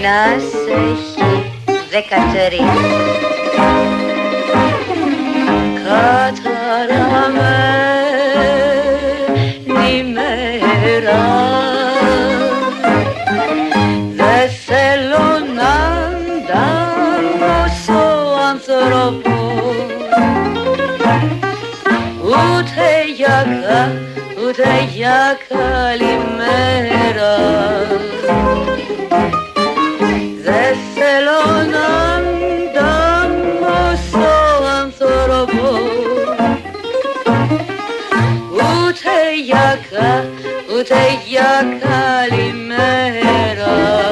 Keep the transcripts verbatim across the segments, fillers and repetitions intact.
μήνας έχει δεκατρείς. Καταραμένη μέρα, δε θέλω να ανταμώσω άνθρωπο, ούτε για κα, ούτε για καλημέρα. Δε θέλω να ανταμώσω άνθρωπο, ούτε για κα, ούτε για καλημέρα.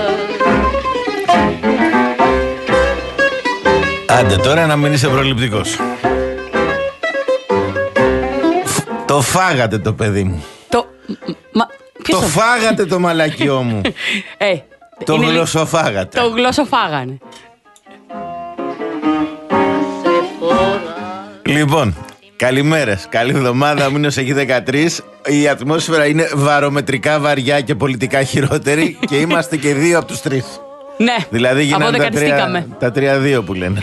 Άντε τώρα να μην είσαι προληπτικός. Το φάγατε το παιδί μου. Το... Μα... Το φάγατε το μαλακιό μου. ε, Το γλωσσοφάγατε. Το γλωσσοφάγανε. Λοιπόν, καλημέρες, καλή εβδομάδα. Ο μήνος έχει δεκατρείς. Η ατμόσφαιρα είναι βαρομετρικά βαριά και πολιτικά χειρότερη. Και είμαστε και δύο από τους τρεις. Ναι, δηλαδή γίνανε τα τρία, τα τρία δύο που λένε.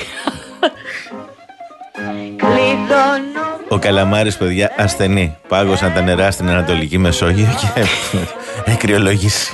Ο Καλαμάρης, παιδιά, ασθενή. Πάγωσαν τα νερά στην Ανατολική Μεσόγειο και εκρυολογήσει.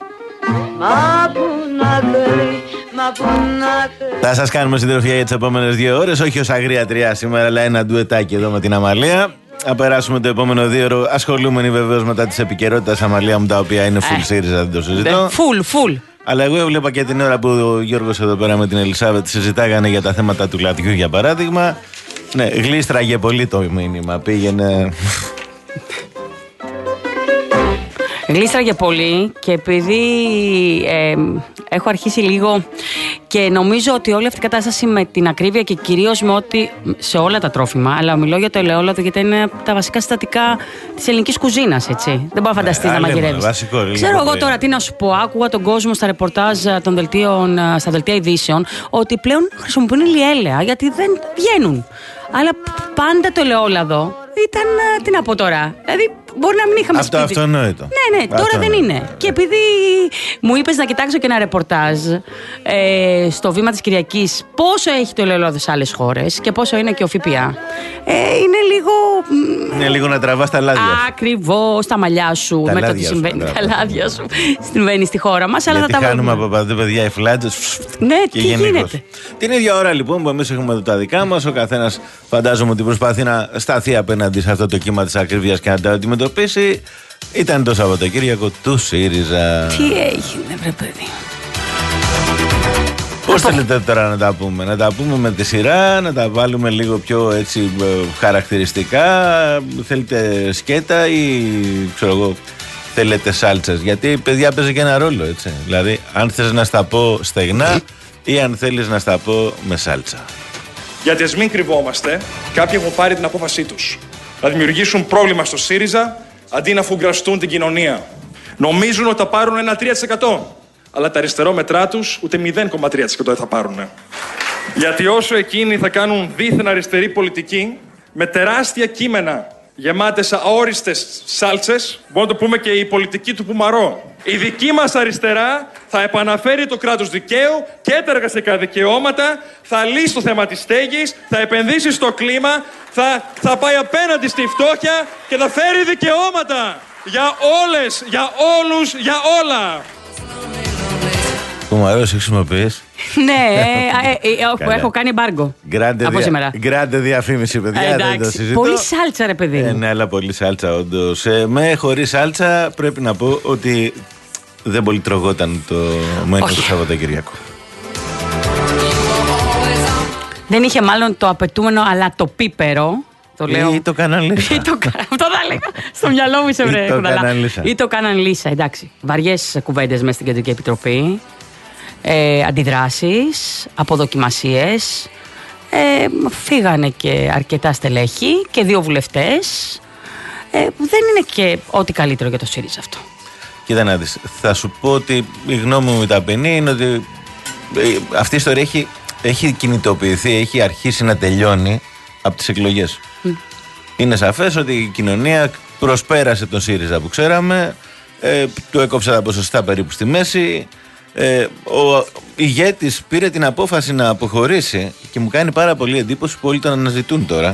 Θα σας κάνουμε συντροφιά για τις επόμενες δύο ώρες. Όχι ως αγρία σήμερα, αλλά ένα ντουετάκι εδώ με την Αμαλία. Θα περάσουμε το επόμενο δύο ώρο ασχολούμενοι βεβαίως μετά τις επικαιρότητες, Αμαλία μου, τα οποία είναι full ΣΥΡΙΖΑ, δεν το συζητώ. Full, full. Αλλά εγώ έβλεπα και την ώρα που ο Γιώργος εδώ πέρα με την Ελισάβετ συζητάγανε για τα θέματα του λαδιού, για παράδειγμα. Ναι, γλίστραγε πολύ το μήνυμα. Πήγαινε. Γλίστραγε πολύ και επειδή ε, έχω αρχίσει λίγο και νομίζω ότι όλη αυτή η κατάσταση με την ακρίβεια και κυρίως με ότι σε όλα τα τρόφιμα, αλλά μιλώ για το ελαιόλαδο γιατί είναι τα βασικά συστατικά της ελληνικής κουζίνας, έτσι. Δεν μπορεί να φανταστείς ε, να μαγειρεύεις. Ξέρω εγώ τώρα τι να σου πω. Άκουγα τον κόσμο στα ρεπορτάζ των δελτίων, στα δελτία ειδήσεων ότι πλέον χρησιμοποιούν ηλιέλαια γιατί δεν βγαίνουν. Αλλά πάντα το ελαιόλαδο ήταν, τι να πω τώρα, δηλαδή μπορεί να μην είχαμε αυτό σπίτι. Αυτονόητο. Ναι, ναι, τώρα δεν είναι. Ναι. Και επειδή μου είπες να κοιτάξω και ένα ρεπορτάζ ε, στο Βήμα της Κυριακής πόσο έχει το ελαιόλαδο σε άλλες χώρες και πόσο είναι και ο ΦΠΑ, ε, είναι λίγο... Είναι λίγο να τραβάς τα λάδια. Ακριβώς, τα μαλλιά σου, τα με το τι συμβαίνει, τα λάδια σου συμβαίνει στη χώρα μας. Αλλά γιατί θα τα χάνουμε από παντού, παιδιά, οι φλάτζες. Ναι, τι γίνεται. Την ίδια ώρα λοιπόν που εμείς έχουμε εδώ τα δικά μας, ο καθένας φαντάζομαι ότι προσπαθεί να σταθεί απέναντι σε αυτό το κύμα της ακρίβειας και να το αντιμετωπίσει. Ήταν το Σαββατοκύριακο του ΣΥΡΙΖΑ. Τι έγινε, βρε παιδί. Πώς θέλετε τώρα να τα πούμε? Να τα πούμε με τη σειρά, να τα βάλουμε λίγο πιο έτσι χαρακτηριστικά? Θέλετε σκέτα ή ξέρω εγώ, θέλετε σάλτσες? Γιατί παιδιά παίζει και ένα ρόλο, έτσι. Δηλαδή αν θες να στα πω στεγνά ή αν θέλεις να στα πω με σάλτσα. Γιατί ας μην κρυβόμαστε, κάποιοι έχουν πάρει την απόφασή τους να δημιουργήσουν πρόβλημα στο ΣΥΡΙΖΑ αντί να φουγκραστούν την κοινωνία. Νομίζουν ότι θα πάρουν ένα τρία τοις εκατό. Αλλά τα αριστερόμετρά τους ούτε μηδέν κόμμα τρία τοις εκατό δεν θα πάρουν. Γιατί όσο εκείνοι θα κάνουν δίθεν αριστερή πολιτική, με τεράστια κείμενα γεμάτες αόριστες σάλτσες, μπορούμε να το πούμε και η πολιτική του Πουμαρό. Η δική μας αριστερά θα επαναφέρει το κράτος δικαίου και τα εργασιακά δικαιώματα, θα λύσει το θέμα της στέγης, θα επενδύσει στο κλίμα, θα, θα πάει απέναντι στη φτώχεια και θα φέρει δικαιώματα για όλες, για όλους, για όλα. Πουμαρός χρησιμοποιείς? Ναι, ε, ε, ε, έχω κάνει μπάργκο από δια, σήμερα. Γκράντε διαφήμιση, παιδιά, ε, δεν το συζητώ. Πολύ σάλτσα, ρε παιδί. Ε, ναι, αλλά πολύ σάλτσα, όντως. Ε, με χωρίς σάλτσα πρέπει να πω ότι δεν πολύ τρογόταν το μένιο του Σαββατοκυριακού. Δεν είχε μάλλον το απαιτούμενο, αλλά το πίπερο. Το λέω. Ή το κάναν λύσα. Αυτό θα έλεγα. Στο μυαλό μου σε βρε. Ή το κάναν λύσα. Ή το κάναν λύσα, εντάξει. Βαριές κουβέντες μέσα στην Κεντρική Επιτροπή. Ε, αντιδράσεις, αποδοκιμασίες. Ε, φύγανε και αρκετά στελέχη και δύο βουλευτές. Ε, δεν είναι και ό,τι καλύτερο για το ΣΥΡΙΖΑ αυτό. Κοίτα να δεις. Θα σου πω ότι η γνώμη μου η ταπεινή είναι ότι αυτή η ιστορία έχει, έχει κινητοποιηθεί, έχει αρχίσει να τελειώνει από τις εκλογές. Mm. Είναι σαφές ότι η κοινωνία προσπέρασε τον ΣΥΡΙΖΑ που ξέραμε, ε, του έκοψε τα ποσοστά περίπου στη μέση, Ε, ο ηγέτης πήρε την απόφαση να αποχωρήσει και μου κάνει πάρα πολύ εντύπωση που όλοι τον αναζητούν τώρα.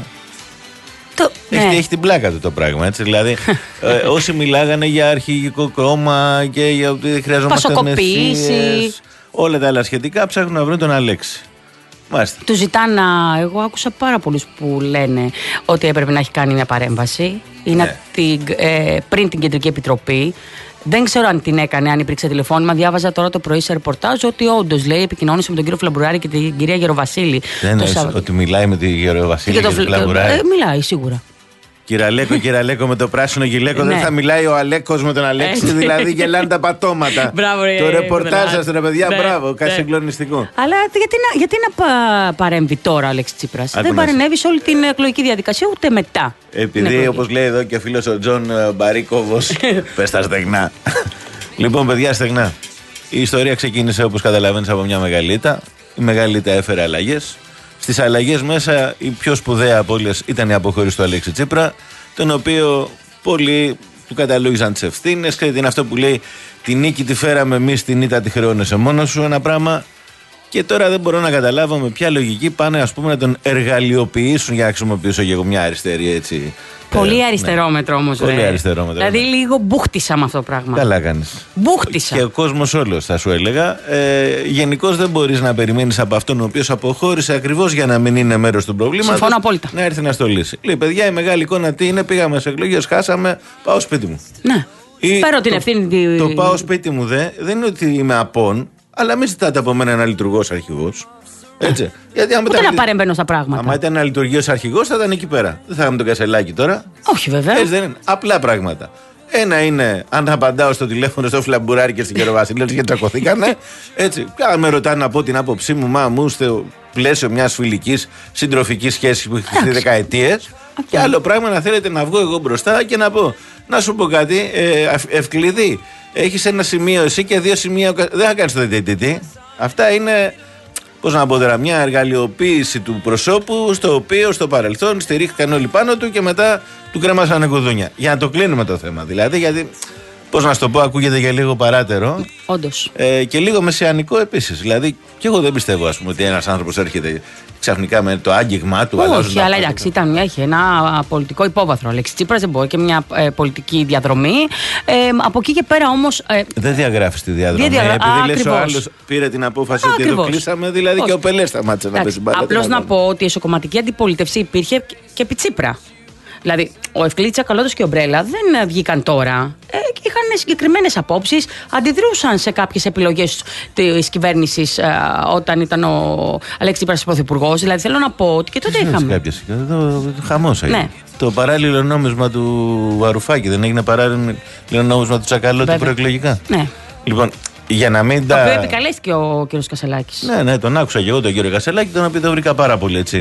Το, έχει, ναι. έχει την πλάκα του το πράγμα, έτσι. Δηλαδή, ε, όσοι μιλάγανε για αρχηγικό κόμμα και για ότι χρειαζόμαστε μεσίες, όλα τα άλλα σχετικά, ψάχνουν να βρουν τον Αλέξη. Μάλιστα. Του ζητάνε να. Εγώ άκουσα πάρα πολλούς που λένε ότι έπρεπε να έχει κάνει μια παρέμβαση ή ναι. να την, ε, πριν την Κεντρική Επιτροπή. Δεν ξέρω αν την έκανε, αν υπήρξε τηλεφώνημα. Διάβαζα τώρα το πρωί σε ρεπορτάζ ότι όντως λέει επικοινώνησε με τον κύριο Φλαμπουράρη και την κυρία Γεροβασίλη. Δεν είναι Σάββατο. Ότι μιλάει με τη Γεροβασίλη και, και, και τον Φλαμπουράρη. Ε, μιλάει σίγουρα. Κυραλέκο, κυραλέκο με το πράσινο γυλαίκο, ναι. Δεν θα μιλάει ο Αλέκος με τον Αλέξη, δηλαδή γελάνε τα πατώματα. Μπράβο, ρε, το ρεπορτάζ σας, ρε παιδιά, ναι, μπράβο, κάτι ναι. συγκλονιστικό. Αλλά γιατί να, γιατί να πα, παρέμβει τώρα ο Αλέξης Τσίπρας? Δεν παρενέβη σε όλη την εκλογική διαδικασία, ούτε μετά. Επειδή, όπως λέει εδώ και ο φίλος ο Τζον Μπαρίκοβος, πες τα στεγνά. Λοιπόν, παιδιά, στεγνά. Η ιστορία ξεκίνησε, όπως καταλαβαίνεις, από μια μεγαλύτα. Η μεγαλύτα έφερε αλλαγές. Στις αλλαγές μέσα η πιο σπουδαία από όλες ήταν η αποχώρηση του Αλέξη Τσίπρα, τον οποίο πολλοί του καταλόγιζαν τις ευθύνες. Ξέρετε, είναι αυτό που λέει: τη νίκη τη φέραμε εμείς, την ήττα τη χρεώνεσαι μόνος σου, ένα πράγμα. Και τώρα δεν μπορώ να καταλάβω με ποια λογική πάνε, ας πούμε, να τον εργαλειοποιήσουν, για να χρησιμοποιήσω και εγώ μια αριστερή έτσι. Πολύ αριστερόμετρο ναι. όμως. Πολύ ρε. αριστερόμετρο. Δηλαδή ναι. λίγο μπούχτισα με αυτό το πράγμα. Καλά κάνεις. Μπούχτισα. Και ο κόσμος όλος, θα σου έλεγα. Ε, Γενικώς δεν μπορείς να περιμένεις από αυτόν ο οποίος αποχώρησε ακριβώς για να μην είναι μέρος του προβλήματος. Συμφωνώ απόλυτα. Να έρθει να στο λύσει. Λέει, παιδιά, η μεγάλη εικόνα τι είναι? Πήγαμε σε εκλογές, χάσαμε, πάω σπίτι μου. Ναι. Ή Φέρω την ευθύνη. Το, το πάω σπίτι μου δε, δεν είναι ότι είμαι απόν, αλλά μην ζητάτε από μένα να λειτουργώ ως αρχηγός. Έτσι. Γιατί άμα Ούτε ήταν... να παρεμβαίνω στα πράγματα. Αν ήταν να λειτουργεί ως αρχηγός, θα ήταν εκεί πέρα. Δεν θα είχαμε τον Κασελάκη τώρα. Όχι, βέβαια. Έτσι δεν είναι. Απλά πράγματα. Ένα είναι αν απαντάω στο τηλέφωνο στο Φλαμπουράρη και στην Γεροβασίλη και τσακωθήκανε. Έτσι. Κάνα με ρωτάνε να πω την άποψή μου, μα μου στο πλαίσιο μιας φιλικής συντροφικής σχέσης που έχει χτιστεί δεκαετίες. Okay. Και άλλο πράγμα να θέλετε να βγω εγώ μπροστά και να πω, να σου πω κάτι, ε, ευκλειδί. Έχεις ένα σημείο εσύ και δύο σημεία. Δεν θα κάνεις το διτητή. Αυτά είναι. Πώς να πω τώρα, μια εργαλειοποίηση του προσώπου, στο οποίο στο παρελθόν στηρίχθηκαν όλοι πάνω του και μετά του κρέμασαν κουδούνια. Για να το κλείνουμε το θέμα. Δηλαδή, γιατί, πώς να σου το πω, ακούγεται για λίγο παράτερο. Όντως. Ε, και λίγο μεσαιανικό επίσης. Δηλαδή, και εγώ δεν πιστεύω, ας πούμε, ότι ένας άνθρωπος έρχεται ξαφνικά με το άγγιγμά του. Όχι, αλλά εντάξει, ήταν μια, είχε ένα πολιτικό υπόβαθρο. Ο Αλέξης Τσίπρας δεν μπορεί και μια ε, πολιτική διαδρομή. Ε, από εκεί και πέρα όμως. Ε, δεν διαγράφει τη διαδρομή. Διαδρα... Επειδή λες ο άλλος πήρε την απόφαση ότι εδώ κλείσαμε, δηλαδή όχι. Και ο Πελές σταμάτησε να πέσει μπάλα. Απλώς να πω ότι η εσωκομματική αντιπολίτευση υπήρχε και επί Τσίπρα. Δηλαδή, ο Ευκλήτης Τσακαλώτος και ο Μπρέλα δεν βγήκαν τώρα. Ε, είχαν συγκεκριμένες απόψεις, αντιδρούσαν σε κάποιες επιλογές της κυβέρνησης ε, όταν ήταν ο Αλέξης Τσίπρας πρωθυπουργός. Δηλαδή, θέλω να πω ότι και τότε είχαμε. Κάποιες, το χαμός έγινε. Ναι. Το παράλληλο νόμισμα του Βαρουφάκη δεν έγινε παράλληλο νόμισμα του Τσακαλώτη προεκλογικά. Ναι. Λοιπόν, για να μην το τα. Το οποίο επικαλέστηκε ο κ. Κασελάκης. Ναι, ναι, τον άκουσα και εγώ τον κύριο Κασελάκη, τον οποίο το βρήκα πάρα πολύ έτσι.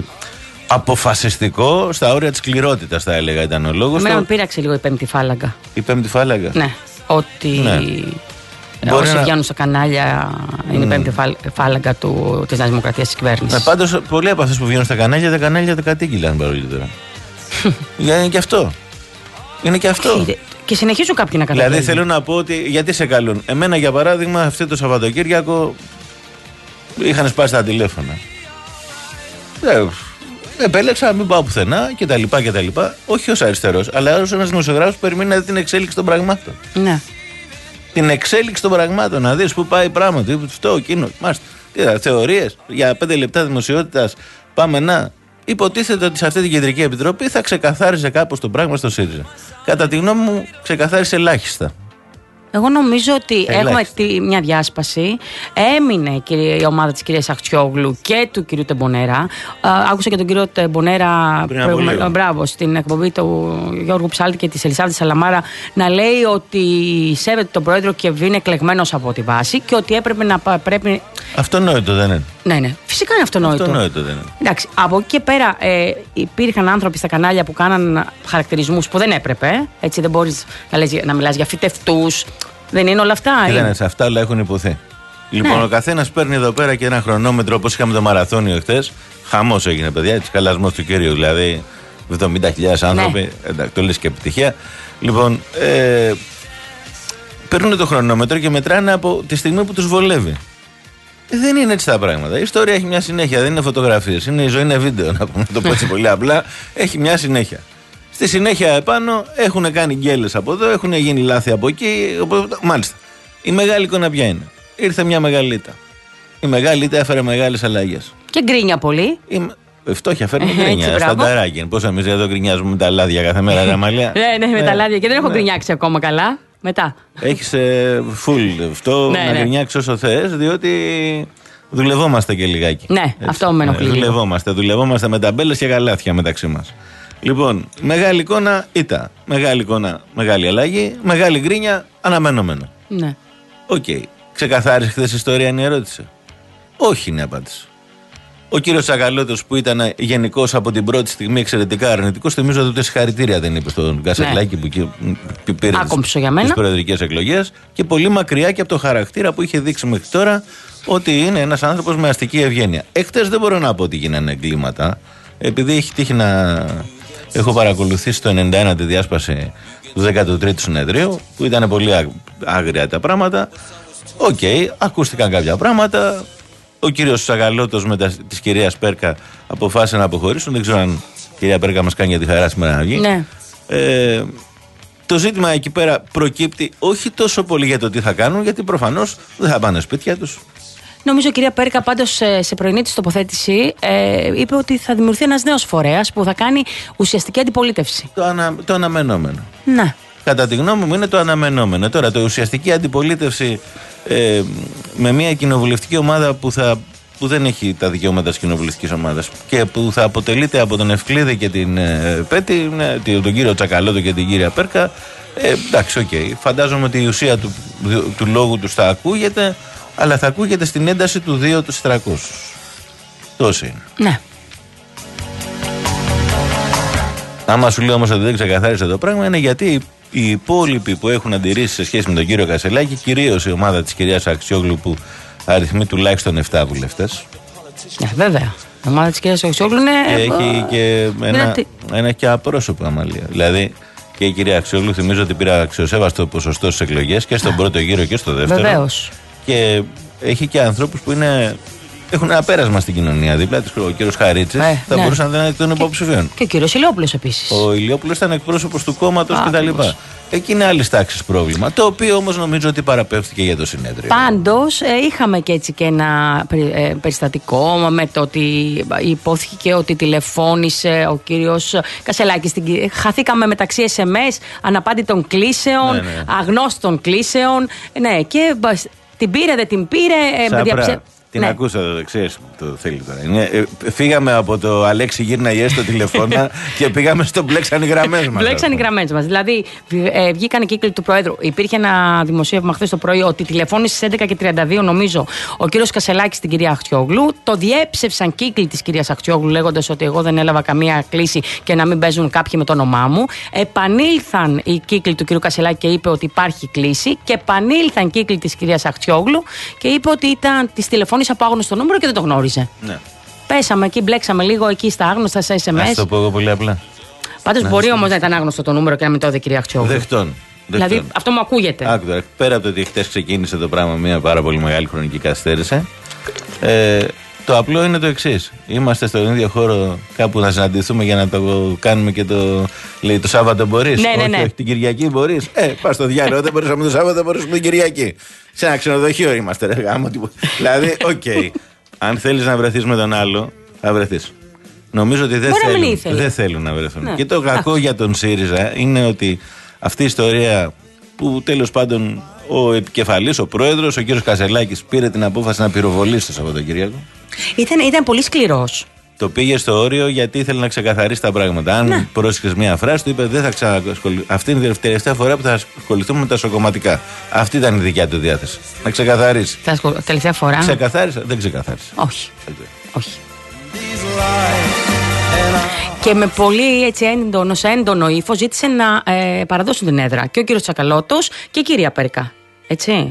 Αποφασιστικό, στα όρια της σκληρότητας, θα έλεγα, ήταν ο λόγος. Εμένα με πείραξε λίγο η πέμπτη φάλαγγα. Η πέμπτη φάλαγγα. Ναι. Ότι. Ναι. Όσοι να... βγαίνουν στα κανάλια είναι mm. η πέμπτη φάλαγγα του, της Νέας Δημοκρατίας της κυβέρνησης. Ναι, πάντως, πολλοί από αυτούς που βγαίνουν στα κανάλια, τα κανάλια τα κατήγγυλαν παρόλοι τώρα. Είναι και αυτό. Είναι και αυτό. Και συνεχίζουν κάποιοι να καταγγέλνουν. Δηλαδή θέλω να πω ότι γιατί σε καλούν. Εμένα, για παράδειγμα, αυτό το Σαββατοκύριακο είχαν σπάσει τα τηλέφωνα. Ε, επέλεξα να μην πάω πουθενά κτλ. κτλ. Όχι ως αριστερός, αλλά ως ένας δημοσιογράφος που περιμένει να δει την εξέλιξη των πραγμάτων. Ναι. Την εξέλιξη των πραγμάτων, να δεις πού πάει πράγματι, αυτό, εκείνο. Μάλιστα. Τι θα, θεωρίες για πέντε λεπτά δημοσιότητας πάμε να. Υποτίθεται ότι σε αυτή την κεντρική επιτροπή θα ξεκαθάριζε κάπως το πράγμα στο ΣΥΡΙΖΑ. Κατά τη γνώμη μου, ξεκαθάρισε ελάχιστα. Εγώ νομίζω ότι Ελάχιστα. έχουμε μια διάσπαση. Έμεινε η ομάδα της κυρίας Αχτσιόγλου και του κυρίου Τεμπονέρα. Άκουσα και τον κύριο Τεμπονέρα προηγουμένως, μπράβο, στην εκπομπή του Γιώργου Ψάλτη και της Ελισάβετας Σαλαμάρα να λέει ότι σέβεται τον πρόεδρο και είναι εκλεγμένος από τη βάση και ότι έπρεπε να πρέπει. Αυτονόητο δεν είναι. Ναι, ναι. Φυσικά είναι αυτονόητο. Αυτονόητο δεν είναι. Εντάξει, από εκεί και πέρα ε, υπήρχαν άνθρωποι στα κανάλια που κάναν χαρακτηρισμούς που δεν έπρεπε. Έτσι δεν μπορείς να, λες, να μιλάς για φυτευτούς. Δεν είναι όλα αυτά. Δεν είναι σε αυτά, αλλά έχουν υποθεί. Λοιπόν, ναι. Ο καθένας παίρνει εδώ πέρα και ένα χρονόμετρο, όπως είχαμε το μαραθώνιο χτες. Χαμός έγινε, παιδιά, έτσι καλασμός του κύριου. Δηλαδή, εβδομήντα χιλιάδες άνθρωποι. Ναι. Εντάξει, το λες και επιτυχία. Λοιπόν, ε, παίρνουν το χρονόμετρο και μετράνε από τη στιγμή που τους βολεύει. Ε, δεν είναι έτσι τα πράγματα. Η ιστορία έχει μια συνέχεια, δεν είναι φωτογραφίες. Είναι η ζωή, είναι βίντεο, να πούμε, το πω έτσι πολύ απλά. Έχει μια συνέχεια. Στη συνέχεια επάνω έχουν κάνει γκέλες από εδώ, έχουν γίνει λάθη από εκεί. Μάλιστα. Η μεγάλη εικόνα ποια είναι? Ήρθε μια μεγάλη ήττα. Η μεγάλη ήττα έφερε μεγάλες αλλαγές. Και γκρίνια πολύ. Η... Φτώχεια φέρνει γκρίνια. Στανταράκι. Πώς εμείς εδώ γκρινιάζουμε με τα λάδια κάθε μέρα, ρε Αμαλία. Ναι, ναι, με τα λάδια. Και δεν έχω γκρινιάξει ακόμα καλά. Μετά. Έχεις full αυτό να γκρινιάξει όσο θες, διότι δουλευόμαστε και λιγάκι. Ναι, αυτό με ενοχλεί. Δουλευόμαστε. Δουλευόμαστε με ταμπέλες και καλάθια μεταξύ μας. Λοιπόν, μεγάλη εικόνα ήττα. Μεγάλη εικόνα, μεγάλη αλλαγή. Μεγάλη γκρίνια, αναμενόμενο. Ναι. Οκ. Okay. Ξεκαθάρισε χθες η ιστορία, είναι η ερώτηση? Όχι, είναι η απάντηση. Ο κύριος Τσακαλώτος, που ήταν γενικώς από την πρώτη στιγμή εξαιρετικά αρνητικός, θυμίζω ότι ούτε συγχαρητήρια δεν είπε στον Κασελάκη, ναι, που πήρε τις προεδρικές εκλογές, και πολύ μακριά και από το χαρακτήρα που είχε δείξει μέχρι τώρα, ότι είναι ένας άνθρωπος με αστική ευγένεια. Εχθές δεν μπορώ να πω ότι γίνανε εγκλήματα, επειδή έχει τύχει να. Έχω παρακολουθήσει το ενενήντα ένα τη διάσπαση του δέκατου τρίτου συνεδρίου, που ήταν πολύ άγρια τα πράγματα. Οκ, okay, ακούστηκαν κάποια πράγματα. Ο κύριος Τσακαλώτος με τα, της κυρίας Πέρκα αποφάσισαν να αποχωρήσουν. Δεν ξέρω αν η κυρία Πέρκα μας κάνει για τη χαρά σήμερα να βγει. Ναι. Ε, το ζήτημα εκεί πέρα προκύπτει όχι τόσο πολύ για το τι θα κάνουν, γιατί προφανώς δεν θα πάνε σπίτια τους. Νομίζω η κυρία Πέρκα πάντως σε, σε πρωινή της τοποθέτηση ε, είπε ότι θα δημιουργηθεί ένας νέος φορέας που θα κάνει ουσιαστική αντιπολίτευση. Το, ανα, το αναμενόμενο. Ναι. Κατά τη γνώμη μου είναι το αναμενόμενο. Τώρα, το ουσιαστική αντιπολίτευση ε, με μια κοινοβουλευτική ομάδα που, θα, που δεν έχει τα δικαιώματα της κοινοβουλευτικής ομάδας και που θα αποτελείται από τον Ευκλήδη και την ε, Πέτη, ναι, τον κύριο Τσακαλώτο και την κυρία Πέρκα. Ε, εντάξει, οκ. Okay. Φαντάζομαι ότι η ουσία του, του, του λόγου τους θα ακούγεται, αλλά θα ακούγεται στην ένταση του δύο του τριακόσιου. Τόσο είναι. Ναι. Άμα σου λέω όμως ότι δεν ξεκαθάρισε το πράγμα, είναι γιατί οι υπόλοιποι που έχουν αντιρρήσει σε σχέση με τον κύριο Κασελάκη, κυρίως η ομάδα της κυρίας Αξιόγλου, που αριθμεί τουλάχιστον επτά βουλευτές. Ναι, βέβαια. Η ομάδα της κυρίας Αξιόγλου είναι. Και έχει και ένα, ένα και απρόσωπο, Αμαλία. Δηλαδή και η κυρία Αξιόγλου, θυμίζω ότι πήρε αξιοσέβαστο ποσοστό στις εκλογές και στον πρώτο γύρο και στο δεύτερο. Βεβαίως. Και έχει και ανθρώπους που είναι. Έχουν ένα πέρασμα στην κοινωνία. Δίπλα της ο κύριος Χαρίτσης ε, θα ναι. μπορούσαν να είναι εκ των υποψηφίων. Και ο κύριος Ηλιόπουλος επίσης. Ο Ηλιόπουλος ήταν εκπρόσωπος του κόμματος κτλ. Εκεί είναι άλλη τάξη πρόβλημα. Το οποίο όμως νομίζω ότι παραπέμφθηκε για το συνέδριο. Πάντως ε, είχαμε και έτσι και ένα ε, περιστατικό με το ότι υπόθηκε ότι τηλεφώνησε ο κύριος Κασελάκης. Χαθήκαμε μεταξύ ες εμ ες, αναπάντητων κλήσεων, ναι, ναι. αγνώστων κλήσεων. Ναι, και την πήρε, δεν την πήρε. Ε, διαψε... Την ναι. ακούσα το ξέρεις, το θέλει τώρα. Είναι, ε, φύγαμε από το Αλέξη γύρναγε στο τηλεφώνα και πήγαμε στο μπλέξαν οι γραμμές μας. Μπλέξαν οι γραμμές μας. Δηλαδή, ε, βγήκαν οι κύκλοι του Προέδρου. Υπήρχε ένα δημοσίευμα χθες το πρωί ότι τηλεφώνησε στις έντεκα και τριάντα δύο, νομίζω, ο κύριος Κασελάκης στην κυρία Αχτιόγλου. Το διέψευσαν κύκλοι της κυρίας Αχτιόγλου, λέγοντας ότι εγώ δεν έλαβα καμία κλήση και να μην παίζουν κάποιοι με το όνομά μου. Επανήλθαν οι κύκλοι του κύριου Κασελάκη και είπε ότι υπάρχει κλήση. Και επανήλθαν κύκλοι της κυρίας Αχτιόγλου και είπε ότι ήταν της τηλεφώνησης από άγνωστο νούμερο και δεν το γνώριζε. Ναι. Πέσαμε εκεί, μπλέξαμε λίγο εκεί στα άγνωστα, στα ες εμ ες. Να το πω εγώ πολύ απλά. Πάντως ναι, μπορεί όμως να ήταν άγνωστο το νούμερο και να μην το είδε κυρία Αχτιόγλου. Δεχτών. Δηλαδή αυτό μου ακούγεται. Άκου, πέρα από το ότι χτες ξεκίνησε το πράγμα μια πάρα πολύ μεγάλη χρονική καθυστέρηση, ε, το απλό είναι το εξής. Είμαστε στον ίδιο χώρο κάπου να συναντηθούμε για να το κάνουμε και το. Λέει το Σάββατο μπορείς. Ναι, ναι, όχι, ναι. όχι, την Κυριακή μπορείς. Ε, πας στο διάλογο, δεν μπορούσαμε το Σάββατο, μπορούσαμε την Κυριακή. Σε ένα ξενοδοχείο είμαστε, ρε γάμο. Δηλαδή, οκ. Okay. Αν θέλεις να βρεθείς με τον άλλο, θα βρεθείς. Νομίζω ότι δεν θέλουν, δεν θέλουν να βρεθούν. Ναι. Και το κακό Ά. για τον ΣΥΡΙΖΑ είναι ότι αυτή η ιστορία που τέλος πάντων ο επικεφαλής, ο πρόεδρος, ο κύριος Κασελάκης, πήρε την απόφαση να πυροβολήσει το Σαββατοκύριακο. Ήταν, ήταν πολύ σκληρός. Το πήγε στο όριο γιατί ήθελε να ξεκαθαρίσει τα πράγματα. Αν ναι. πρόσεχες μία φράση, του είπε: δεν θα ξανασχοληθούμε. Αυτή είναι η τελευταία φορά που θα ασχοληθούμε με τα σοκομματικά. Αυτή ήταν η δικιά του διάθεση. Να ξεκαθαρίσει. Θα ασχολ... Τελευταία φορά. Ξεκαθάρισε, δεν ξεκαθάρισε. Όχι. Όχι. Και με πολύ έτσι έντονο, σε έντονο ύφο ζήτησε να ε, παραδώσουν την έδρα και ο κύριος Τσακαλώτος και η κυρία Πέρκα. Έτσι.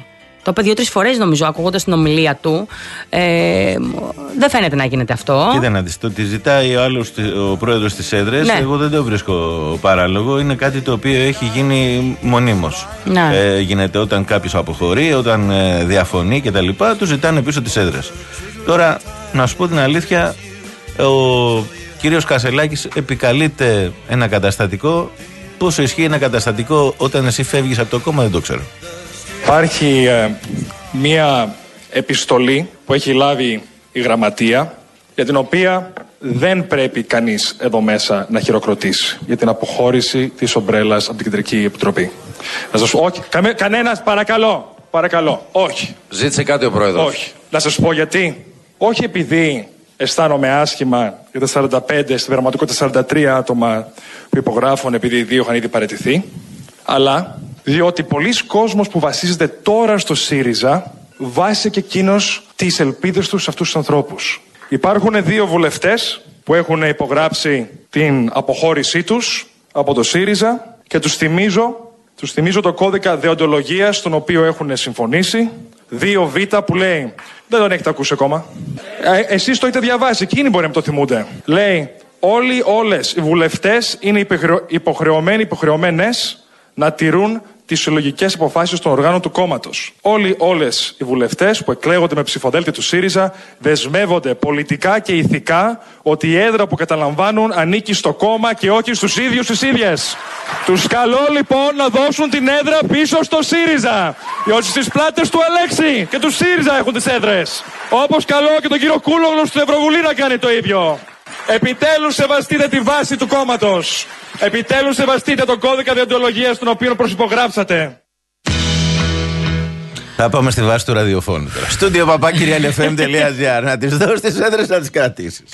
Το είπε δύο-τρεις φορές νομίζω, ακούγοντας την ομιλία του. Ε, δεν φαίνεται να γίνεται αυτό. Κοίτα να δεις, το ότι ζητάει ο άλλος, ο πρόεδρος της έδρας, ναι. εγώ δεν το βρίσκω παράλογο. Είναι κάτι το οποίο έχει γίνει μονίμως. Ναι. Ε, γίνεται όταν κάποιος αποχωρεί, όταν ε, διαφωνεί κτλ. Του ζητάνε πίσω τις έδρες. Τώρα, να σου πω την αλήθεια, ο κύριος Κασελάκης επικαλείται ένα καταστατικό. Πόσο ισχύει ένα καταστατικό όταν εσύ φεύγεις από το κόμμα, δεν το ξέρω. Υπάρχει ε, μία επιστολή που έχει λάβει η Γραμματεία, για την οποία δεν πρέπει κανείς εδώ μέσα να χειροκροτήσει για την αποχώρηση της ομπρέλας από την Κεντρική Επιτροπή. Να σας πω, όχι, καμε, κανένας, παρακαλώ, παρακαλώ, όχι. Ζήτησε κάτι ο Πρόεδρος. Όχι. Να σας πω γιατί. Όχι επειδή αισθάνομαι άσχημα για τα σαράντα πέντε, στην πραγματικότητα σαράντα τρία άτομα που υπογράφουν επειδή οι δύο είχαν ήδη παραιτηθεί, αλλά διότι πολλοί κόσμος που βασίζεται τώρα στο ΣΥΡΙΖΑ βάσισε και εκείνος τις ελπίδες τους σε αυτούς τους ανθρώπους. Υπάρχουν δύο βουλευτές που έχουν υπογράψει την αποχώρησή τους από το ΣΥΡΙΖΑ και τους θυμίζω, τους θυμίζω το κώδικα δεοντολογίας στον οποίο έχουν συμφωνήσει, δύο β που λέει, δεν τον έχετε ακούσει ακόμα, ε, εσείς το έχετε διαβάσει, εκείνοι μπορεί να το θυμούνται. Λέει, όλοι, όλες οι βουλευτές είναι υποχρεωμένοι, υποχρεωμένες να τηρούν τις συλλογικές αποφάσεις των οργάνων του κόμματος. Όλοι, όλες οι βουλευτές που εκλέγονται με ψηφοδέλτια του ΣΥΡΙΖΑ δεσμεύονται πολιτικά και ηθικά ότι η έδρα που καταλαμβάνουν ανήκει στο κόμμα και όχι στους ίδιους τις ίδιες. Τους καλώ λοιπόν να δώσουν την έδρα πίσω στο ΣΥΡΙΖΑ. Διότι στις πλάτες του Αλέξη και του ΣΥΡΙΖΑ έχουν τις έδρες. Όπως καλώ και τον κύριο Κούλογλου στην Ευρωβουλή να κάνει το ίδιο. Επιτέλους σεβαστείτε τη βάση του κόμματος. Επιτέλους σεβαστείτε τον κώδικα διοντολογίας τον οποίο προσυπογράψατε. Θα πάμε στη βάση του ραδιοφώνου τώρα. Στούντιο παπάκυρια ελ εφ εμ τελεία τζι άρ. Να τις δώσεις τις έδρες, να τις κρατήσεις.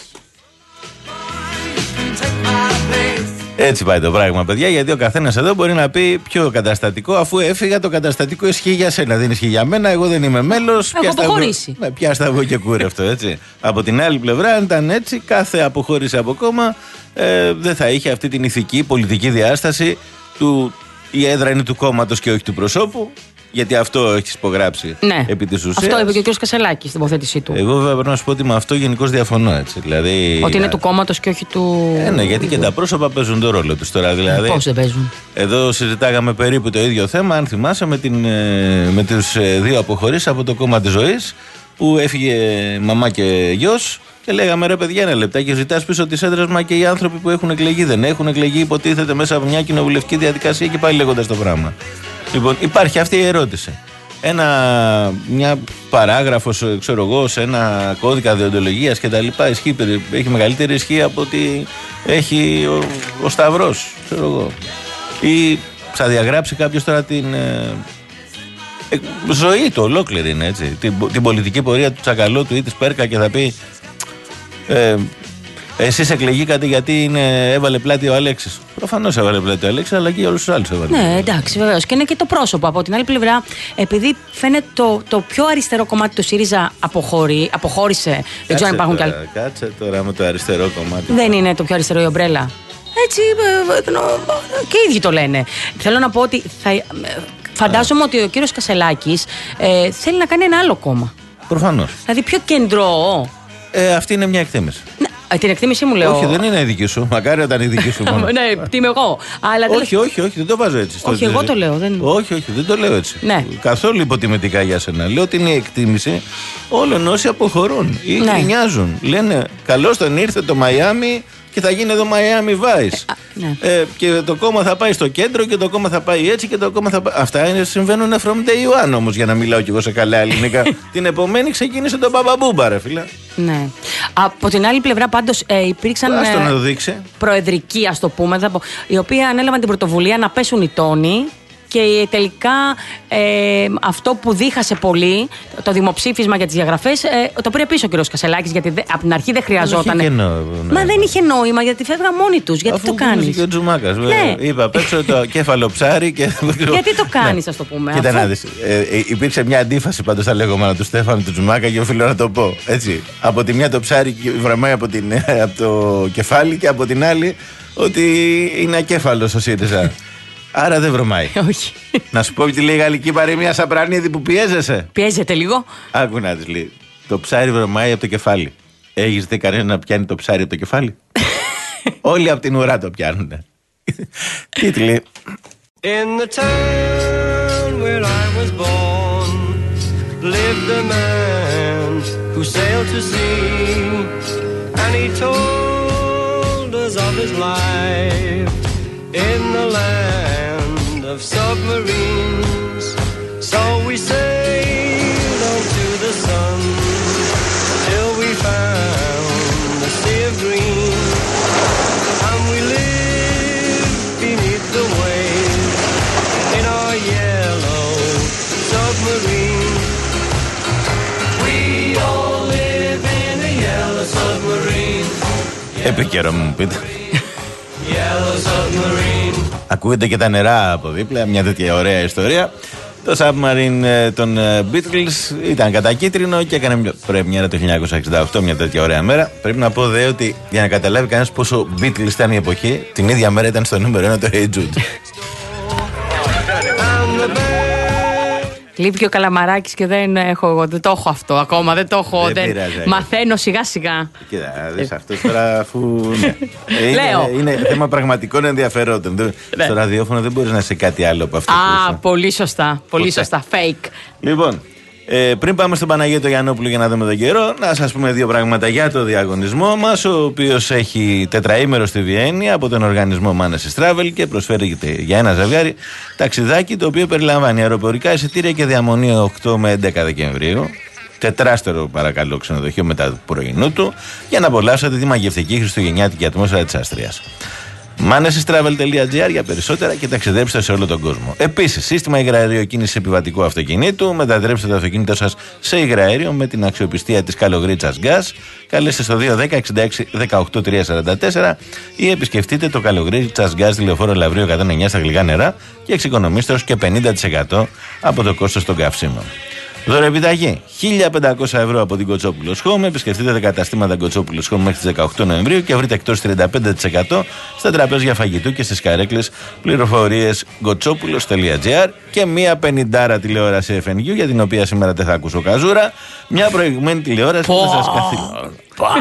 Έτσι πάει το πράγμα, παιδιά, γιατί ο καθένας εδώ μπορεί να πει ποιο καταστατικό, αφού έφυγα, το καταστατικό ισχύει για σένα, δεν ισχύει για μένα, εγώ δεν είμαι μέλος. Έχω αποχωρήσει. Πιάστα εγώ και κούρευτο, έτσι. Από την άλλη πλευρά, αν ήταν έτσι, κάθε αποχώρηση από κόμμα ε, δεν θα είχε αυτή την ηθική, πολιτική διάσταση του η έδρα είναι του κόμματος και όχι του προσώπου. Γιατί αυτό έχει υπογράψει, ναι, επί της ουσίας. Αυτό είπε και ο κ. Κασελάκης στην τοποθέτησή του. Εγώ βέβαια πρέπει να σου πω ότι με αυτό γενικώς διαφωνώ. Έτσι. Δηλαδή, ότι είναι του κόμματος και όχι του. Ε, ναι, γιατί και τα πρόσωπα παίζουν τον ρόλο τους τώρα. Δηλαδή, πώς δεν παίζουν. Εδώ συζητάγαμε περίπου το ίδιο θέμα, αν θυμάσαι, με, την, με τους δύο αποχωρήσεις από το κόμμα της Ζωής, που έφυγε μαμά και γιος. Και λέγαμε, ρε παιδιά, ένα λεπτάκι, ζητάς πίσω τις έδρες, μα και οι άνθρωποι που έχουν εκλεγεί δεν έχουν εκλεγεί, υποτίθεται μέσα από μια κοινοβουλευτική διαδικασία και πάλι λέγοντας το πράγμα. Λοιπόν, υπάρχει αυτή η ερώτηση. Ένα, μια παράγραφος, ξέρω εγώ, σε ένα κώδικα δεοντολογίας και τα λοιπά, ισχύει, έχει μεγαλύτερη ισχύ από ότι έχει ο, ο Σταυρός, ξέρω εγώ. Ή θα διαγράψει κάποιος τώρα την ε, ε, ζωή του, ολόκληρη είναι, έτσι. Την, την πολιτική πορεία του Τσακαλώτου ή της Πέρκα και θα πει ε, εσείς εκλεγήκατε γιατί είναι, έβαλε πλάτη ο Αλέξης. Προφανώς έβαλε πλάτη ο Αλέξης, αλλά και όλους τους άλλους έβαλε. Ναι, εντάξει, βεβαίως. Και είναι και το πρόσωπο. Από την άλλη πλευρά, επειδή φαίνεται το, το πιο αριστερό κομμάτι του ΣΥΡΙΖΑ αποχωρεί, αποχώρησε. Κάτσε δεν ξέρω αν υπάρχουν κι άλλοι. Κάτσε τώρα με το αριστερό κομμάτι. Δεν είναι το πιο αριστερό η ομπρέλα. Έτσι, και οι ίδιοι το λένε. Θέλω να πω ότι θα, φαντάζομαι ότι ο κύριος Κασελάκης ε, θέλει να κάνει ένα άλλο κόμμα. Προφανώς. Δηλαδή πιο κεντρό. Ε, αυτή είναι μια εκτίμηση. Ναι. Την εκτίμησή μου λέω. Όχι, δεν είναι η δική σου. Μακάρι όταν είναι η δική σου μόνο. Ναι, τι είμαι εγώ. Αλλά όχι, όχι, όχι, δεν το βάζω έτσι. Όχι, εγώ το λέω. Δεν... Όχι, όχι, δεν το λέω έτσι. Ναι. Καθόλου υποτιμητικά για σένα. Λέω ότι είναι η εκτίμηση όλων όσοι αποχωρούν ή ναι. γκρινιάζουν. Λένε καλώς τον ήρθε το Μαϊάμι και θα γίνει εδώ Miami Vice. Ε, ναι. ε, και το κόμμα θα πάει στο κέντρο και το κόμμα θα πάει έτσι και το κόμμα θα πάει. Αυτά είναι, συμβαίνουν from day one όμως, για να μιλάω κι εγώ σε καλά ελληνικά. Την επομένη ξεκίνησε τον Μπαμπαμπούμπα, ρε φίλε. Ναι. Από την άλλη πλευρά, πάντως ε, υπήρξαν. Άστο να το δείξει. Προεδρικοί, ας το πούμε, οι οποίοι ανέλαβαν την πρωτοβουλία να πέσουν οι τόνοι. Και τελικά ε, αυτό που δίχασε πολύ, το δημοψήφισμα για τις διαγραφές, ε, το πήρε πίσω ο κ. Κασελάκης, γιατί δε, από την αρχή δεν χρειαζόταν. Δεν είχε νόημα. Μα δεν είχε νόημα, γιατί φεύγαν μόνοι τους. Γιατί αφού το κάνεις. Και ο Τζουμάκας. Ναι. Είπα, παίξω το κέφαλο ψάρι και. Γιατί το κάνεις, ας το πούμε. Κοίτα να δεις. Ε, ε, υπήρξε μια αντίφαση πάντως στα λεγόμενα του Στέφανου του Τζουμάκα και οφείλω να το πω. Έτσι. Από τη μια το ψάρι βραμάει από, την, από το κεφάλι και από την άλλη ότι είναι ακέφαλος ο ΣΥΡΙΖΑ. Άρα δεν βρωμάει. Όχι. Να σου πω τι λέει η γαλλική παροιμία, Σαπρανίδη, που πιέζεσαι. Πιέζεται λίγο. Άκου να της λέει. Το ψάρι βρωμάει από το κεφάλι. Έχεις δει κανένα να πιάνει το ψάρι από το κεφάλι? Όλοι από την ουρά το πιάνουνε. Τι τη λέει? In the town where I was born lived a man who sailed to sea, and he told us of his life in the land of submarines. So we sailed on to the sun till we found the sea of green, and we lived beneath the waves in our yellow submarine. We all live in a yellow submarine. Επίκαιρο μου πείτε. Yellow submarine. Ακούγεται και τα νερά από δίπλα, μια τέτοια ωραία ιστορία. Το Submarine των Beatles ήταν κατακίτρινο και έκανε μια πρεμιέρα το χίλια εννιακόσια εξήντα οκτώ, μια τέτοια ωραία μέρα. Πρέπει να πω δε ότι για να καταλάβει κανένας πόσο Beatles ήταν η εποχή, την ίδια μέρα ήταν στο νούμερο ένα το Hey Jude. Λείπει και ο Καλαμαράκης και δεν, έχω, δεν το έχω αυτό ακόμα. Δεν το έχω. Δεν δεν... πειράζει, Μαθαίνω σιγά σιγά. Κοίτα, δεις αυτός τώρα αφού. Ναι. Λέω. Είναι, είναι θέμα πραγματικών ενδιαφερόντων. Ναι. Στο ραδιόφωνο δεν μπορείς να είσαι κάτι άλλο από αυτό. Α, πολύ σωστά. Πολύ Ποτέ. σωστά. Fake. Λοιπόν, ε, πριν πάμε στον Παναγιώτο Γιαννόπουλο για να δούμε τον καιρό, να σας πούμε δύο πράγματα για το διαγωνισμό μας, ο οποίος έχει τετραήμερο στη Βιέννη από τον οργανισμό Manasys Travel και προσφέρει για ένα ζευγάρι ταξιδάκι, το οποίο περιλαμβάνει αεροπορικά εισιτήρια και διαμονή οκτώ με έντεκα Δεκεμβρίου. Τετράστερο παρακαλώ ξενοδοχείο μετά του πρωινού του, για να απολαύσετε τη μαγευτική χριστουγεννιάτικη ατμόσφαιρα της Αυστρίας. Manasys Travel τελεία τζι άρ για περισσότερα και ταξιδέψτε σε όλο τον κόσμο. Επίσης, σύστημα υγραερίου κίνησης επιβατικού αυτοκινήτου. Μετατρέψτε το αυτοκίνητό σας σε υγραέριο με την αξιοπιστία της Καλογρίτσας Gas. Καλέστε στο δύο ένα μηδέν έξι έξι ένα οκτώ τρία τέσσερα τέσσερα ή επισκεφτείτε το Καλογρίτσας Gas τηλεοφόρο Λαυρίου εκατόν εννιά στα Γλυκά Νερά και εξοικονομήστε έως και πενήντα τοις εκατό από το κόστος των καυσίμων. Δωρεοπιταγή χίλια πεντακόσια ευρώ από την Κοτσόπουλος Home. Επισκεφτείτε τα καταστήματα Κοτσόπουλος Home μέχρι τις δεκαοκτώ Νοεμβρίου και βρείτε εκτός τριάντα πέντε τοις εκατό στα τραπέζια φαγητού και στις καρέκλες. Πληροφορίες κοτσόπουλος τελεία τζι άρ και μία πενηντάρα τηλεόραση εφ εν γιου, για την οποία σήμερα δεν θα ακούσω καζούρα. Μια προηγουμένη τηλεόραση που θα σας καθυλώσει.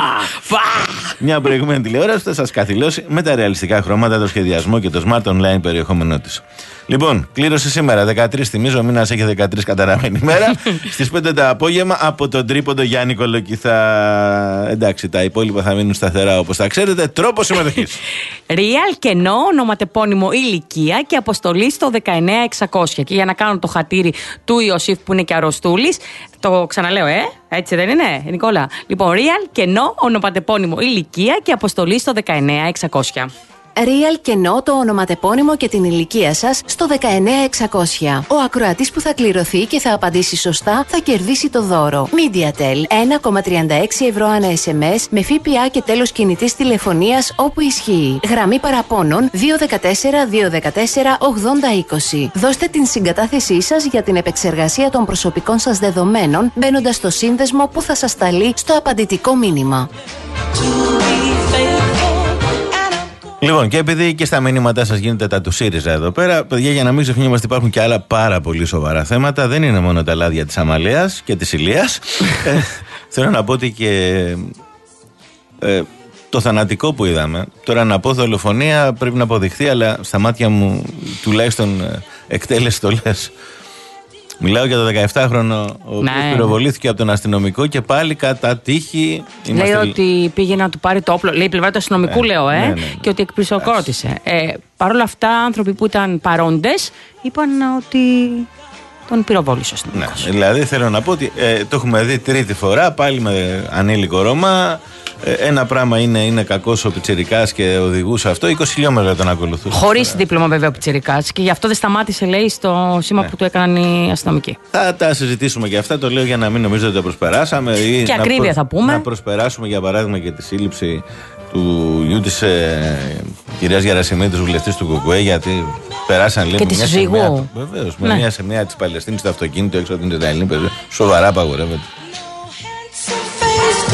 Μια προηγουμένη τηλεόραση που θα σας καθυλώσει με τα ρεαλιστικά χρώματα, το σχεδιασμό και το smart online περιεχόμενό της. Λοιπόν, κλήρωση σήμερα, δεκατρείς θυμίζω, ο μήνας έχει δεκατρείς καταραμένη ημέρα. Στις πέντε το απόγευμα από τον τρίποντο Γιάννη Κολοκυθά. Εντάξει, τα υπόλοιπα θα μείνουν σταθερά όπως τα ξέρετε. Τρόπο συμμετοχής. Real κενό, ονοματεπώνυμο ηλικία και αποστολή στο δεκαεννέα εξακόσια. Και για να κάνω το χατήρι του Ιωσήφ που είναι και αρρωστούλης, το ξαναλέω, ε, έτσι δεν είναι, Νικόλα? Λοιπόν, Real κενό, ονοματεπώνυμο ηλικία και αποστολή στο δεκαεννέα εξακόσια. Real κενό το ονοματεπώνυμο και την ηλικία σας στο δεκαεννέα εξακόσια. Ο ακροατής που θα κληρωθεί και θα απαντήσει σωστά θα κερδίσει το δώρο. MediaTel ένα κόμμα τριάντα έξι ευρώ ανά ες εμ ες με ΦΠΑ και τέλος κινητής τηλεφωνίας όπου ισχύει. Γραμμή παραπώνων δύο ένα τέσσερα δύο ένα τέσσερα ογδόντα είκοσι. Δώστε την συγκατάθεσή σας για την επεξεργασία των προσωπικών σας δεδομένων μπαίνοντας στο σύνδεσμο που θα σας σταλεί στο απαντητικό μήνυμα. Λοιπόν, και επειδή και στα μηνύματά σας γίνεται τα του ΣΥΡΙΖΑ εδώ πέρα, παιδιά, για να μην ξεχνιόμαστε, υπάρχουν και άλλα πάρα πολύ σοβαρά θέματα. Δεν είναι μόνο τα λάδια της Αμαλίας και της Ηλίας. ε, θέλω να πω ότι και ε, το θανατικό που είδαμε, τώρα να πω δολοφονία πρέπει να αποδειχθεί, αλλά στα μάτια μου τουλάχιστον ε, εκτέλεση το λες. Μιλάω για το δεκαεφτάχρονο, ο οποίος ναι. πυροβολήθηκε από τον αστυνομικό και πάλι κατά τύχη. Λέει Είμαστε... ότι πήγε να του πάρει το όπλο. Λέει η πλευρά του αστυνομικού, ναι, λέω, ε, ναι, ναι, ναι. και ότι εκπλησοκρότησε. Ε, Παρ' όλα αυτά, άνθρωποι που ήταν παρόντες είπαν ότι τον πυροβόλησε ο αστυνομικός. Ναι, δηλαδή θέλω να πω ότι ε, το έχουμε δει τρίτη φορά, πάλι με ανήλικο Ρώμα. Ε, ένα πράγμα είναι, είναι κακός ο πιτσιρικάς και οδηγούσε αυτό. είκοσι χιλιόμετρα τον ακολουθούσε. Χωρίς δίπλωμα βέβαια ο πιτσιρικάς. Και γι' αυτό δεν σταμάτησε, λέει, στο σήμα ναι. που του έκαναν οι αστυνομικοί. Θα τα συζητήσουμε και αυτά. Το λέω για να μην νομίζετε ότι τα προσπεράσαμε. Ή και ακρίβεια προ... θα πούμε. Να προσπεράσουμε για παράδειγμα και τη σύλληψη του γιου της ε, κυρίας Γερασιμίδης, βουλευτής του Κουκουέ, γιατί περάσαν λίγο. Και τη συζύγου. Βεβαίως. Ναι. Με μια σημαία της Παλαιστίνης στο αυτοκίνητο έξω από την Ισραηλινή. Σοβαρά απαγορεύεται.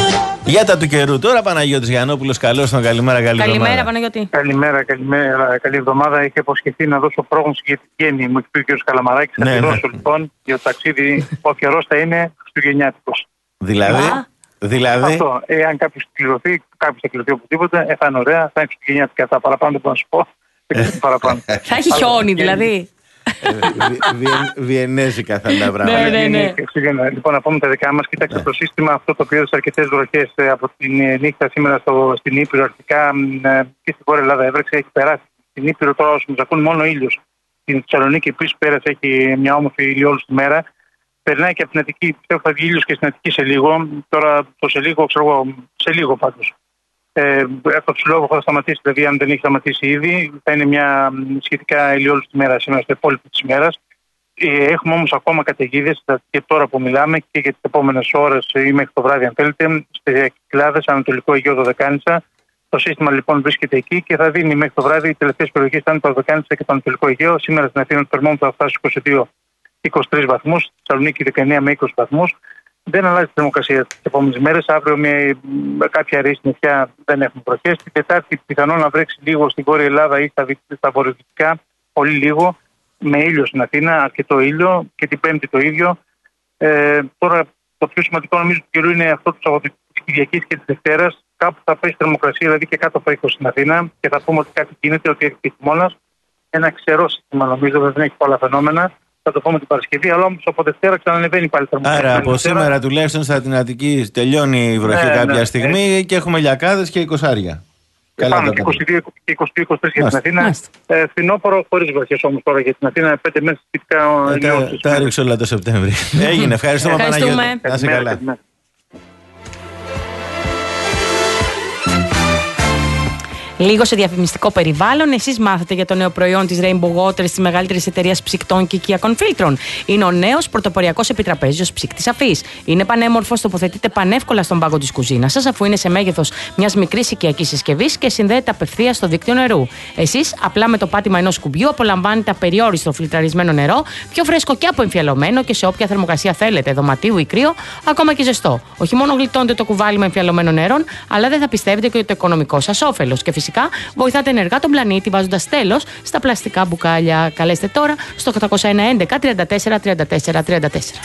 Για τα του καιρού τώρα, Παναγιώτης Γιαννόπουλος, καλώς τον, καλημέρα, καλή Καλημέρα, εβδομάδα. Παναγιώτη. Καλημέρα, καλημέρα, καλή εβδομάδα. Είχε υποσχεθεί να δώσω πρόγνωση για την γέννη μου, είπε ο κ. Καλαμαράκης. Θα Ναι, τη ναι. δώσω λοιπόν για το ταξίδι. Ο καιρός θα είναι χριστουγεννιάτικος. Δηλαδή, Α. δηλαδή Αυτό. Εάν κάποιος κληρωθεί, κάποιος θα κληρωθεί οπουδήποτε, ε, θα είναι ωραία, θα είναι χριστουγεννιάτικα. Τα παραπάνω δεν μπορώ να σου πω. Δεν ξέρω τι παραπάνω. Θα έχει χιόνι δηλαδή. ε, βι- βιεν- βιενέζικα θα είναι τα πράγματα. Ναι, ναι, ναι. Χριστούγεννα. Λοιπόν, να πούμε τα δικά μας. Κοίταξε το σύστημα αυτό το οποίο έδωσε αρκετές βροχές ε, από την ε, νύχτα σήμερα στο, στην Ήπειρο. Αρχικά ε, και στην Βόρεια Ελλάδα έβρεξε, έχει περάσει. Στην Ήπειρο τώρα όσοι μας ακούν μόνο ήλιος. Στην Θεσσαλονίκη επίσης πέρασε, έχει μια όμορφη ηλιόλουστη μέρα. Περνάει και από την Αττική, πιστεύω θα βγει ήλιος και στην Αττική σε λίγο. Τώρα το σε λίγο, ξέρω εγώ, σε λίγο πάντως. Ε, από του λόγου θα σταματήσει, δηλαδή αν δεν έχει σταματήσει ήδη, θα είναι μια μ, σχετικά ηλιόλουστη μέρα σήμερα στο υπόλοιπο της ημέρας. Ε, έχουμε όμως ακόμα καταιγίδες και τώρα που μιλάμε και για τις επόμενες ώρες ή μέχρι το βράδυ, αν θέλετε, στις Κυκλάδες, Ανατολικό Αιγαίο, Δωδεκάνησα. Το σύστημα λοιπόν βρίσκεται εκεί και θα δίνει μέχρι το βράδυ. Οι τελευταίες περιοχές θα είναι το Δωδεκάνησα και το Ανατολικό Αιγαίο. Σήμερα στην Αθήνα το θερμόμετρο θα φτάσει είκοσι δύο με είκοσι τρεις βαθμούς, στη Θεσσαλονίκη δεκαεννέα με είκοσι βαθμούς. Δεν αλλάζει η θερμοκρασία τις επόμενες μέρες. Αύριο με, με κάποια αραιή συννεφιά δεν έχουμε βροχές. Την Τετάρτη πιθανόν να βρέξει λίγο στην Βόρεια Ελλάδα ή στα, δι- στα βορειοδυτικά, πολύ λίγο, με ήλιο στην Αθήνα, αρκετό ήλιο, και την Πέμπτη το ίδιο. Ε, τώρα το πιο σημαντικό νομίζω του καιρού είναι αυτό του Σαββατοκύριακου, της Κυριακής και της Δευτέρας. Κάπου θα πέσει θερμοκρασία, δηλαδή και κάτω από είκοσι στην Αθήνα, και θα πούμε ότι κάτι γίνεται, ότι έχει χειμώνας. Ένα ξερό σύστημα νομίζω, δεν έχει πολλά φαινόμενα. Θα το πούμε την Παρασκευή, αλλά όμως από Δευτέρα ξανανεβαίνει πάλι η θερμοκρασία. Άρα από Δευτέρα- σήμερα τουλάχιστον στα την Αττική τελειώνει η βροχή Ναι, κάποια ναι, στιγμή και έχουμε λιακάδες και εικοσάρια. Καλά Πάνω τα και πάμε. είκοσι δύο και είκοσι είκοσι τρεις για την Μάλιστα, Αθήνα. μάλιστα. Ε, φθινόπωρο χωρίς βροχές όμως τώρα για την Αθήνα. Πέντε μέρες σχετικά Ε, τα- Τα ρίξω όλα το Σεπτέμβρη. Έγινε, ευχαριστούμε Ευχαριστούμε. Παναγιώτη. Να είσαι καλά. Λίγο σε διαφημιστικό περιβάλλον, εσείς μάθατε για το νέο προϊόν της Rainbow Water της μεγαλύτερης εταιρείας ψυκτών και οικιακών φίλτρων. Είναι ο νέος πρωτοποριακός επιτραπέζιος ψύκτης αφής. Είναι πανέμορφος, τοποθετείται πανεύκολα στον πάγκο της κουζίνας σας, αφού είναι σε μέγεθος μιας μικρής οικιακής συσκευής και συνδέεται απευθείας στο δίκτυο νερού. Εσείς, απλά με το πάτημα ενός κουμπιού, απολαμβάνετε απεριόριστο φιλτραρισμένο νερό, πιο φρέσκο και αποεμφιαλωμένο και σε όποια θερμοκρασία θέλετε, δωματίου ή κρύο, ακόμα και ζεστό. Όχι μόνο γλιτώνετε το κουβάλι με εμφιαλωμένο νερό, αλλά δεν θα πιστεύετε και το οικονομικό σας όφελος. Και φυσικά βοηθάτε ενεργά τον πλανήτη βάζοντας τέλος στα πλαστικά μπουκάλια. Καλέστε τώρα στο οκτώ ένα ένα τριάντα τέσσερα τριάντα τέσσερα τριάντα τέσσερα.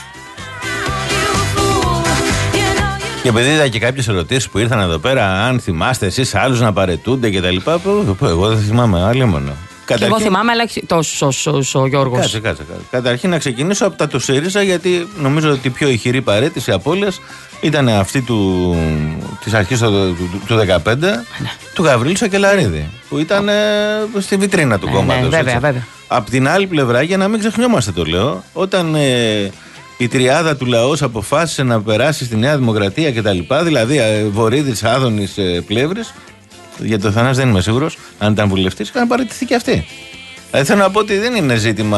Και επειδή είδα και κάποιες ερωτήσεις που ήρθαν εδώ πέρα, αν θυμάστε εσείς άλλους να παρετούνται και τα λοιπά, πω, πω, εγώ δεν θυμάμαι, άλλη μόνο. Και εγώ θυμάμαι, αλλά όχι τόσο όσο ο Γιώργος. Κάτσε, κάτσε, κάτσε. Καταρχήν να ξεκινήσω από τα του ΣΥΡΙΖΑ, γιατί νομίζω ότι η πιο ηχηρή παρέτηση από όλες ήταν αυτή του, της αρχής του, του, του, του δεκαπέντε, Ναι. του Γαβρίλη Σακελαρίδη, που ήταν ε, στη βιτρίνα του Ναι, κόμματος. ναι, βέβαια, έτσι. βέβαια. Απ' την άλλη πλευρά, για να μην ξεχνιόμαστε το λέω, όταν ε, η τριάδα του λαός αποφάσισε να περάσει στη Νέα Δημοκρατία κτλ., δηλαδή ε, Βορύδης, Άδωνης, ε, Πλεύρης, για το Θανάση δεν είμαι σίγουρος, αν ήταν βουλευτής, είχαν παραιτηθεί και αυτοί. Δηλαδή θέλω να πω ότι δεν είναι ζήτημα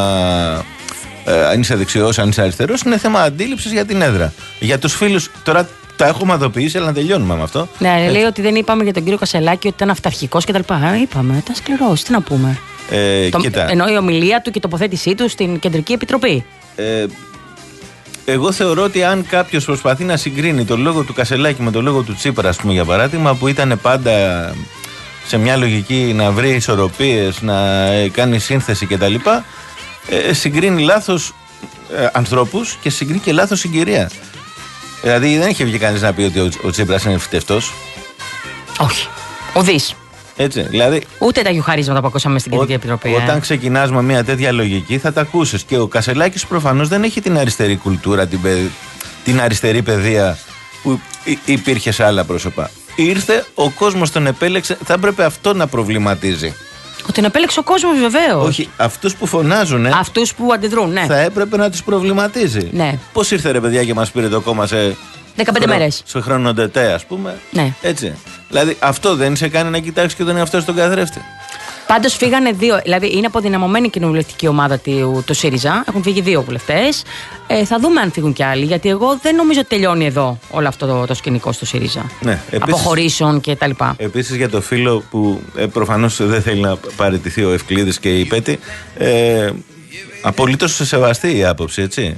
ε, αν είσαι δεξιός, αν είσαι αριστερός, είναι θέμα αντίληψης για την έδρα. Για τους φίλους, τώρα τα έχουμε αδοποιήσει, αλλά να τελειώνουμε με αυτό. Ναι, λέει ότι δεν είπαμε για τον κύριο Κασελάκη ότι ήταν αυταρχικός κτλ. Είπαμε, ήταν σκληρός, τι να πούμε. Ε, Το, κοίτα, ενώ η ομιλία του και η τοποθέτησή του στην Κεντρική Επιτροπή. ε, εγώ θεωρώ ότι αν κάποιος προσπαθεί να συγκρίνει τον λόγο του Κασελάκη με τον λόγο του Τσίπρα, ας πούμε, για παράδειγμα, που ήταν πάντα σε μια λογική να βρει ισορροπίες, να ε, κάνει σύνθεση κτλ., ε, συγκρίνει λάθος ε, ανθρώπους και συγκρίνει και λάθος συγκυρία. Δηλαδή δεν είχε βγει κανείς να πει ότι ο, ο Τσίπρας είναι φυτευτός. Όχι. Ουδής. Έτσι, δηλαδή Ούτε τα γιουχαρίσματα που ακούσαμε στην Κεντρική Ό, Επιτροπή. όταν ε. ξεκινάς με μια τέτοια λογική θα τα ακούσεις. Και ο Κασελάκης προφανώς δεν έχει την αριστερή κουλτούρα, την, παι- την αριστερή παιδεία που υ- υπήρχε σε άλλα πρόσωπα. Ήρθε, ο κόσμος τον επέλεξε, θα έπρεπε αυτό να προβληματίζει. Ότι τον επέλεξε ο κόσμος, βεβαίως. Όχι, αυτούς που φωνάζουν Αυτούς που αντιδρούν, ναι. θα έπρεπε να τους προβληματίζει. Ναι. Πώς ήρθε ρε παιδιά και μας πήρε το κόμμα σε, δεκαπέντε χρονο- μέρες. σε χρονοτετέ, ας πούμε. Ναι. Έτσι. Δηλαδή αυτό δεν σε κάνει να κοιτάξει και τον εαυτό στον καθρέφτη. Πάντως φύγανε δύο, δηλαδή είναι αποδυναμωμένη η κοινοβουλευτική ομάδα του, του ΣΥΡΙΖΑ. Έχουν φύγει δύο βουλευτές. Ε, θα δούμε αν φύγουν κι άλλοι, γιατί εγώ δεν νομίζω ότι τελειώνει εδώ όλο αυτό το, το σκηνικό στο ΣΥΡΙΖΑ. Ναι, επίσης- Αποχωρήσεων κτλ. Επίσης για το φίλο που ε, προφανώς δεν θέλει να παραιτηθεί ο Ευκλήδης και η Πέτη, ε, απολύτως σε σεβαστή η άποψη, έτσι.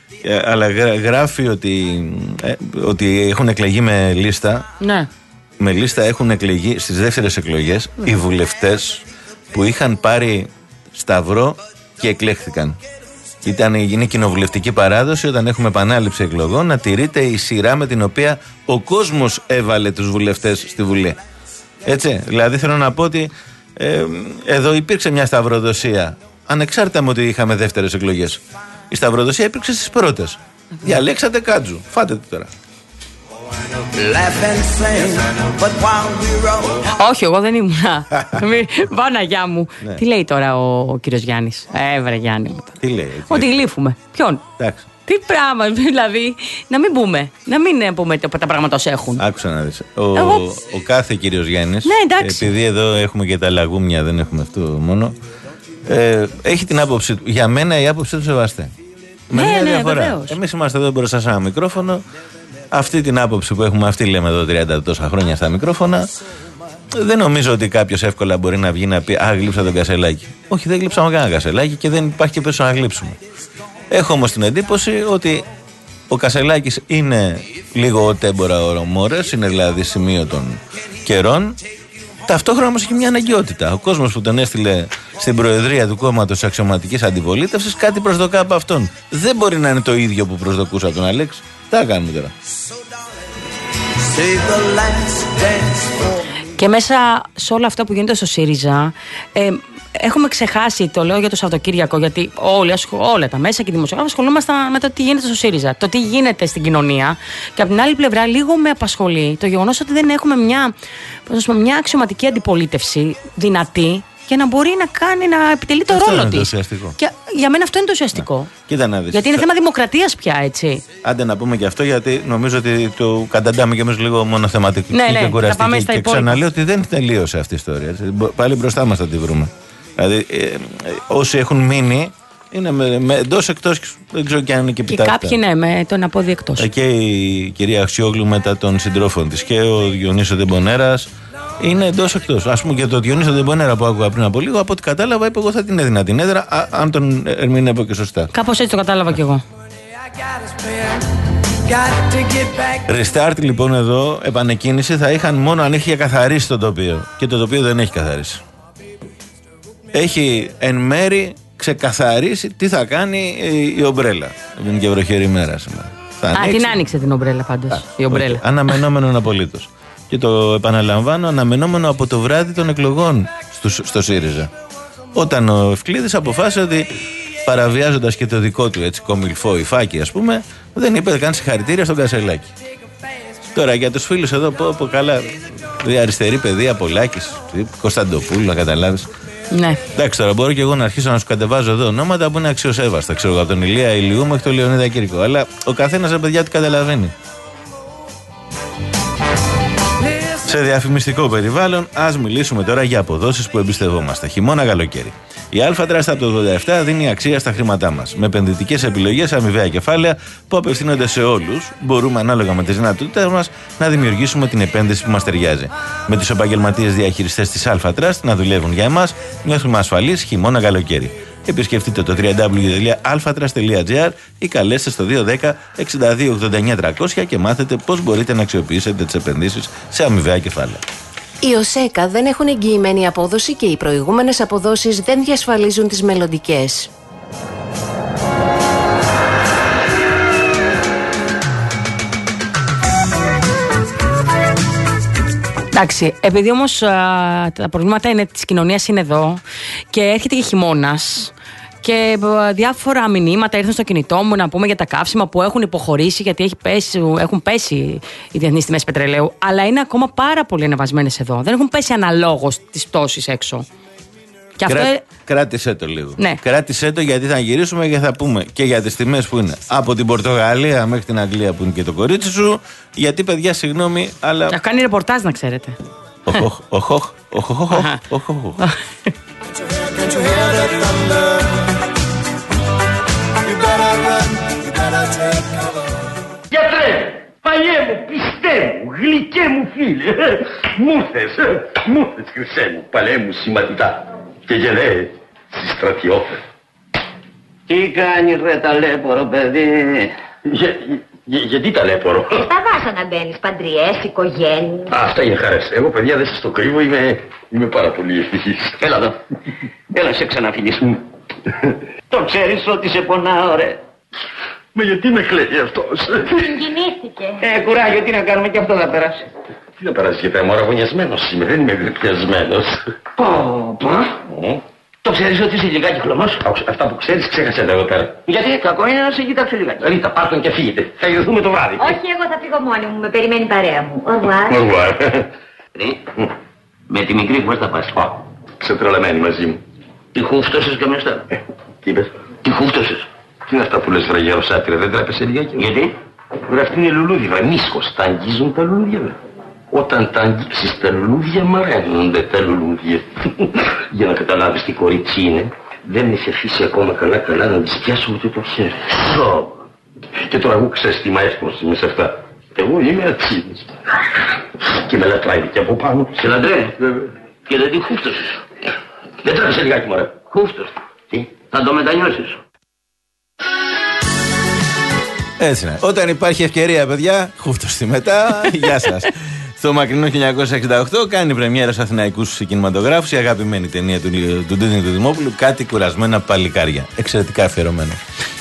Ε, αλλά γράφει ότι, ε, ότι έχουν εκλεγεί με λίστα. Ναι. Με λίστα έχουν εκλεγεί στις δεύτερες εκλογές οι βουλευτές που είχαν πάρει σταυρό και εκλέχθηκαν. Ήταν, είναι κοινοβουλευτική παράδοση όταν έχουμε επανάληψη εκλογών να τηρείται η σειρά με την οποία ο κόσμος έβαλε τους βουλευτές στη Βουλή. Έτσι, δηλαδή θέλω να πω ότι ε, εδώ υπήρξε μια σταυροδοσία ανεξάρτητα με ότι είχαμε δεύτερες εκλογές. Η σταυροδοσία υπήρξε στις πρώτες. Διαλέξατε Κάτζου, φάτε το τώρα. Όχι, εγώ δεν ήμουνα. Βάναγιά μου. Ναι. Τι λέει τώρα ο, ο κύριος Γιάννης? Έβρε Γιάννη μου. Τι λέει? Τι ότι λέει. γλύφουμε. Ποιον? Εντάξει. Τι πράγμα, δηλαδή, να μην πούμε. Να μην πούμε τα πράγματα ως έχουν. Άκουσα να δεις. Ο, Εγώ... ο κάθε κύριος Γιάννης, ναι, εντάξει. επειδή εδώ έχουμε και τα λαγούμια, δεν έχουμε αυτό μόνο, ε, έχει την άποψη του. Για μένα η άποψη του σεβαστέ. Με ναι, μια ναι, διαφορά. βεβαίως. Εμείς είμαστε εδώ μπροστά σε ένα μικρόφωνο. Αυτή την άποψη που έχουμε, αυτή λέμε εδώ τριάντα τόσα χρόνια στα μικρόφωνα. Δεν νομίζω ότι κάποιος εύκολα μπορεί να βγει να πει «Α, γλύψα τον Κασελάκη». Όχι, δεν γλύψαμε κανένα Κασελάκη και δεν υπάρχει και πίσω να γλύψουμε. Έχω όμως την εντύπωση ότι ο Κασελάκης είναι λίγο ο τέμπορα ο Μόρες, είναι δηλαδή σημείο των καιρών. Ταυτόχρονα όμως έχει μια αναγκαιότητα. Ο κόσμος που τον έστειλε στην προεδρία του κόμματος αξιωματικής αντιπολίτευσης κάτι προσδοκά από αυτόν. Δεν μπορεί να είναι το ίδιο που προσδοκούσα από τον Αλέξη. Τι κάνουμε τώρα. Και μέσα σε όλα αυτά που γίνεται στο ΣΥΡΙΖΑ, ε, έχουμε ξεχάσει, το λέω για το Σαββατοκύριακο, γιατί όλοι, όλα τα μέσα και οι δημοσιογράφοι ασχολούμαστε με το τι γίνεται στο ΣΥΡΙΖΑ, το τι γίνεται στην κοινωνία. Και από την άλλη πλευρά, λίγο με απασχολεί το γεγονός ότι δεν έχουμε μια, μια αξιωματική αντιπολίτευση δυνατή για να μπορεί να κάνει, να επιτελεί το αυτό ρόλο είναι της. Το ουσιαστικό. Και για μένα αυτό είναι το ουσιαστικό. Ναι. Κοίτα να δεις. Γιατί είναι θέμα δημοκρατίας πια, έτσι. Άντε να πούμε και αυτό, γιατί νομίζω ότι το καταντάμε και εμείς λίγο μονοθεματική ναι, ναι, και κουραστική. Και υπόλοιπα. ξαναλέω ότι δεν τελείωσε αυτή η ιστορία. Έτσι. Πάλι μπροστά μας θα τη βρούμε. Δηλαδή, ε, ε, όσοι έχουν μείνει είναι με, με εντός εκτός, δεν ξέρω και αν είναι και επιτάχυτα. Και κάποιοι ναι, με τον απόδι εκτός. Ε, και η κυρία Αξιόγλου μετά των συντρόφων της και ο Διονύσης Ντεμπονέρας. Είναι εντός εκτός. Ας πούμε και το Διονύσιο Ντεμπονέρα που άκουγα πριν από λίγο, από ό,τι κατάλαβα, είπε εγώ θα την έδινα την έδρα, α, αν τον ερμηνεύω και σωστά. Κάπως έτσι το κατάλαβα κι εγώ. Restart λοιπόν εδώ, επανεκκίνηση θα είχαν μόνο αν είχε καθαρίσει το τοπίο. Και το τοπίο δεν έχει καθαρίσει. Έχει εν μέρη ξεκαθαρίσει τι θα κάνει η, η ομπρέλα. Είναι και βροχερή μέρα σήμερα. Α, την άνοιξε την ομπρέλα πάντως. Α, η ομπρέλα. Okay. Αναμενόμενο απολύτως. Και το επαναλαμβάνω, αναμενόμενο από το βράδυ των εκλογών στο, στο ΣΥΡΙΖΑ. Όταν ο Ευκλήδης αποφάσισε ότι παραβιάζοντας και το δικό του έτσι κομιλφό υφάκι, ας πούμε, δεν είπε καν συγχαρητήρια στον Κασελάκη. Τώρα για τους φίλους εδώ, πω, πω καλά, η αριστερή παιδεία, Πολάκης, Κωνσταντοπούλου, να καταλάβεις. Ναι. Εντάξει, τώρα μπορώ και εγώ να αρχίσω να σου κατεβάζω εδώ ονόματα που είναι αξιοσέβαστα. Ξέρω από τον Ηλία Ηλιού μέχρι τον Λεωνίδα Κύρκο. Αλλά ο καθένας τα παιδιά του καταλαβαίνει. Σε διαφημιστικό περιβάλλον, ας μιλήσουμε τώρα για αποδόσεις που εμπιστευόμαστε. Χειμώνα, καλοκαίρι. Η Alpha Trust από το ογδόντα επτά δίνει αξία στα χρήματά μας. Με επενδυτικές επιλογές, αμοιβαία κεφάλαια που απευθύνονται σε όλους, μπορούμε ανάλογα με τις δυνατότητες μας να δημιουργήσουμε την επένδυση που μας ταιριάζει. Με τους επαγγελματίες διαχειριστές της Alpha Trust να δουλεύουν για εμάς, νιώθουμε ασφαλείς χειμώνα, καλοκαίρι. Επισκεφτείτε το double-u double-u double-u τελεία alphatrust τελεία gr ή καλέστε στο δύο ένα μηδέν εξήντα δύο ογδόντα εννιά τριακόσια και μάθετε πώς μπορείτε να αξιοποιήσετε τις επενδύσεις σε αμοιβαία κεφάλαια. Οι ΟΣΕΚΑ δεν έχουν εγγυημένη απόδοση και οι προηγούμενες αποδόσεις δεν διασφαλίζουν τις μελλοντικές. Εντάξει, επειδή όμως α, τα προβλήματα είναι, της κοινωνίας είναι εδώ και έρχεται και χειμώνας και α, διάφορα μηνύματα ήρθαν στο κινητό μου να πούμε για τα καύσιμα που έχουν υποχωρήσει γιατί έχει πέσει, έχουν πέσει οι διεθνείς τιμές πετρελαίου, αλλά είναι ακόμα πάρα πολύ ανεβασμένες εδώ. Δεν έχουν πέσει αναλόγως τις πτώσεις έξω. Και Κρά, αυτό... Κράτησέ το λίγο. Ναι. Κράτησέ το γιατί θα γυρίσουμε και θα πούμε και για τις τιμές που είναι από την Πορτογαλία μέχρι την Αγγλία που είναι και το κορίτσι σου. Γιατί παιδιά, συγγνώμη, αλλά. Θα κάνει ρεπορτάζ να ξέρετε. Οχ, οχ, οχ, οχ, οχ, οχ. Γιατρέ, παλιέ μου, πιστέ μου, γλυκέ μου φίλε, μου θες, μου θες χρυσέ μου, παλιέ μου σηματιτά και γενναίε στη στρατιώτε. Τι κάνεις ρε ταλέπορο παιδί? Για, για, γιατί ταλέπορο? Στα βάσανα μπαίνεις, παντριές, οικογένειες. Α, αυτά είναι χαρές. Εγώ παιδιά δεν σας το κρύβω, είμαι, είμαι πάρα πολύ ευτυχής. Έλα εδώ. Έλα σε ξαναφιλήσουμε. Το ξέρεις ότι σε πονάω ρε. Μα γιατί με κλαίει αυτός? Συγκινήθηκε. Ε, κουράγιο, τι να κάνουμε, και αυτό θα περάσει. Τι θα περάσει, γιατί είμαι αραγωνιασμένος σήμερα, δεν είμαι γρυπιασμένος. Πω, πω. Το ξέρεις ότι είσαι λιγάκι χλωμός? Αυτά που ξέρεις ξέχασε τα εδώ πέρα. Γιατί κακό είναι να σε κοιτάξω λιγάκι. Ρίτα, πάρ' τον και φύγετε. Θα ειδωθούμε το βράδυ. Όχι, εγώ θα φύγω μόνη μου, με περιμένει η παρέα μου. Ορβουάρ. Ορβουάρ. Με τη μικρή πώς θα πας? Ξετρελαμένη μαζί μου. Τι χούφτωσες καμιά στά? Τι είπες? Τι χούφτωσες? Τι είναι αυτά που λες βρε γεροσάτηρε, δεν τρέπεσαι λιγάκι? Γιατί? Βρε αυτή είναι λουλούδι, μίσχος, τα αγγίζουν τα λουλούδια βρε. Όταν τα αγγίξεις τα λουλούδια μαραίνονται τα λουλούδια. Για να καταλάβεις τι κορίτσι είναι, δεν έχει αφήσει ακόμα καλά καλά να της πιάσω ούτε το χέρι. Σω. Και τώρα εγώ ξέρεις τι μαέστρος είμαι σε αυτά. Εγώ είμαι ατσίδης. Και με λατράει και από πάνω. Σε λατράει. Και δεν τη χούφτωσες. Δεν τρέπεσαι λιγάκι μωρέ. Χούφτωσες. Τι, θα το μετανιώσεις. Έτσι είναι. Όταν υπάρχει ευκαιρία, παιδιά, χούφτωστη μετά. Γεια σας. Στο μακρινό χίλια εννιακόσια εξήντα οκτώ κάνει πρεμιέρα στους αθηναϊκούς κινηματογράφους η αγαπημένη ταινία του Ντίνη του Δημόπουλου, Κάτι κουρασμένα παλικάρια. Εξαιρετικά αφιερωμένο.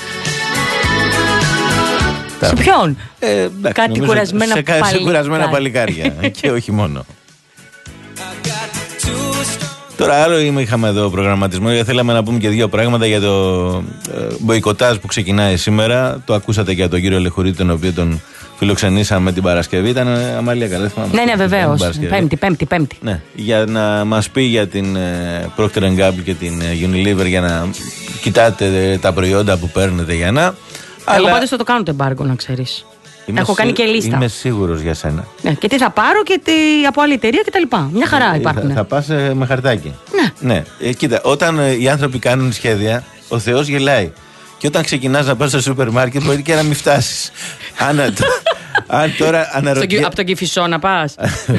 Σε ποιον? Ε, εντάξει, Κάτι κουρασμένα σε, παλικάρια. σε κουρασμένα παλικάρια. Και όχι μόνο. Τώρα άλλο είχαμε εδώ προγραμματισμό γιατί θέλαμε να πούμε και δύο πράγματα για το ε, μποϊκοτάζ που ξεκινάει σήμερα. Το ακούσατε και από τον κύριο Λεχουρίδη, τον οποίο τον φιλοξενήσαμε την Παρασκευή. Ήταν Αμαλία, καλά θυμάμαι. Ναι, ναι, βεβαίως. Πέμπτη, πέμπτη, πέμπτη. Ναι, για να μας πει για την ε, Procter and Gamble και την ε, Unilever, για να κοιτάτε ε, τα προϊόντα που παίρνετε για να. Εγώ αλλά... πάντως θα το κάνω το εμπάργκο, να ξέρεις. Είμαι Έχω κάνει και λίστα. Είμαι σίγουρος για σένα. Ναι, και τι θα πάρω και τι, από άλλη εταιρεία και τα λοιπά. Μια χαρά υπάρχουν. Θα, θα πας ε, με χαρτάκι. Ναι. ναι. Ε, κοίτα, όταν ε, οι άνθρωποι κάνουν σχέδια, ο Θεός γελάει. Και όταν ξεκινάς να πας στο σούπερ μάρκετ, μπορεί και να μην φτάσεις. αν, αν τώρα αναρωτιέ... Από τον Κηφισό να πας.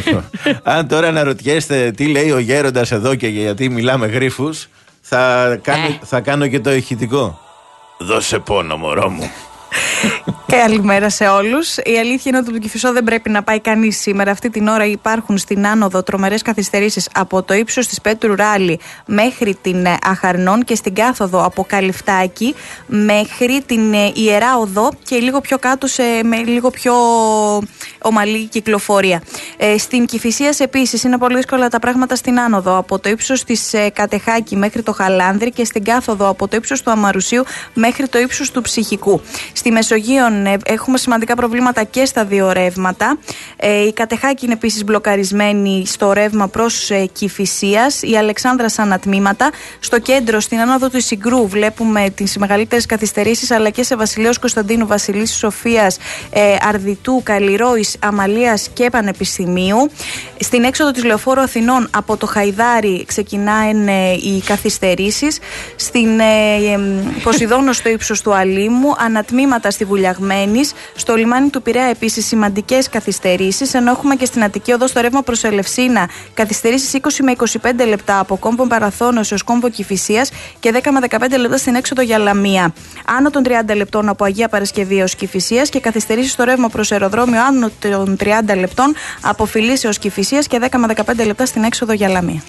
Αν τώρα αναρωτιέστε τι λέει ο γέροντας εδώ και γιατί μιλάμε γρίφους, θα κάνω, ε. θα κάνω και το ηχητικό. Δώσε πόνο, μωρό μου. Καλημέρα σε όλους. Η αλήθεια είναι ότι το Κηφισό δεν πρέπει να πάει κανείς σήμερα. Αυτή την ώρα υπάρχουν στην άνοδο τρομερές καθυστερήσεις από το ύψος της Πέτρου Ράλη μέχρι την Αχαρνών και στην κάθοδο από Καλυφτάκη μέχρι την Ιερά Οδό και λίγο πιο κάτω σε, με λίγο πιο ομαλή κυκλοφορία. Ε, στην Κηφισίας επίσης είναι πολύ δύσκολα τα πράγματα στην άνοδο από το ύψος της ε, Κατεχάκη μέχρι το Χαλάνδρη και στην κάθοδο από το ύψος του Αμαρουσίου μέχρι το ύψος του Ψυχικού. Στη Μεσογείων ε, έχουμε σημαντικά προβλήματα και στα δύο ρεύματα. Ε, η Κατεχάκη είναι επίσης μπλοκαρισμένη στο ρεύμα προς ε, Κηφισίας. Η Αλεξάνδρα σαν ανατμήματα. Στο κέντρο, στην άνοδο του Συγκρού, βλέπουμε τις μεγαλύτερες καθυστερήσεις, αλλά και σε Βασιλέως Κωνσταντίνου, Βασιλίσσης Σοφίας, ε, Αρδιτού, Καλλιρόης, Αμαλίας και Πανεπιστημίου. Στην έξοδο της Λεωφόρου Αθηνών από το Χαϊδάρι ξεκινάνε οι καθυστερήσεις. Στην ε, ε, Ποσειδώνο στο ύψος του Αλήμου, ανατμήματα στη Βουλιαγμένης. Στο λιμάνι του Πειραιά επίσης σημαντικές καθυστερήσεις, ενώ έχουμε και στην Αττική Οδό στο ρεύμα προς Ελευσίνα καθυστερήσεις είκοσι με είκοσι πέντε λεπτά από κόμβο Παραθώνος έως κόμβο Κηφισίας και δέκα με δεκαπέντε λεπτά στην έξοδο για Λαμία. Άνω των τριάντα λεπτών από Αγία Παρασκευή έως Κηφισίας και καθυστερήσεις στο ρεύμα προς αεροδρόμιο άνω των τριάντα λεπτών από Φιλής έως Κηφισίας και δέκα με δεκαπέντε λεπτά στην έξοδο για Λαμία.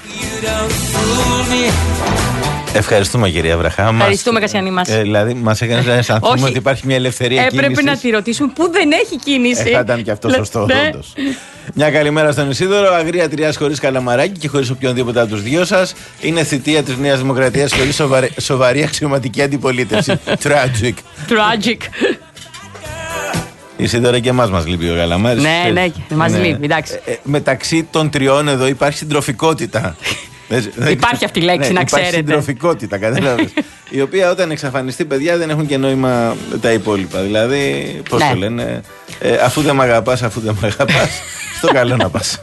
Ευχαριστούμε, κυρία Βραχά. Ευχαριστούμε, Κασιανή μας. Ε, δηλαδή, μας έκανε να αισθανθούμε ότι υπάρχει μια ελευθερία κίνησης. Έπρεπε να τη ρωτήσουμε πού δεν έχει κίνηση. Ε, θα ήταν και αυτό σωστό, ναι. όντως. Μια καλημέρα στον Ισίδωρο. Αγρία τριάς χωρίς καλαμαράκι και χωρίς οποιονδήποτε από τους δυο σας. Είναι θητεία της Νέας Δημοκρατίας χωρίς σοβαρή, σοβαρή αξιωματική αντιπολίτευση. Tragic. Tragic. Ισίδωρο, και εμάς μας λείπει ο Καλαμάρης. Ναι, ναι, μας λείπει, εντάξει. Ε, ε, μεταξύ των τριών εδώ υπάρχει συντροφικότητα. Υπάρχει αυτή η λέξη, ναι, να ξέρετε. Υπάρχει συντροφικότητα, κατάλαβες. Η οποία όταν εξαφανιστεί, παιδιά, δεν έχουν και νόημα τα υπόλοιπα. Δηλαδή, πώς ναι. το λένε, ε, αφού δεν μ' αγαπάς, αφού δεν μ' αγαπάς, στο καλό να πας.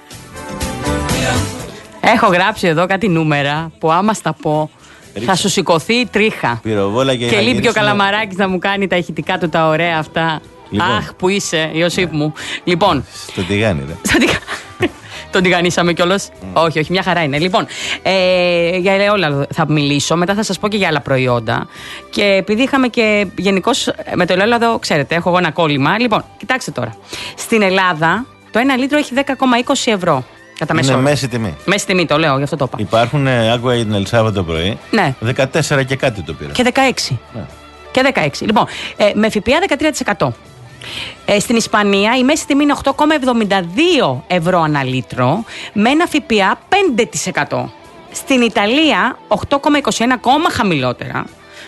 Έχω γράψει εδώ κάτι νούμερα που άμα στα πω ρίξε. Θα σου σηκωθεί η τρίχα. Πυροβόλα και, και λείπει και ο Καλαμαράκης να μου κάνει τα ηχητικά του τα ωραία αυτά. Λοιπόν. Αχ, που είσαι, Ιωσήπ μου. Λοιπόν. Στο τηγάνι, ρε. Τον τηγανίσαμε κιόλας. Mm. Όχι, όχι, μια χαρά είναι. Λοιπόν, ε, για ελαιόλαδο θα μιλήσω, μετά θα σας πω και για άλλα προϊόντα. Και επειδή είχαμε και γενικώς με το ελαιόλαδο, ξέρετε, έχω εγώ ένα κόλλημα. Λοιπόν, κοιτάξτε τώρα. Στην Ελλάδα το ένα λίτρο έχει δέκα κόμμα είκοσι ευρώ. Κατά μέσο είναι όρο. μέση τιμή. Μέση τιμή, το λέω, γι' αυτό το είπα. Υπάρχουν, ε, άκουγα για την Ελσάβα το πρωί. Ναι. δεκατέσσερα και κάτι το πήρα. Και δεκαέξι. Ναι. Και δεκαέξι. Λοιπόν, ε, με ΦΠΑ δεκατρία τοις εκατό. Ε, στην Ισπανία η μέση τιμή είναι οκτώ κόμμα εβδομήντα δύο ευρώ ανά λίτρο, με ένα ΦΠΑ πέντε τοις εκατό. Στην Ιταλία οκτώ κόμμα είκοσι ένα, ακόμα χαμηλότερα.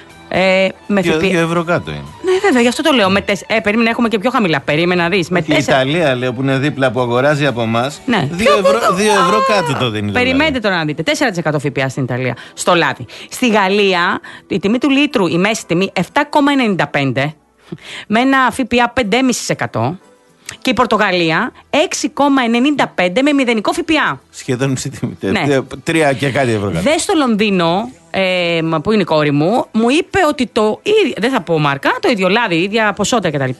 Ε, με δύο, ΦΠΑ... δύο ευρώ κάτω είναι. Ναι, βέβαια, γι' αυτό το λέω. Με τεσ... ε, περίμενα, έχουμε και πιο χαμηλά. Περίμενα να δεις. Με η τέσσερα... Ιταλία, λέω, που είναι δίπλα, που αγοράζει από εμάς. Ναι. δύο ευρώ, δύο ευρώ κάτω το δίνει. Περιμένετε τώρα να δείτε. τέσσερα τοις εκατό ΦΠΑ στην Ιταλία. Στο λάδι. Στη Γαλλία η τιμή του λίτρου, η μέση τιμή επτά κόμμα ενενήντα πέντε, με ένα ΦΠΑ πέντε κόμμα πέντε τοις εκατό. Και η Πορτογαλία έξι κόμμα ενενήντα πέντε με μηδενικό ΦΠΑ. Σχεδόν μισή τιμή. Ναι. Τρία και κάτι ευρώ κάτω. Δε στο Λονδίνο, ε, που είναι η κόρη μου, μου είπε ότι το ίδιο, δεν θα πω μάρκα, το ίδιο λάδι, η ίδια ποσότητα κτλ.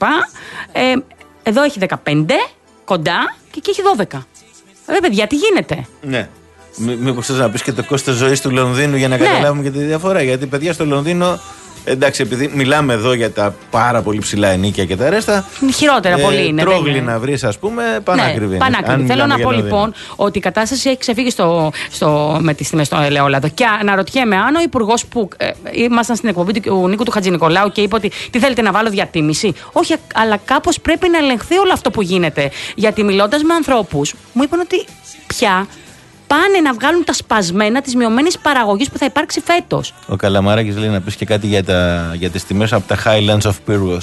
Ε, εδώ έχει δεκαπέντε κοντά και εκεί έχει δώδεκα. Ε, παιδιά, τι γίνεται. Ναι. Μήπως θες να πεις και το κόστος ζωής του Λονδίνου για να ναι. καταλάβουμε και τη διαφορά. Γιατί παιδιά στο Λονδίνο, εντάξει, επειδή μιλάμε εδώ για τα πάρα πολύ ψηλά ενίκια και τα ρέστα. Χειρότερα ε, πολύ είναι. Τρόγλι είναι. να βρεις, ας πούμε, πανάκριβη. Ναι, πανάκριβη. Θέλω να πω λοιπόν ότι η κατάσταση έχει ξεφύγει στο, στο, με τις τιμές στο ελαιόλαδο. Και αναρωτιέμαι αν ο υπουργός που ε, ήμασταν στην εκπομπή του Νίκου του Χατζηνικολάου και είπε ότι τι θέλετε να βάλω διατίμηση. Όχι, αλλά κάπως πρέπει να ελεγχθεί όλο αυτό που γίνεται. Γιατί μιλώντας με ανθρώπους, μου είπαν ότι πια πάνε να βγάλουν τα σπασμένα της μειωμένης παραγωγής που θα υπάρξει φέτος. Ο Καλαμαράκης λέει να πεις και κάτι για, τα, για τις τιμές από τα Highlands of Pyrgos.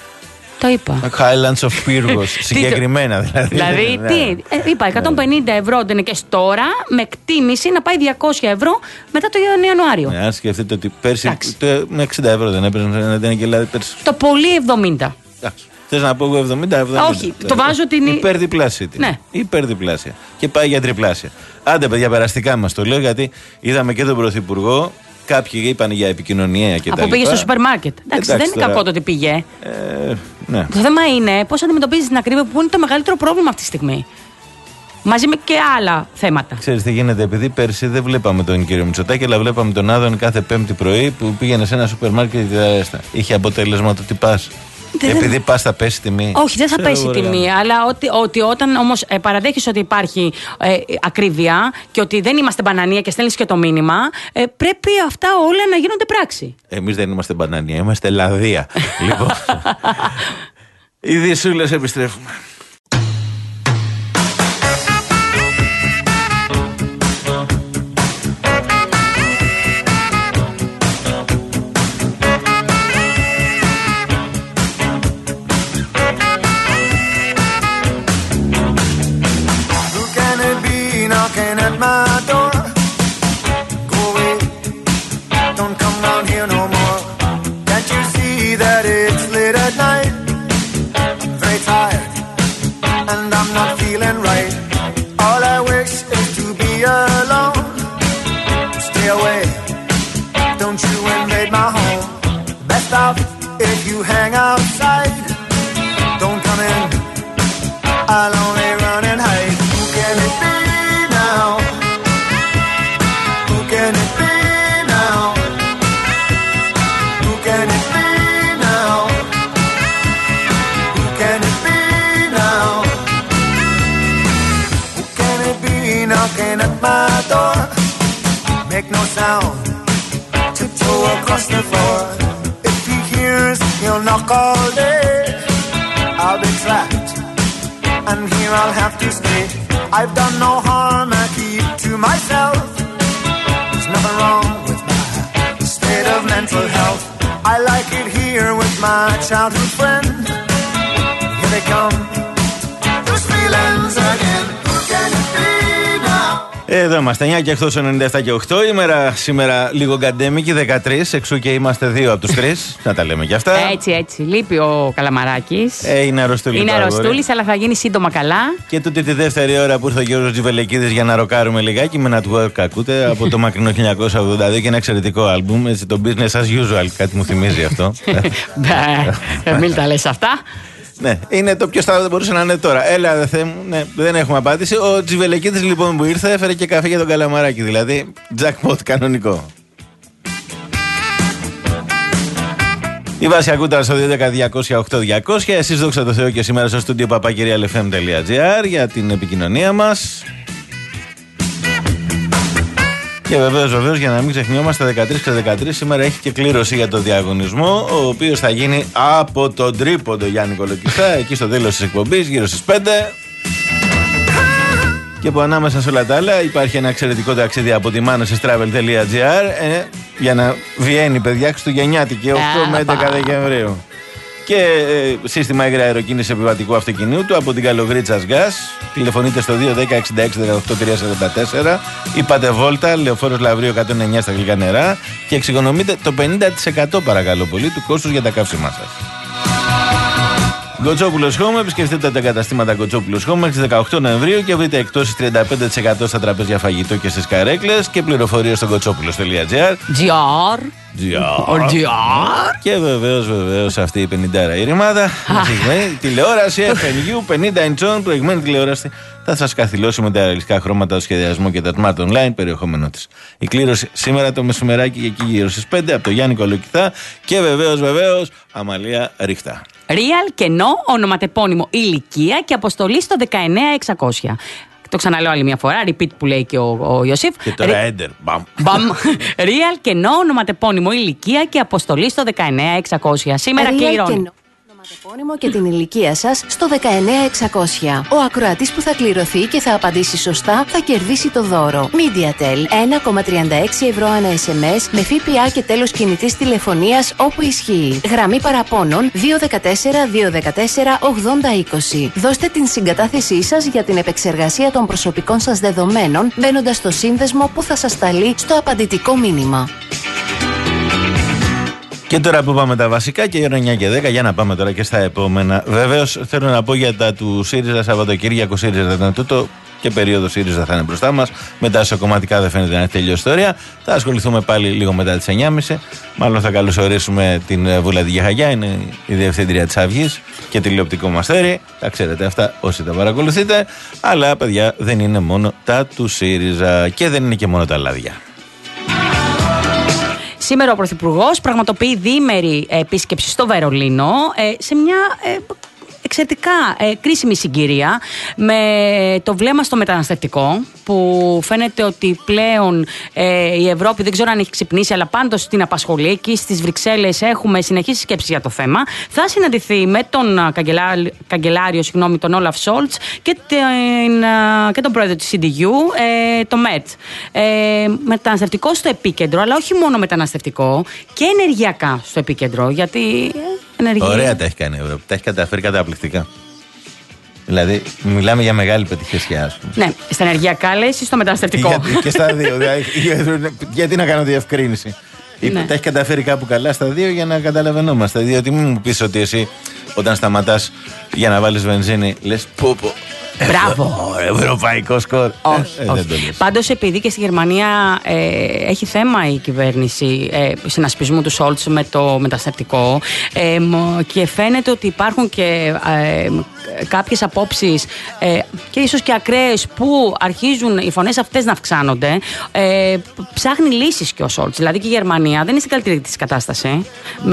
Το είπα. Highlands of Pyrgos. Συγκεκριμένα δηλαδή. Δηλαδή, τι, ε, είπα, εκατόν πενήντα ευρώ δεν είναι και τώρα, με εκτίμηση να πάει διακόσια ευρώ μετά το Ιανουάριο. Ναι, αν σκεφτείτε ότι πέρσι το, με εξήντα ευρώ δεν έπαιρνε, δεν και δηλαδή πέρσι. Το πολύ εβδομήντα. Εντάξει. Θες να πω εγώ εβδομήντα, εβδομήντα. Όχι, το βάζω την. Υπερδιπλάσια. Ναι. Υπερδιπλάσια. Και πάει για τριπλάσια. Άντε, παιδιά, περαστικά μας το λέω, γιατί είδαμε και τον Πρωθυπουργό. Κάποιοι είπαν για επικοινωνία και τα λοιπά. Από πήγε στο σούπερ μάρκετ. Εντάξει, δεν είναι τώρα κακό το ότι πήγε. Ε, ναι. Το θέμα είναι πώς αντιμετωπίζεις την ακρίβεια, που είναι το μεγαλύτερο πρόβλημα αυτή τη στιγμή. Μαζί με και άλλα θέματα. Ξέρεις τι γίνεται, επειδή πέρσι δεν βλέπαμε τον κύριο Μητσοτάκη, αλλά βλέπαμε τον Άδων κάθε Πέμπτη πρωί που πήγαινε σε ένα σούπερ μάρκετ και τα ρέστα. Είχε αποτέλεσμα το τι πας. Δεν... Επειδή πας θα πέσει τιμή. Όχι, δεν θα Ξέρω πέσει ωραία. τιμή, αλλά ότι, ότι όταν όμως ε, παραδέχεις ότι υπάρχει ε, ακρίβεια και ότι δεν είμαστε μπανανία και στέλνεις και το μήνυμα, ε, πρέπει αυτά όλα να γίνονται πράξη. Εμείς δεν είμαστε μπανανία, είμαστε λαδία. Λοιπόν, οι δυσούλες επιστρέφουμε. If you hang outside, don't come in. I'll only run and hide. Who can it be now? Who can it be now? Who can it be now? Who can it be now? Who can it be knocking at my door? Make no sound, tiptoe across the floor. He'll knock all day. I'll be trapped, and here I'll have to stay. I've done no harm, I keep to myself. There's nothing wrong with my state of mental health. I like it here with my childhood friend. Here they come, those feelings again. Who can it be now? Εδώ είμαστε, εννιά και εκτός ενενήντα επτά και οκτώ. Ημέρα σήμερα λίγο γκαντέμικη, δεκατρείς, εξού και είμαστε δύο από τους τρεις. Να τα λέμε κι αυτά. Έτσι, έτσι. Λείπει ο Καλαμαράκης. Ε, είναι αρρωστούλης. Είναι αρρωστούλης, αλλά θα γίνει σύντομα καλά. Και τούτη τη δεύτερη ώρα που ήρθε ο Γιώργος Τζιβελεκίδης για να ροκάρουμε λιγάκι με Network, ακούτε, από το μακρινό χίλια εννιακόσια ογδόντα δύο και ένα εξαιρετικό άλμπουμ. Έτσι, το business as usual, κάτι μου θυμίζει αυτό. Μην τα λες αυτά. Ναι, είναι το ποιο θα μπορούσε να είναι τώρα. Έλα, δε Θεέ μου, ναι, δεν έχουμε απάντηση. Ο Τζιβελεκίδης λοιπόν που ήρθε έφερε και καφέ για τον Καλαμαράκη. Δηλαδή, jackpot κανονικό. Η Βάση ακούτα στο δύο ένα μηδέν δύο μηδέν οκτώ διακόσια. Εσείς δόξα τω Θεώ και σήμερα στο στούντιο παπάκυριαλεφm.gr για την επικοινωνία μας. Και βεβαίως, βεβαίως, για να μην ξεχνιόμαστε, δεκατρείς και δεκατρείς σήμερα έχει και κλήρωση για το διαγωνισμό, ο οποίος θα γίνει από τον τρίποντο Γιάννη Κολοκυθά, εκεί στο τέλος της εκπομπής, γύρω στις πέντε. Και που ανάμεσα σε όλα τα άλλα υπάρχει ένα εξαιρετικό ταξίδι από τη manasstravel.gr ε, για να βγαίνει, παιδιά, Χριστουγεννιάτικη οκτώ με έντεκα Δεκεμβρίου. Και ε, σύστημα υγρά αεροκίνηση επιβατικού αυτοκινήτου από την Καλογρίτσας Gas. Τηλεφωνείτε στο δύο ένα μηδέν έξι έξι δεκαοκτώ τριακόσια σαράντα τέσσερα ή πάτε βόλτα, Λεωφόρος Λαυρίου εκατόν εννιά στα γλυκά νερά και εξοικονομείτε το πενήντα τοις εκατό παρακαλώ πολύ του κόστους για τα καύσιμά σας. Γκοτσόπουλος Home, επισκεφτείτε τα καταστήματα Γκοτσόπουλος Home μέχρι τις δεκαοκτώ Νοεμβρίου και βρείτε εκτόσεις τριάντα πέντε τοις εκατό στα τραπέζια φαγητό και στις καρέκλες και πληροφορίες στο γκοτσόπουλος.gr. Και βεβαίως, βεβαίως αυτή η πενηντάρα η ρημάδα. Τηλεόραση εφ εν γιου πενήντα inch, προηγμένη τηλεόραση. Θα σας καθυλώσει με τα ρεαλιστικά χρώματα, το σχεδιασμό και τα smart online περιεχόμενό της. Η κλήρωση σήμερα το μεσημεράκι εκεί γύρω στις πέντε από το Γιάννη Κολοκυθά και βεβαίως, βεβαίως, Αμαλία Ρίχτα. Real, κενό, ονοματεπώνυμο, ηλικία και αποστολή στο δεκαεννέα εξακόσια. Το ξαναλέω άλλη μια φορά, repeat που λέει και ο, ο Ιωσήφ. Και τώρα enter, μπαμ. Μπαμ. Real, κενό, ονοματεπώνυμο, ηλικία και αποστολή στο δεκαεννέα εξακόσια. Σήμερα κληρώνει. Ονοματεπώνυμο και την ηλικία σας στο δεκαεννέα εξακόσια. Ο ακροατής που θα κληρωθεί και θα απαντήσει σωστά θα κερδίσει το δώρο. MediaTel ένα κόμμα τριάντα έξι ευρώ ανά ες εμ ες με ΦΠΑ και τέλος κινητής τηλεφωνίας όπου ισχύει. Γραμμή παραπώνων δύο ένα τέσσερα δύο ένα τέσσερα ογδόντα είκοσι. Δώστε την συγκατάθεσή σας για την επεξεργασία των προσωπικών σας δεδομένων μπαίνοντας στο σύνδεσμο που θα σας σταλεί στο απαντητικό μήνυμα. Και τώρα που πάμε τα βασικά και η ώρα εννιά και δέκα, για να πάμε τώρα και στα επόμενα. Βεβαίως θέλω να πω για τα του ΣΥΡΙΖΑ Σαββατοκύριακο. ΣΥΡΙΖΑ θα ήταν τούτο και περίοδο ΣΥΡΙΖΑ θα είναι μπροστά μας. Μετά σε κομματικά δεν φαίνεται να έχει τελειώσει ιστορία. Θα ασχοληθούμε πάλι λίγο μετά τις εννιά και μισή. Μάλλον θα καλωσορίσουμε την Βουλαντή Γεχαγιά, είναι η διευθύντρια της Αυγής και τηλεοπτικό μας θέρι. Τα ξέρετε αυτά όσοι τα παρακολουθείτε. Αλλά παιδιά δεν είναι μόνο τα του ΣΥΡΙΖΑ και δεν είναι και μόνο τα λάδια. Σήμερα ο Πρωθυπουργός πραγματοποιεί διήμερη επίσκεψη στο Βερολίνο σε μια εξαιρετικά ε, κρίσιμη συγκυρία με το βλέμμα στο μεταναστευτικό, που φαίνεται ότι πλέον ε, η Ευρώπη δεν ξέρω αν έχει ξυπνήσει, αλλά πάντως την απασχολεί. Εκεί στις Βρυξέλλες έχουμε συνεχείς σκέψεις για το θέμα. Θα συναντηθεί με τον καγκελάριο, καγκελάριο συγγνώμη, τον Όλαφ Σόλτς και, και τον πρόεδρο της σι ντι γιου, ε, το ΜΕΤ. Ε, μεταναστευτικό στο επίκεντρο, αλλά όχι μόνο μεταναστευτικό, και ενεργειακά στο επίκεντρο, γιατί... Ενεργεία. Ωραία τα έχει κάνει η Ευρώπη. Τα έχει καταφέρει καταπληκτικά. Δηλαδή, μιλάμε για μεγάλη πετυχία, ας πούμε. Ναι, στα ενεργειακά λες ή στο μεταναστευτικό. Και, και στα δύο. Δηλαδή, γιατί να κάνω διευκρίνηση. Ναι. Τα έχει καταφέρει κάπου καλά στα δύο για να καταλαβαίνόμαστε. Διότι μην μου πεις ότι εσύ όταν σταματάς για να βάλεις βενζίνη λες πω πω. Μπράβο! Ευρωπαϊκό σκορ. Όχι, ε, όχι. Πάντως, επειδή και στη Γερμανία ε, έχει θέμα η κυβέρνηση ε, συνασπισμού του Σόλτς με το μεταναστευτικό ε, και φαίνεται ότι υπάρχουν και ε, κάποιες απόψεις ε, και ίσως και ακραίες που αρχίζουν οι φωνές αυτές να αυξάνονται, ε, ψάχνει λύσεις και ο Σόλτς. Δηλαδή και η Γερμανία δεν είναι στην καλύτερη της κατάσταση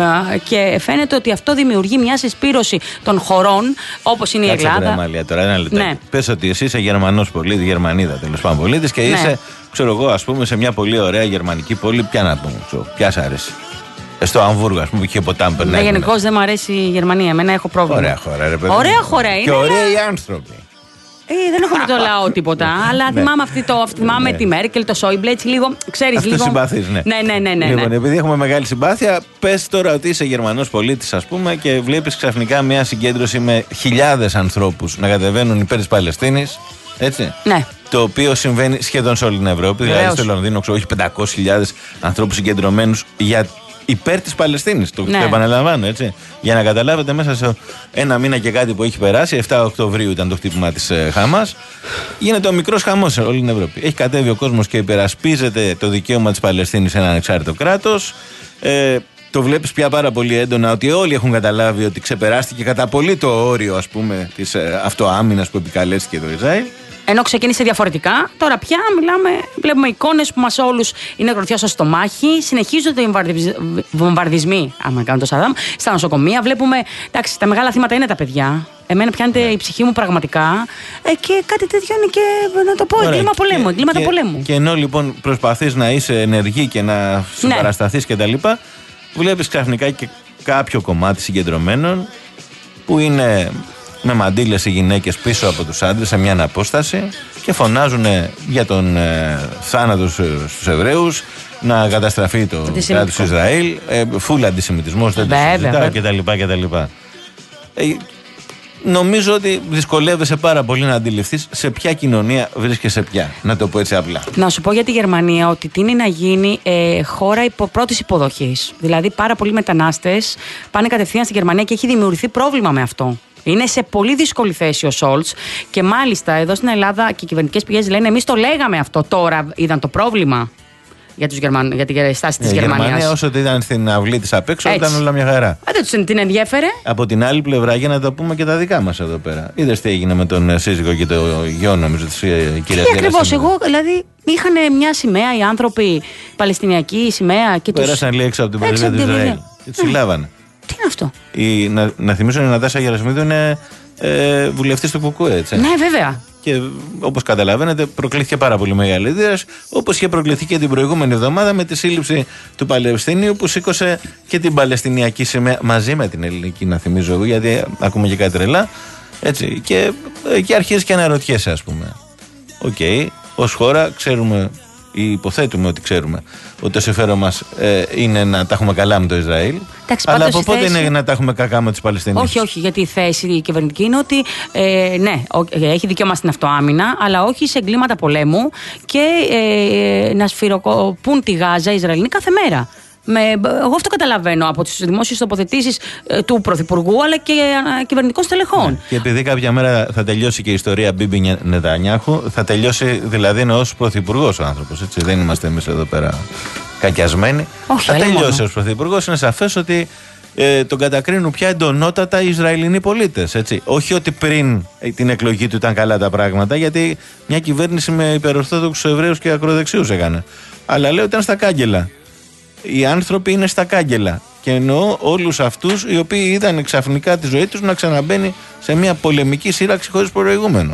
και φαίνεται ότι αυτό δημιουργεί μια συσπήρωση των χωρών όπως είναι Κάτσε η Ελλάδα. Μάλια, τώρα ένα λεπτό. Ναι. Πες ότι εσύ είσαι Γερμανός πολίτης, Γερμανίδα τέλος πάντων πολίτης και ναι. είσαι, ξέρω εγώ, ας πούμε, σε μια πολύ ωραία γερμανική πόλη. Ποια να πούμε, ξέρω, ποια σ' αρέσει. Στο Αμβούργο, ας πούμε, που είχε ποτάμι περνάει. Ναι, γενικώς δεν μου αρέσει η Γερμανία. Εμένα έχω πρόβλημα. Ωραία χώρα, ρε παιδί. Ωραία χώρα είναι. Και ωραίοι άνθρωποι. Ε, δεν έχω με το λαό τίποτα, αλλά θυμάμαι, αυτή το, θυμάμαι τη Μέρκελ, το Σόιμπλε, έτσι λίγο, ξέρεις, αυτό λίγο... συμπαθείς, ναι. Ναι, ναι, ναι, ναι, ναι. Λοιπόν, επειδή έχουμε μεγάλη συμπάθεια, πες τώρα ότι είσαι Γερμανός πολίτης, ας πούμε, και βλέπεις ξαφνικά μια συγκέντρωση με χιλιάδες ανθρώπους να κατεβαίνουν υπέρ της Παλαιστίνης, έτσι. Ναι. Το οποίο συμβαίνει σχεδόν σε όλη την Ευρώπη. Βεβαίως. Δηλαδή στο Λονδίνο, ξέρω, έχει πεντακόσιες χιλιάδες ανθρώπους συγκεντρωμένους για... υπέρ της Παλαιστίνης, το, ναι. το επαναλαμβάνω, έτσι. Για να καταλάβετε, μέσα σε ένα μήνα και κάτι που έχει περάσει, επτά Οκτωβρίου ήταν το χτύπημα της ε, Χαμάς, γίνεται ο μικρός χαμός σε όλη την Ευρώπη. Έχει κατέβει ο κόσμος και υπερασπίζεται το δικαίωμα της Παλαιστίνης σε ένα ανεξάρτητο κράτος. Ε, το βλέπεις πια πάρα πολύ έντονα ότι όλοι έχουν καταλάβει ότι ξεπεράστηκε κατά πολύ το όριο, ας πούμε, της ε, αυτοάμυνας που επικαλέστηκε το Ισραήλ. Ενώ ξεκίνησε διαφορετικά, τώρα πια μιλάμε, βλέπουμε εικόνες που μας όλους είναι γροθιά στο στομάχι. Συνεχίζονται οι βομβαρδισμοί, άμα κάνουν το Σαδάμ, στα νοσοκομεία. Βλέπουμε, εντάξει, τα μεγάλα θύματα είναι τα παιδιά. Εμένα πιάνεται η ψυχή μου πραγματικά. Ε, και κάτι τέτοιο είναι και, να το πω, εγκλήμα πολέμου. Εγκλήματα και, πολέμου. Και ενώ λοιπόν προσπαθείς να είσαι ενεργή και να συμπαρασταθείς ναι. κτλ., βλέπεις ξαφνικά και κάποιο κομμάτι συγκεντρωμένων που είναι με μαντήλες οι γυναίκες πίσω από τους άντρες σε μια αναπόσταση και φωνάζουν για τον ε, θάνατο στους Εβραίους, να καταστραφεί το κράτος του Ισραήλ, ε, φουλ αντισημιτισμός, δεν το συζητάω κτλ. Ε, νομίζω ότι δυσκολεύεσαι πάρα πολύ να αντιληφθείς σε ποια κοινωνία βρίσκεσαι πια, να το πω έτσι απλά. Να σου πω για τη Γερμανία ότι τείνει να γίνει ε, χώρα υπο, πρώτης υποδοχής. Δηλαδή πάρα πολλοί μετανάστες πάνε κατευθείαν στη Γερμανία και έχει δημιουργηθεί πρόβλημα με αυτό. Είναι σε πολύ δύσκολη θέση ο Σόλτς και μάλιστα εδώ στην Ελλάδα και οι κυβερνητικές πηγές λένε εμείς το λέγαμε αυτό, τώρα είδαν το πρόβλημα για, τους Γερμαν... για τη στάση της η Γερμανίας. Η Γερμανία όσο ήταν στην αυλή της απ' έξω ήταν όλα μια χαρά. Α, δεν τους την ενδιέφερε. Από την άλλη πλευρά, για να το πούμε και τα δικά μας εδώ πέρα. Είδες τι έγινε με τον σύζυγο και το γιο, νομίζω, της κυρίας Γερασίμου. Ακριβώς, εγώ δηλαδή είχαν μια σημαία οι άνθρωποι, παλαιστινιακή σημαία. Και πέρασαν τους... λέει έξω από την πρεσβεία του Ισραήλ. Και τους συλλάβανε. Τι είναι αυτό. Η, να, να θυμίσω, η Νατάσα Γερασιμίδου είναι ε, βουλευτής του Κουκουέ, έτσι. Ναι, βέβαια. Και όπως καταλαβαίνετε, προκλήθηκε πάρα πολύ μεγάλη δίραση, όπως είχε προκληθεί και την προηγούμενη εβδομάδα με τη σύλληψη του Παλαιστινίου που σήκωσε και την Παλαιστινιακή σημαία μαζί με την ελληνική, να θυμίζω εγώ, γιατί ακούμε και κάτι τρελά. Έτσι. Και, και αρχίζει και αναρωτιέσαι, ας πούμε. Οκ, okay, ως χώρα ξέρουμε, ή υποθέτουμε ότι ξέρουμε, ότι το συμφέρον μας ε, είναι να τα έχουμε καλά με το Ισραήλ. Εντάξει, αλλά από πότε θέση... είναι να τα έχουμε κακά με τους Παλαιστινίους? Όχι, όχι, γιατί η θέση η κυβερνητική είναι ότι ε, ναι, έχει δικαίωμα στην αυτοάμυνα, αλλά όχι σε εγκλήματα πολέμου και ε, να σφυροκοπούν τη Γάζα οι Ισραηλοί κάθε μέρα. Με, εγώ αυτό καταλαβαίνω από τις δημόσιες τοποθετήσεις ε, του Πρωθυπουργού αλλά και ε, κυβερνητικών στελεχών. Ναι. Και επειδή κάποια μέρα θα τελειώσει και η ιστορία Μπίμπι Νετανιάχου, θα τελειώσει δηλαδή ως Πρωθυπουργός ο άνθρωπος. Έτσι. Δεν είμαστε εμείς εδώ πέρα κακιασμένοι. Όχι, θα τελειώσει ως Πρωθυπουργός. Είναι σαφές ότι ε, τον κατακρίνουν πια εντονότατα οι Ισραηλινοί πολίτες. Έτσι. Όχι ότι πριν την εκλογή του ήταν καλά τα πράγματα, γιατί μια κυβέρνηση με υπερορθόδοξους Εβραίους και ακροδεξιούς έκανε. Αλλά λέω ότι ήταν στα κάγκελα. Οι άνθρωποι είναι στα κάγκελα. Και εννοώ όλους αυτούς οι οποίοι είδαν ξαφνικά τη ζωή τους να ξαναμπαίνει σε μια πολεμική σύραξη χωρίς προηγούμενο.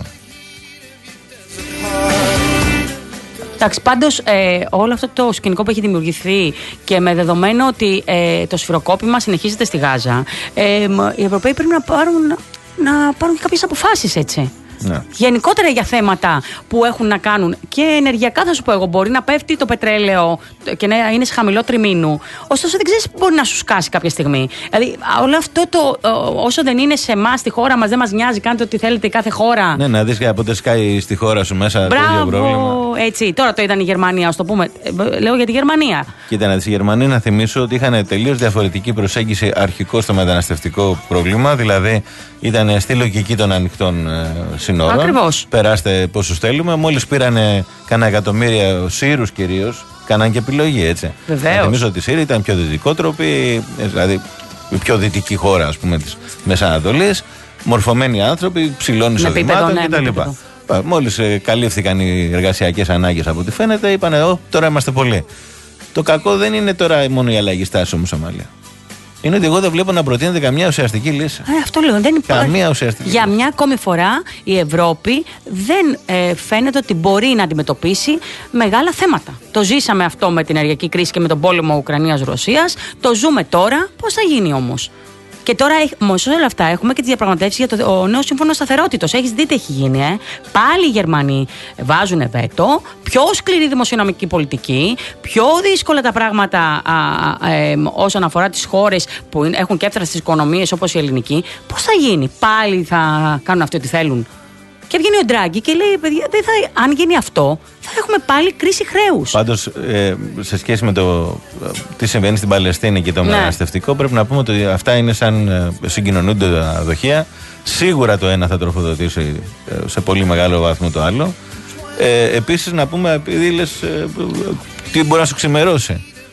Εντάξει, πάντως ε, όλο αυτό το σκηνικό που έχει δημιουργηθεί και με δεδομένο ότι ε, το σφυροκόπημα συνεχίζεται στη Γάζα, ε, οι Ευρωπαίοι πρέπει να πάρουν, να πάρουν και κάποιες αποφάσεις, έτσι. Ναι. Γενικότερα για θέματα που έχουν να κάνουν και ενεργειακά, θα σου πω εγώ, μπορεί να πέφτει το πετρέλαιο και να είναι σε χαμηλό τριμήνου. Ωστόσο, δεν ξέρεις μπορεί να σου σκάσει κάποια στιγμή. Δηλαδή, όλο αυτό το όσο δεν είναι σε εμάς, στη χώρα μας, δεν μας νοιάζει, κάντε ό,τι θέλετε κάθε χώρα. Ναι, να δεις πότε σκάει στη χώρα σου μέσα. Μπράβο, το ίδιο πρόβλημα. Έτσι. Τώρα το είδαν η Γερμανία, ας το πούμε. Λέω για τη Γερμανία. Κοίτα, να δεις, η Γερμανία, να θυμίσω ότι είχαν τελείως διαφορετική προσέγγιση αρχικό στο μεταναστευτικό πρόβλημα. Δηλαδή, ήταν στη λογική των ανοιχτών συνόρων. Ακριβώς. Περάστε πόσους θέλουμε. Μόλις πήρανε κανένα εκατομμύρια Σύρους κυρίως, κάναν και επιλογή, έτσι. Βεβαίως. Να θυμίσω ότι οι Σύροι ήταν πιο δυτικότροποι, δηλαδή η πιο δυτική χώρα, ας πούμε, της Μεσανατολής. Μορφωμένοι άνθρωποι, ψηλών εισοδημάτων ναι, κτλ. Μόλις ε, καλύφθηκαν οι εργασιακές ανάγκες από ό,τι φαίνεται, είπανε, Ω, τώρα είμαστε πολλοί. Το κακό δεν είναι τώρα μόνο η αλλαγή στάση όμως, Αμάλια. Είναι ότι εγώ δεν βλέπω να προτείνεται καμιά ουσιαστική λύση. Ε, αυτό λέω. Δεν υπάρχει. Καμία ουσιαστική Για λύση. μια ακόμη φορά η Ευρώπη δεν ε, φαίνεται ότι μπορεί να αντιμετωπίσει μεγάλα θέματα. Το ζήσαμε αυτό με την ενεργειακή κρίση και με τον πόλεμο Ουκρανίας-Ρωσίας. Το ζούμε τώρα. Πώς θα γίνει όμως? Και τώρα, με όλα αυτά, έχουμε και τις διαπραγματεύσεις για το νέο σύμφωνο σταθερότητος. Έχεις δει τι έχει γίνει, ε? Πάλι οι Γερμανοί βάζουν βέτο, πιο σκληρή δημοσιονομική πολιτική, πιο δύσκολα τα πράγματα α, α, ε, όσον αφορά τις χώρες που έχουν κέφτρα στις οικονομίες όπως η ελληνική. Πώς θα γίνει? Πάλι θα κάνουν αυτό ό,τι θέλουν? Και βγαίνει ο Ντράγκη και λέει, παιδιά, δεν θα, αν γίνει αυτό, θα έχουμε πάλι κρίση χρέους. Πάντως, ε, σε σχέση με το ε, τι συμβαίνει στην Παλαιστίνη και το ναι. μεταναστευτικό, πρέπει να πούμε ότι αυτά είναι σαν ε, συγκοινωνούνται τα δοχεία. Σίγουρα το ένα θα τροφοδοτήσει ε, σε πολύ μεγάλο βαθμό το άλλο. Ε, επίσης, να πούμε, επειδή λες, ε, τι μπορεί να σου ξημερώσει.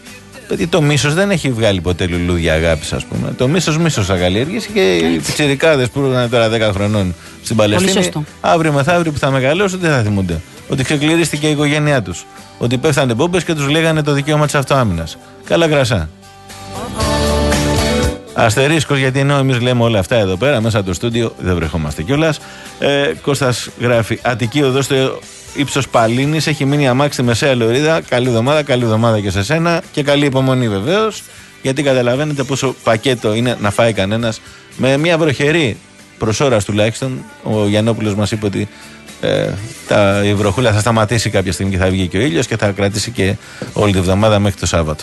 Γιατί το μίσος δεν έχει βγάλει ποτέ λουλούδια αγάπης, ας πούμε. Το μίσος μίσος θα καλλιεργήσει και οι πιτσιρικάδες που είναι τώρα δέκα χρονών στην Παλαιστίνη, αύριο μεθαύριο που θα μεγαλώσουν, δεν θα θυμούνται ότι ξεκληρίστηκε η οικογένειά τους. Ότι πέφτανε μπόμπες και τους λέγανε το δικαίωμα της αυτοάμυνας. Καλά γρασά. Αστερίσκος, γιατί ενώ εμείς λέμε όλα αυτά εδώ πέρα μέσα από το στούντιο, δεν βρεχόμαστε κιόλας. Ε, Κώστας γράφει: Αττική οδός στο ύψος Παλίνης, έχει μείνει αμάξι στη μεσαία λωρίδα. Καλή εβδομάδα, καλή εβδομάδα και σε σένα. Και καλή υπομονή βεβαίως, γιατί καταλαβαίνετε πόσο πακέτο είναι να φάει κανένας με μια βροχερή προς ώρας τουλάχιστον. Ο Γιαννόπουλος μας είπε ότι ε, τα, η βροχούλα θα σταματήσει κάποια στιγμή και θα βγει και ο ήλιος και θα κρατήσει και όλη τη εβδομάδα μέχρι το Σάββατο.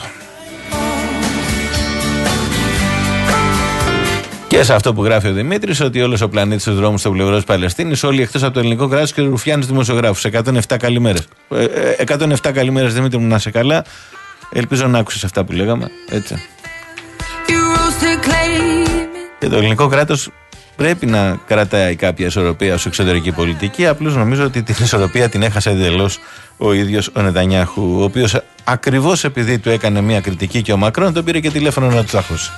Και σε αυτό που γράφει ο Δημήτρης, ότι όλος ο πλανήτης στους δρόμους στο πλευρό της Παλαιστίνης, όλοι εκτός από το ελληνικό κράτος και ρουφιάνους δημοσιογράφους. εκατόν επτά καλημέρες. Ε, εκατόν επτά καλημέρες, Δημήτρη μου, να είσαι καλά. Ελπίζω να άκουσες αυτά που λέγαμε. Έτσι. Και το ελληνικό κράτος πρέπει να κρατάει κάποια ισορροπία ως εξωτερική πολιτική. Απλώς νομίζω ότι την ισορροπία την έχασε εντελώς ο ίδιος ο Νετανιάχου, ο οποίος ακριβώς επειδή του έκανε μια κριτική και ο Μακρόν, τον πήρε και τηλέφωνο να του τσαχώσει.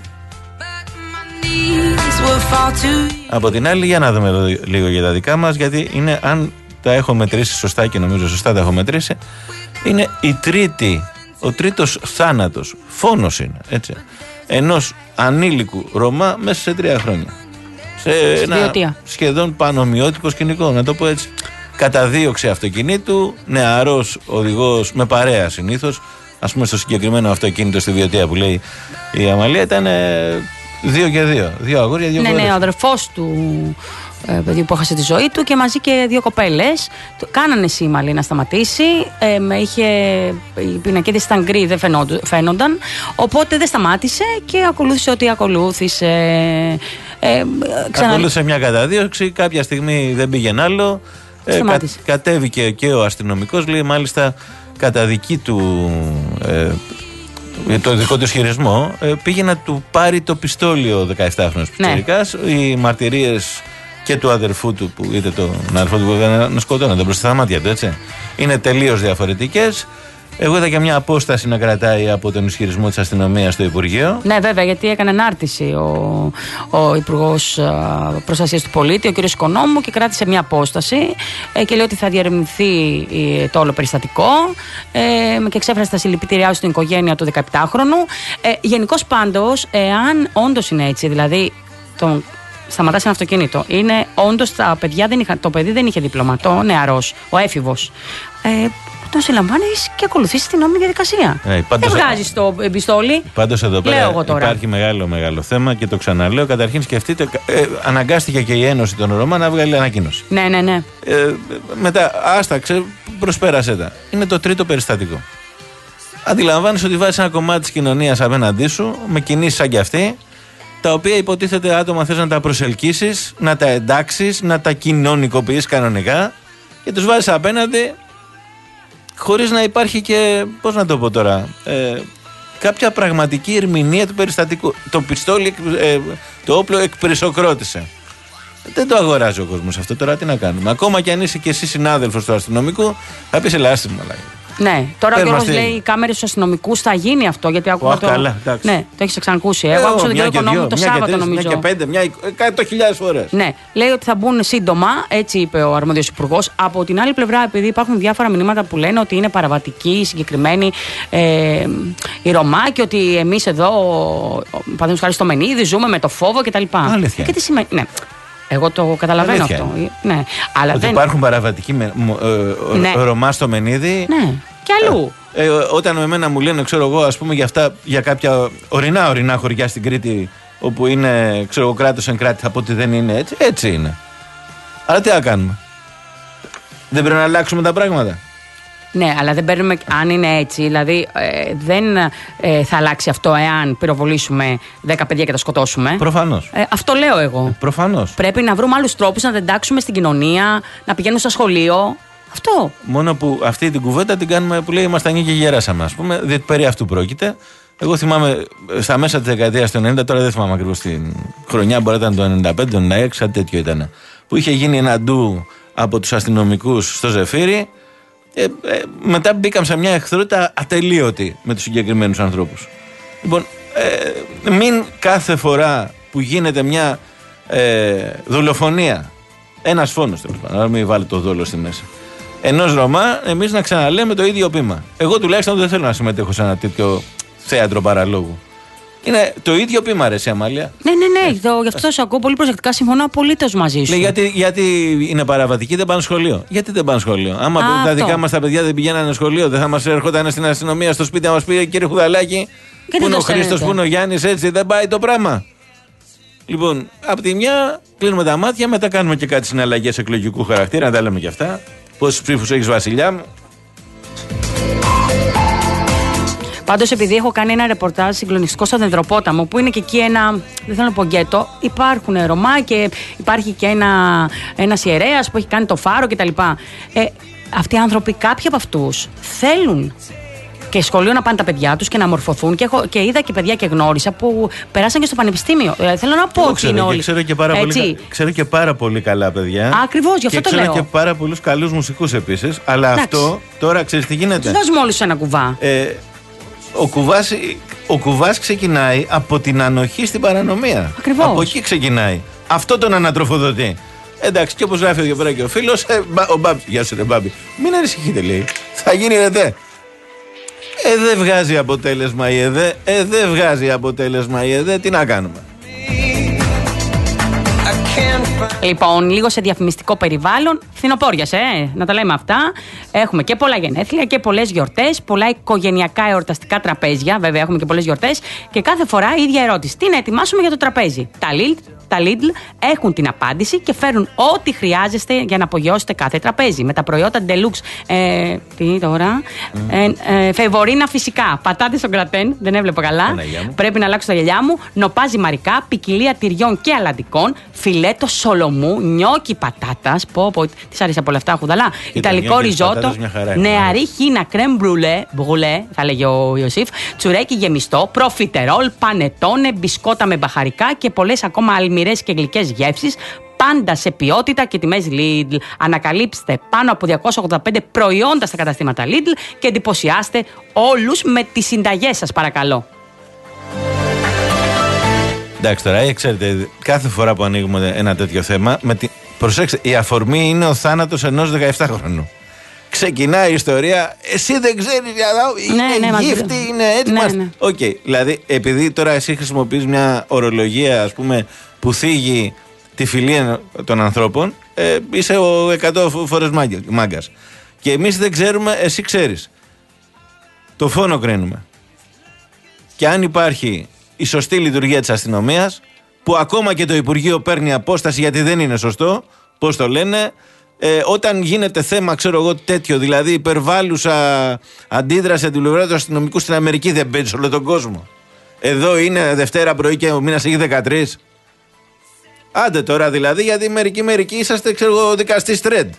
Από την άλλη, για να δούμε εδώ λίγο για τα δικά μας, γιατί είναι, αν τα έχω μετρήσει σωστά και νομίζω σωστά τα έχω μετρήσει, είναι η τρίτη, ο τρίτος θάνατος, φόνος είναι, έτσι, ενός ανήλικου Ρωμά μέσα σε τρία χρόνια. Σε ένα σχεδόν πανομοιότυπο σκηνικό, να το πω έτσι. Καταδίωξη αυτοκινήτου, νεαρός οδηγός με παρέα συνήθως. Ας πούμε στο συγκεκριμένο αυτοκίνητο στη Βιωτία που λέει η Αμαλία ήταν δύο και δύο. Δύο αγόρια, δύο ναι, κόρες. Ναι, ο αδερφός του ε, παιδί που έχασε τη ζωή του και μαζί και δύο κοπέλες. Κάνανε σήμα, λέει, να σταματήσει. Ε, με είχε, οι πινακίδες ήταν γκρι, δεν φαίνονταν. Οπότε δεν σταμάτησε και ακολούθησε ό,τι ακολούθησε. Ε, ξανα... Ακολούθησε μια καταδίωξη, κάποια στιγμή δεν πήγαινε άλλο. Ε, κα, κατέβηκε και ο αστυνομικός, λέει, μάλιστα κατά δική του, ε, το δικό του ισχυρισμό, ε, πήγε να του πάρει το πιστόλι ο δεκαεφτάχρονος πιτσιρικάς. Ναι. Οι μαρτυρίες και του αδερφού του, που είδε τον αδερφό του που έκανε να σκοτώνεται μπροστά στα μάτια του, έτσι, είναι τελείως διαφορετικές. Εγώ είδα και μια απόσταση να κρατάει από τον ισχυρισμό της αστυνομίας στο Υπουργείο. Ναι, βέβαια, γιατί έκανε ανάρτηση ο, ο Υπουργός Προστασίας του Πολίτη, ο κ. Οικονόμου, και κράτησε μια απόσταση ε, και λέει ότι θα διερευνηθεί ε, το όλο περιστατικό ε, και εξέφρασε τα συλληπιτήριά του στην οικογένεια του δεκαεπτάχρονου. Ε, Γενικώς πάντως, εάν όντως είναι έτσι, δηλαδή τον σταματάς ένα αυτοκίνητο, είναι όντως τα παιδιά δεν είχα, το παιδί δεν είχε δίπλωμα, το νεαρός, ο έφηβος. Ε, τον συλλαμβάνεις και ακολουθείς την νόμιμη διαδικασία. Ε, δεν βγάζεις το πιστόλι. Πάντως εδώ πέρα υπάρχει μεγάλο μεγάλο θέμα και το ξαναλέω. Καταρχήν σκεφτείτε, ε, αναγκάστηκε και η Ένωση των Ρωμά να βγάλει ανακοίνωση. Ναι, ναι, ναι. Ε, μετά άσταξε, προσπέρασε τα. Είναι το τρίτο περιστατικό. Αντιλαμβάνεις ότι βάζεις ένα κομμάτι της κοινωνίας απέναντί σου με κινήσεις σαν κι αυτή, τα οποία υποτίθεται άτομα θες να τα προσελκύσεις, να τα εντάξεις, να τα κοινωνικοποιείς κανονικά και τους βάζεις απέναντι. Χωρίς να υπάρχει και, πώς να το πω τώρα, ε, κάποια πραγματική ερμηνεία του περιστατικού. Το πιστόλι, ε, το όπλο εκπρισοκρότησε. Δεν το αγοράζει ο κόσμος αυτό τώρα, τι να κάνουμε. Ακόμα και αν είσαι και εσύ συνάδελφος του αστυνομικού, θα πεις ελάστη μου, αλλά. Ναι, τώρα ο Γιώργος λέει οι κάμερες στους αστυνομικούς θα γίνει αυτό. Γιατί άκουγα το. Καλά, ναι, το έχεις ξανακούσει. Εγώ άκουσα τον κύριο Οικονόμου το Σάββατο, νομίζω. Μια και πέντε, μια εκατό χιλιάδες φορές. Ναι, λέει ότι θα μπουν σύντομα, έτσι είπε ο αρμόδιος υπουργός. Από την άλλη πλευρά, επειδή υπάρχουν διάφορα μηνύματα που λένε ότι είναι παραβατικοί, συγκεκριμένοι ε, οι Ρωμά και ότι εμείς εδώ, παραδείγματος χάρη στο Μενίδη, ζούμε με το φόβο κτλ. Αλήθεια. Και τι σημαίνει. Ναι. Εγώ το καταλαβαίνω Αλήθεια. αυτό. Ναι. Αλλά ότι δεν... υπάρχουν παραβατικοί με, ε, ναι. Ρωμά στο Μενίδη. Ναι. Και αλλού. Ε, ε, όταν με εμένα μου λένε, ξέρω εγώ, ας πούμε, για αυτά, για κάποια ορεινά ορεινά χωριά στην Κρήτη, όπου είναι, ξέρω εγώ, κράτος εν κράτη, θα πω ότι δεν είναι έτσι. Έτσι είναι. Αλλά τι να κάνουμε. Δεν πρέπει να αλλάξουμε τα πράγματα. Ναι, αλλά δεν παίρνουμε, αν είναι έτσι, δηλαδή ε, δεν ε, θα αλλάξει αυτό εάν πυροβολήσουμε δέκα παιδιά και τα σκοτώσουμε. Προφανώς. Ε, αυτό λέω εγώ. Ε, προφανώς. Πρέπει να βρούμε άλλους τρόπους να τα εντάξουμε στην κοινωνία, να πηγαίνουν στο σχολείο. Αυτό. Μόνο που αυτή την κουβέντα την κάνουμε που λέει ήμασταν και γεράσαμε, ας πούμε, διότι περί αυτού πρόκειται. Εγώ θυμάμαι στα μέσα της δεκαετίας του ενενήντα, τώρα δεν θυμάμαι ακριβώς την χρονιά, μπορεί να ήταν το ενενήντα πέντε, το ενενήντα έξι, κάτι τέτοιο ήταν. Που είχε γίνει ένα ντου από τους αστυνομικούς στο Ζεφύρι. Ε, ε, μετά μπήκαμε σε μια εχθρότητα ατελείωτη με τους συγκεκριμένους ανθρώπους. Λοιπόν, ε, μην κάθε φορά που γίνεται μια ε, δολοφονία, ένας φόνος τέλος πάντων, να μην βάλει το δόλο στη μέση, ενός Ρωμά, εμείς να ξαναλέμε το ίδιο πείμα. Εγώ τουλάχιστον δεν θέλω να συμμετέχω σε ένα τέτοιο θέατρο παραλόγου. Είναι το ίδιο πείμα, αρέσει, Αμάλια. Ναι, ναι, ναι. Ε, γι' αυτό σας ακούω πολύ προσεκτικά. Συμφωνώ απολύτως μαζί σου. Ναι, γιατί, γιατί είναι παραβατικοί, δεν πάνε σχολείο. Γιατί δεν πάνε σχολείο. Άμα Α, τα δικά μας τα παιδιά δεν πηγαίνανε σχολείο, δεν θα μας έρχονταν στην αστυνομία στο σπίτι να μας πει, κύριε Χουδαλάκη, πού είναι ο Χρήστος, πού είναι ο Γιάννης, έτσι δεν πάει το πράγμα. Λοιπόν, από τη μια κλείνουμε τα μάτια, μετά κάνουμε και κάτι συναλλαγές εκλογικού χαρακτήρα, να τα λέμε και αυτά. Πόσους ψήφους έχεις, Βασιλιά μου? Πάντως, επειδή έχω κάνει ένα ρεπορτάζ συγκλονιστικό στο Δεντροπόταμο, που είναι και εκεί ένα, δεν θέλω να πω γκέτο, υπάρχουν Ρωμά και υπάρχει και ένα ένας ιερέας που έχει κάνει το φάρο κτλ. Ε, αυτοί οι άνθρωποι, κάποιοι από αυτούς θέλουν και σχολείο να πάνε τα παιδιά τους και να μορφωθούν. Και, έχω, και είδα και παιδιά και γνώρισα που περάσαν και στο πανεπιστήμιο. Ε, θέλω να πω ότι είναι όλοι. Ξέρω και, πάρα πολύ, ξέρω και πάρα πολύ καλά παιδιά. Ακριβώς, γι' αυτό και το λέω. Ξέρω και πάρα πολλούς καλούς μουσικούς επίσης. Αλλά εντάξει, αυτό τώρα ξέρεις τι γίνεται. Δώσουμε όλους ένα κουβά. Ε, ο κουβάς, ο κουβάς ξεκινάει από την ανοχή στην παρανομία. Ακριβώς. Από εκεί ξεκινάει. Αυτό τον ανατροφοδοτεί. Εντάξει, και όπως γράφει εδώ πέρα και ο φίλος, ε, ο Μπάμπη. Γεια σου, ρε Μπάμπη. Μην ανησυχείτε, λέει. Θα γίνει ρετέ. Ε, δεν βγάζει αποτέλεσμα η ΕΔΕ. Ε, δεν βγάζει αποτέλεσμα η ΕΔΕ. Τι να κάνουμε. Λοιπόν, λίγο σε διαφημιστικό περιβάλλον, φθινοπόριασε, ε, να τα λέμε αυτά. Έχουμε και πολλά γενέθλια και πολλές γιορτές, πολλά οικογενειακά εορταστικά τραπέζια. Βέβαια, έχουμε και πολλές γιορτές. Και κάθε φορά η ίδια ερώτηση: τι να ετοιμάσουμε για το τραπέζι? Τα Lidl, τα Lidl έχουν την απάντηση και φέρουν ό,τι χρειάζεστε για να απογειώσετε κάθε τραπέζι. Με τα προϊόντα Deluxe. Ε, τι τώρα. Mm. Ε, ε, Φεβορίνα φυσικά. Πατάτες στον κρατέν, δεν έβλεπα καλά. Πρέπει να αλλάξω τα γυαλιά μου. Νοπάζι μαρικά, ποικιλία τυριών και αλαντικών. Φιλέτο σολομού, νιόκι πατάτας. Πω, πω, της άρεσε από όλα αυτά, Χουδαλά. Ιταλικό ριζότο. Νεαρή χίνα, κρέμ μπρουλέ, μπρουλέ, θα λέγε ο Ιωσήφ. Τσουρέκι γεμιστό, προφιτερόλ, πανετόνε, μπισκότα με μπαχαρικά και πολλές ακόμα αλμυρές και γλυκές γεύσεις. Πάντα σε ποιότητα και τιμές Lidl. Ανακαλύψτε πάνω από διακόσια ογδόντα πέντε προϊόντα στα καταστήματα Lidl και εντυπωσιάστε όλους με τις συνταγές σας, παρακαλώ. Εντάξει τώρα, ξέρετε, κάθε φορά που ανοίγουμε ένα τέτοιο θέμα, με τη... προσέξτε, η αφορμή είναι ο θάνατος ενός δεκαεφτάχρονου. Ξεκινάει η ιστορία, εσύ δεν ξέρεις, είναι ναι, ναι, γύφτη, είναι έτσι. Οκ, ναι, ναι. okay, δηλαδή, επειδή τώρα εσύ χρησιμοποιείς μια ορολογία, ας πούμε, που θίγει τη φιλία των ανθρώπων, ε, είσαι ο εκατό φορές μάγκας. Και εμείς δεν ξέρουμε, εσύ ξέρεις. Το φόνο κρίνουμε. Και αν υπάρχει η σωστή λειτουργία της αστυνομίας, που ακόμα και το Υπουργείο παίρνει απόσταση γιατί δεν είναι σωστό, πώς το λένε, ε, όταν γίνεται θέμα, ξέρω εγώ, τέτοιο, δηλαδή υπερβάλλουσα αντίδραση από την πλευρά του αστυνομικού στην Αμερική, δεν παίζει όλο τον κόσμο. Εδώ είναι Δευτέρα πρωί και ο μήνας έχει δεκατρείς. Άντε τώρα δηλαδή, γιατί μερικοί μερικοί είσαστε, ξέρω εγώ, δικαστής τρέντ.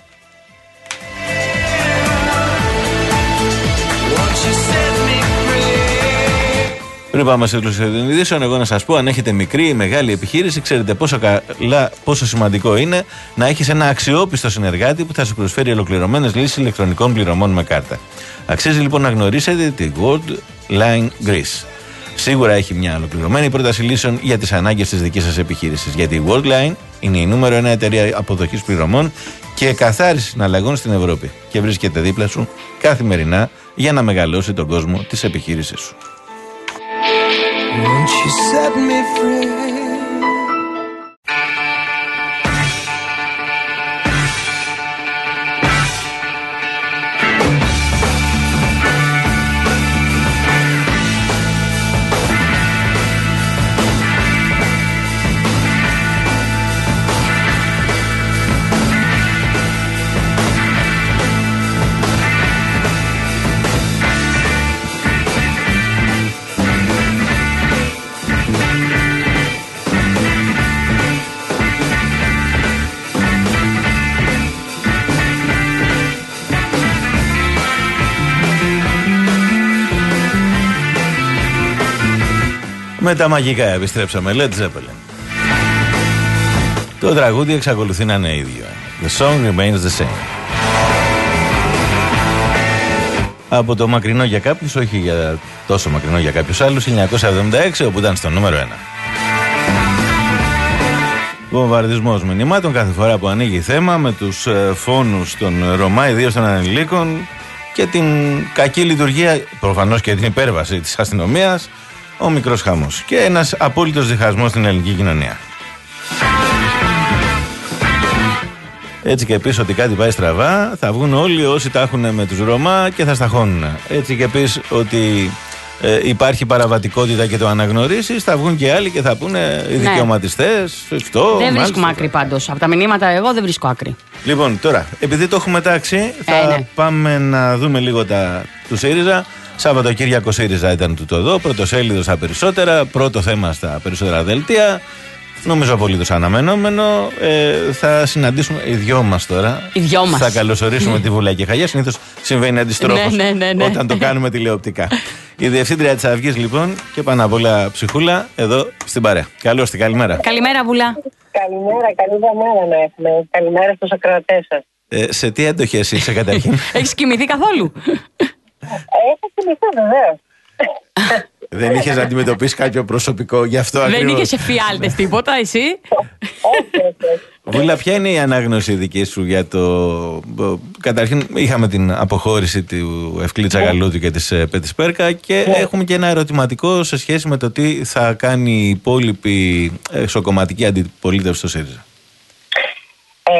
Πριν πάμε σε κλωσία των ειδήσεων, εγώ να σας πω, αν έχετε μικρή ή μεγάλη επιχείρηση, ξέρετε πόσο, καλά, πόσο σημαντικό είναι να έχεις ένα αξιόπιστο συνεργάτη που θα σου προσφέρει ολοκληρωμένες λύσεις ηλεκτρονικών πληρωμών με κάρτα. Αξίζει λοιπόν να γνωρίσετε τη Worldline Greece. Σίγουρα έχει μια ολοκληρωμένη πρόταση λύσεων για τις ανάγκες της δικής σας επιχείρησης. Γιατί η Worldline είναι η νούμερο ένα εταιρεία αποδοχής πληρωμών και καθάρισης συναλλαγών στην Ευρώπη. Και βρίσκεται δίπλα σου καθημερινά για να μεγαλώσει τον κόσμο της επιχείρησης σου. Won't you set me free? Με τα μαγικά επιστρέψαμε, Led Zeppelin. Το τραγούδι εξακολουθεί να είναι ίδιο. The song remains the same. από το μακρινό για κάποιους, όχι για τόσο μακρινό για κάποιους άλλους, χίλια εννιακόσια εβδομήντα έξι, όπου ήταν στο νούμερο ένα. Βομβαρδισμός μηνυμάτων κάθε φορά που ανοίγει θέμα, με τους ε, φόνους των Ρωμά, ιδίως των ανηλίκων, και την κακή λειτουργία, προφανώς και την υπέρβαση της αστυνομίας, ο μικρός χαμός και ένας απόλυτος διχασμός στην ελληνική κοινωνία. Έτσι και πεις ότι κάτι πάει στραβά, θα βγουν όλοι όσοι τα έχουν με τους Ρωμά και θα σταχώνουν. Έτσι και πεις ότι ε, υπάρχει παραβατικότητα και το αναγνωρίσεις, θα βγουν και άλλοι και θα πούνε οι Ναι. δικαιωματιστές. Αυτό, Δεν μάλιστα. βρίσκουμε άκρη πάντως. Από τα μηνύματα εγώ δεν βρίσκω άκρη. Λοιπόν, τώρα, επειδή το έχουμε τάξει, θα Ε, ναι. πάμε να δούμε λίγο τα του ΣΥΡΙΖΑ. Σαββατοκύριακο ΣΥΡΙΖΑ ήταν τούτο εδώ, πρωτοσέλιδο στα περισσότερα, πρώτο θέμα στα περισσότερα δελτία. Νομίζω απολύτως αναμενόμενο. Ε, θα συναντήσουμε οι δυο μας τώρα. Οι δυο μας. Θα καλωσορίσουμε τη Βουλάκη Χαγιά. Συνήθως συμβαίνει αντιστρόφως Ναι, ναι, ναι, ναι. όταν το κάνουμε τηλεοπτικά. Η διευθύντρια της Αυγής, λοιπόν, και πάνω απ' όλα ψυχούλα, εδώ στην παρέα. Καλώς την, καλημέρα. Καλημέρα, Βουλά. Καλημέρα, καλή εβδομάδα να έχουμε. Καλημέρα στους ακροατές σας. Ε, σε τι έντοχες είσαι καταρχήν? Έχεις κοιμηθεί καθόλου? Έχω κοιμηθεί βεβαίως. Δεν είχες να αντιμετωπίσει κάποιο προσωπικό, γι' αυτό Δεν ακριβώς. είχες εφιάλτες τίποτα, εσύ? Όχι, όχι. Βούλα, ποια είναι η ανάγνωση δική σου για το. Καταρχήν, είχαμε την αποχώρηση του Ευκλή Τσαγαλούδη και της Πέτης Πέρκα και έχουμε και ένα ερωτηματικό σε σχέση με το τι θα κάνει η υπόλοιπη εξωκομματική αντιπολίτευση στο ΣΥΡΙΖΑ. Ε,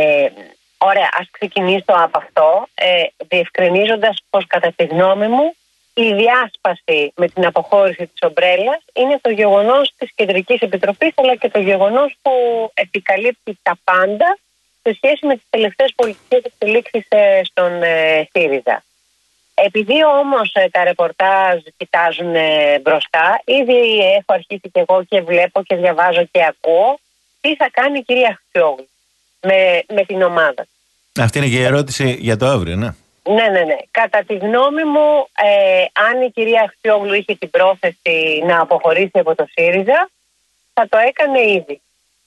ωραία, ας ξεκινήσω από αυτό, ε, διευκρινίζοντας πως κατά τη γνώμη μου η διάσπαση με την αποχώρηση της ομπρέλας είναι το γεγονός της Κεντρικής Επιτροπής, αλλά και το γεγονός που επικαλύπτει τα πάντα σε σχέση με τις τελευταίες πολιτικές εξελίξεις ε, στον ε, ΣΥΡΙΖΑ. Επειδή όμως ε, τα ρεπορτάζ κοιτάζουν ε, μπροστά, ήδη έχω αρχίσει και εγώ και βλέπω και διαβάζω και ακούω τι θα κάνει η κυρία Χρυσόγλου με, με την ομάδα. Αυτή είναι και η ερώτηση για το αύριο, ναι. Ναι, ναι, ναι. Κατά τη γνώμη μου, ε, αν η κυρία Χρυσόγλου είχε την πρόθεση να αποχωρήσει από το ΣΥΡΙΖΑ, θα το έκανε ήδη.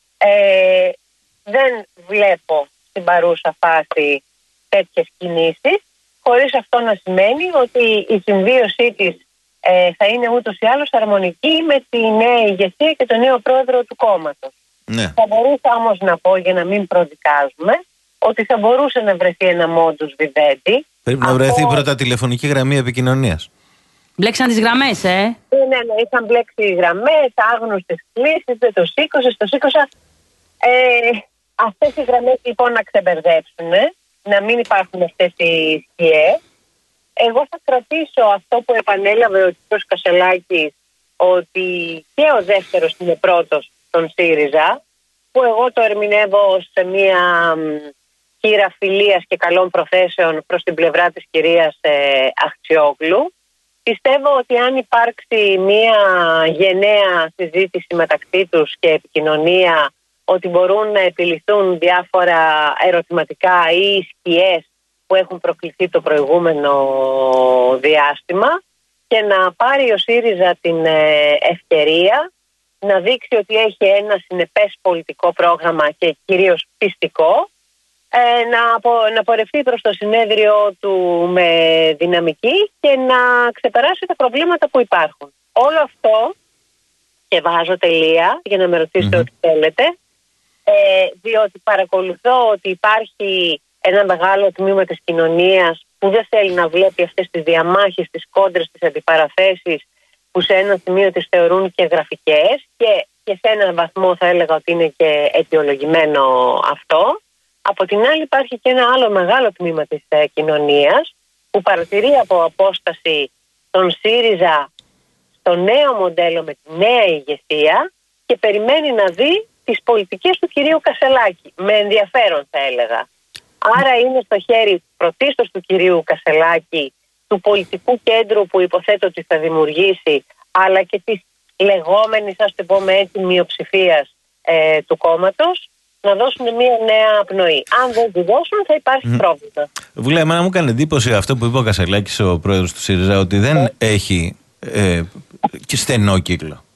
Ε, δεν βλέπω στην παρούσα φάση τέτοιες κινήσεις, χωρίς αυτό να σημαίνει ότι η συμβίωσή της ε, θα είναι ούτως ή άλλως αρμονική με τη νέα ηγεσία και τον νέο πρόεδρο του κόμματος. Ναι. Θα μπορούσα όμως να πω, για να μην προδικάζουμε, ότι θα μπορούσε να βρεθεί ένα modus vivendi. Πρέπει να βρεθεί πρώτα τηλεφωνική γραμμή επικοινωνίας. Μπλέξαν τις γραμμές, ε. Ναι, ναι, ναι, είχαν μπλέξει οι γραμμές, άγνωστες κλήσεις, δεν το σήκωσε, το σήκωσα. Ε, αυτές οι γραμμές λοιπόν να ξεμπερδέψουν, να μην υπάρχουν αυτές οι σκιές. Εγώ θα κρατήσω αυτό που επανέλαβε ο κ. Κασελάκης, ότι και ο δεύτερος είναι πρώτος στον ΣΥΡΙΖΑ, που εγώ το ερμηνεύω σε μια χείρα φιλίας και καλών προθέσεων προς την πλευρά της κυρίας ε, Αχτσιόγλου. Πιστεύω ότι αν υπάρξει μια γενναία συζήτηση μεταξύ τους και επικοινωνία, ότι μπορούν να επιληθούν διάφορα ερωτηματικά ή σκιές που έχουν προκληθεί το προηγούμενο διάστημα και να πάρει ο ΣΥΡΙΖΑ την ε, ευκαιρία να δείξει ότι έχει ένα συνεπές πολιτικό πρόγραμμα και κυρίως πιστικό, ε, να, απο, να πορευτεί προς το συνέδριο του με δυναμική και να ξεπεράσει τα προβλήματα που υπάρχουν. Όλο αυτό, και βάζω τελεία για να με ρωτήσετε mm-hmm. ό,τι θέλετε, ε, διότι παρακολουθώ ότι υπάρχει ένα μεγάλο τμήμα της κοινωνίας που δεν θέλει να βλέπει αυτές τις διαμάχες, τις κόντρες, τις αντιπαραθέσεις, που σε ένα σημείο τις θεωρούν και γραφικές και, και σε έναν βαθμό θα έλεγα ότι είναι και αιτιολογημένο αυτό. Από την άλλη υπάρχει και ένα άλλο μεγάλο τμήμα της ε, κοινωνίας που παρατηρεί από απόσταση τον ΣΥΡΙΖΑ στο νέο μοντέλο με τη νέα ηγεσία και περιμένει να δει τις πολιτικές του κυρίου Κασελάκη. Με ενδιαφέρον θα έλεγα. Άρα είναι στο χέρι πρωτίστως του κυρίου Κασελάκη, του πολιτικού κέντρου που υποθέτω ότι θα δημιουργήσει, αλλά και της λεγόμενης, ας το πούμε έτσι, μειοψηφίας ε, του κόμματος, να δώσουν μια νέα πνοή. Αν δεν τη δώσουν θα υπάρχει mm. πρόβλημα. Βουλέ, εμένα μου έκανε εντύπωση αυτό που είπε ο Κασελάκης, ο πρόεδρος του ΣΥΡΙΖΑ, ότι δεν έχει ε, και στενό κύκλο.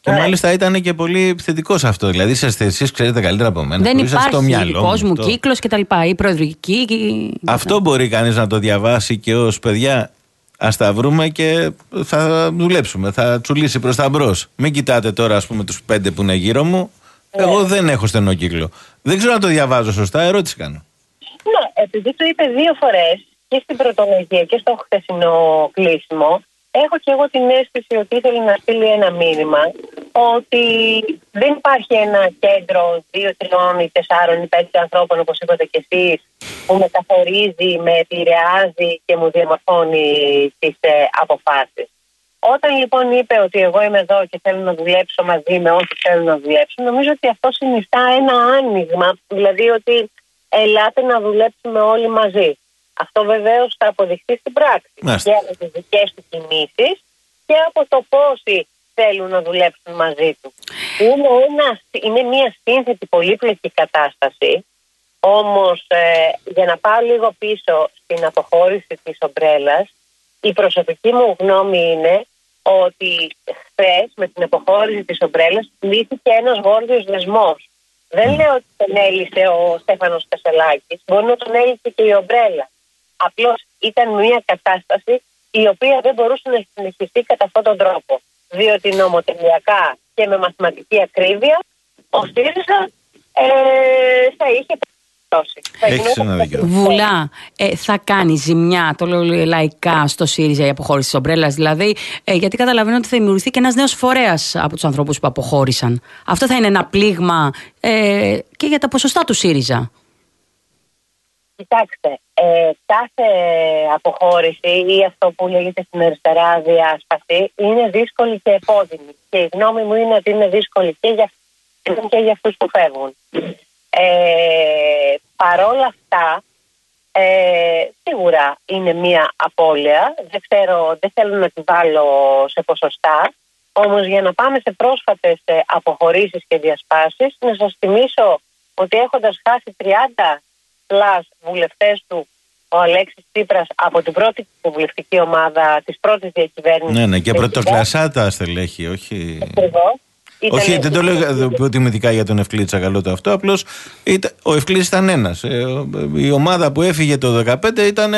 Και μάλιστα ήταν και πολύ θετικό αυτό. Δηλαδή, είσαστε εσείς, ξέρετε καλύτερα από μένα. Δεν υπάρχει μυαλό κόσμου το... κύκλος κτλ. Η προεδρική. Αυτό μπορεί κανείς να το διαβάσει και ως παιδιά. Ας τα βρούμε και θα δουλέψουμε. Θα τσουλήσει προς τα μπρος. Μην κοιτάτε τώρα, ας πούμε, τους πέντε που είναι γύρω μου. Ναι. Εγώ δεν έχω στενό κύκλο. Δεν ξέρω να το διαβάζω σωστά. Ερώτηση κάνω. Ναι, επειδή το είπε δύο φορές και στην πρωτολογία και στο χθεσινό κλείσιμο. Έχω και εγώ την αίσθηση ότι ήθελε να στείλει ένα μήνυμα ότι δεν υπάρχει ένα κέντρο δύο, τριών ή τεσσάρων ή πέντε ανθρώπων, όπως είπατε και εσείς, που με καθορίζει, με επηρεάζει και μου διαμορφώνει τις ε, αποφάσεις. Όταν λοιπόν είπε ότι εγώ είμαι εδώ και θέλω να δουλέψω μαζί με όσοι θέλουν να δουλέψουν, νομίζω ότι αυτό συνιστά ένα άνοιγμα, δηλαδή ότι ελάτε να δουλέψουμε όλοι μαζί. Αυτό βεβαίως θα αποδειχθεί στην πράξη. Μάλιστα. Και από τις δικές του κινήσεις και από το πόσοι θέλουν να δουλέψουν μαζί του. Είναι, ένα, είναι μια σύνθετη πολύπλοκη κατάσταση. Όμως ε, για να πάω λίγο πίσω στην αποχώρηση της ομπρέλας, η προσωπική μου γνώμη είναι ότι χθες με την αποχώρηση της ομπρέλας λύθηκε ένας γόρδιος δεσμός. Δεν λέω ότι τον έλυσε ο Στέφανος Κασελάκης, μπορεί να τον έλυσε και η ομπρέλα. Απλώς ήταν μια κατάσταση η οποία δεν μπορούσε να συνεχιστεί κατά αυτόν τον τρόπο. Διότι νομοτελειακά και με μαθηματική ακρίβεια ο ΣΥΡΙΖΑ ε, θα είχε περίπτωση. Βουλά, ε, θα κάνει ζημιά, το λέω λαϊκά, στο ΣΥΡΙΖΑ η αποχώρηση της ομπρέλας. Δηλαδή, ε, γιατί καταλαβαίνω ότι θα δημιουργηθεί και ένας νέος φορέας από τους ανθρώπους που αποχώρησαν. Αυτό θα είναι ένα πλήγμα ε, και για τα ποσοστά του ΣΥΡΙΖΑ. Κοιτάξτε, ε, κάθε αποχώρηση ή αυτό που λέγεται στην αριστερά διάσπαση είναι δύσκολη και επώδυνη. Και η γνώμη μου είναι ότι είναι δύσκολη και για, και για αυτούς που φεύγουν. Ε, παρόλα αυτά, ε, σίγουρα είναι μια απώλεια. Δεν ξέρω, δεν θέλω να τη βάλω σε ποσοστά. Όμως για να πάμε σε πρόσφατες αποχωρήσεις και διασπάσεις, να σας θυμίσω ότι έχοντας χάσει τριάντα πλάς βουλευτές του ο Αλέξης Τσίπρας από την πρώτη βουλευτική ομάδα της πρώτης διακυβέρνησης. Ναι, ναι, και πρωτοκλασσάτα στελέχη, όχι. Ακριβώς. Όχι, δεν το λέω προτιμητικά για τον Ευκλήδη Τσακαλώτο αυτό. Απλώς ο Ευκλήδης ήταν ένας. Η ομάδα που έφυγε το δύο χιλιάδες δεκαπέντε ήταν.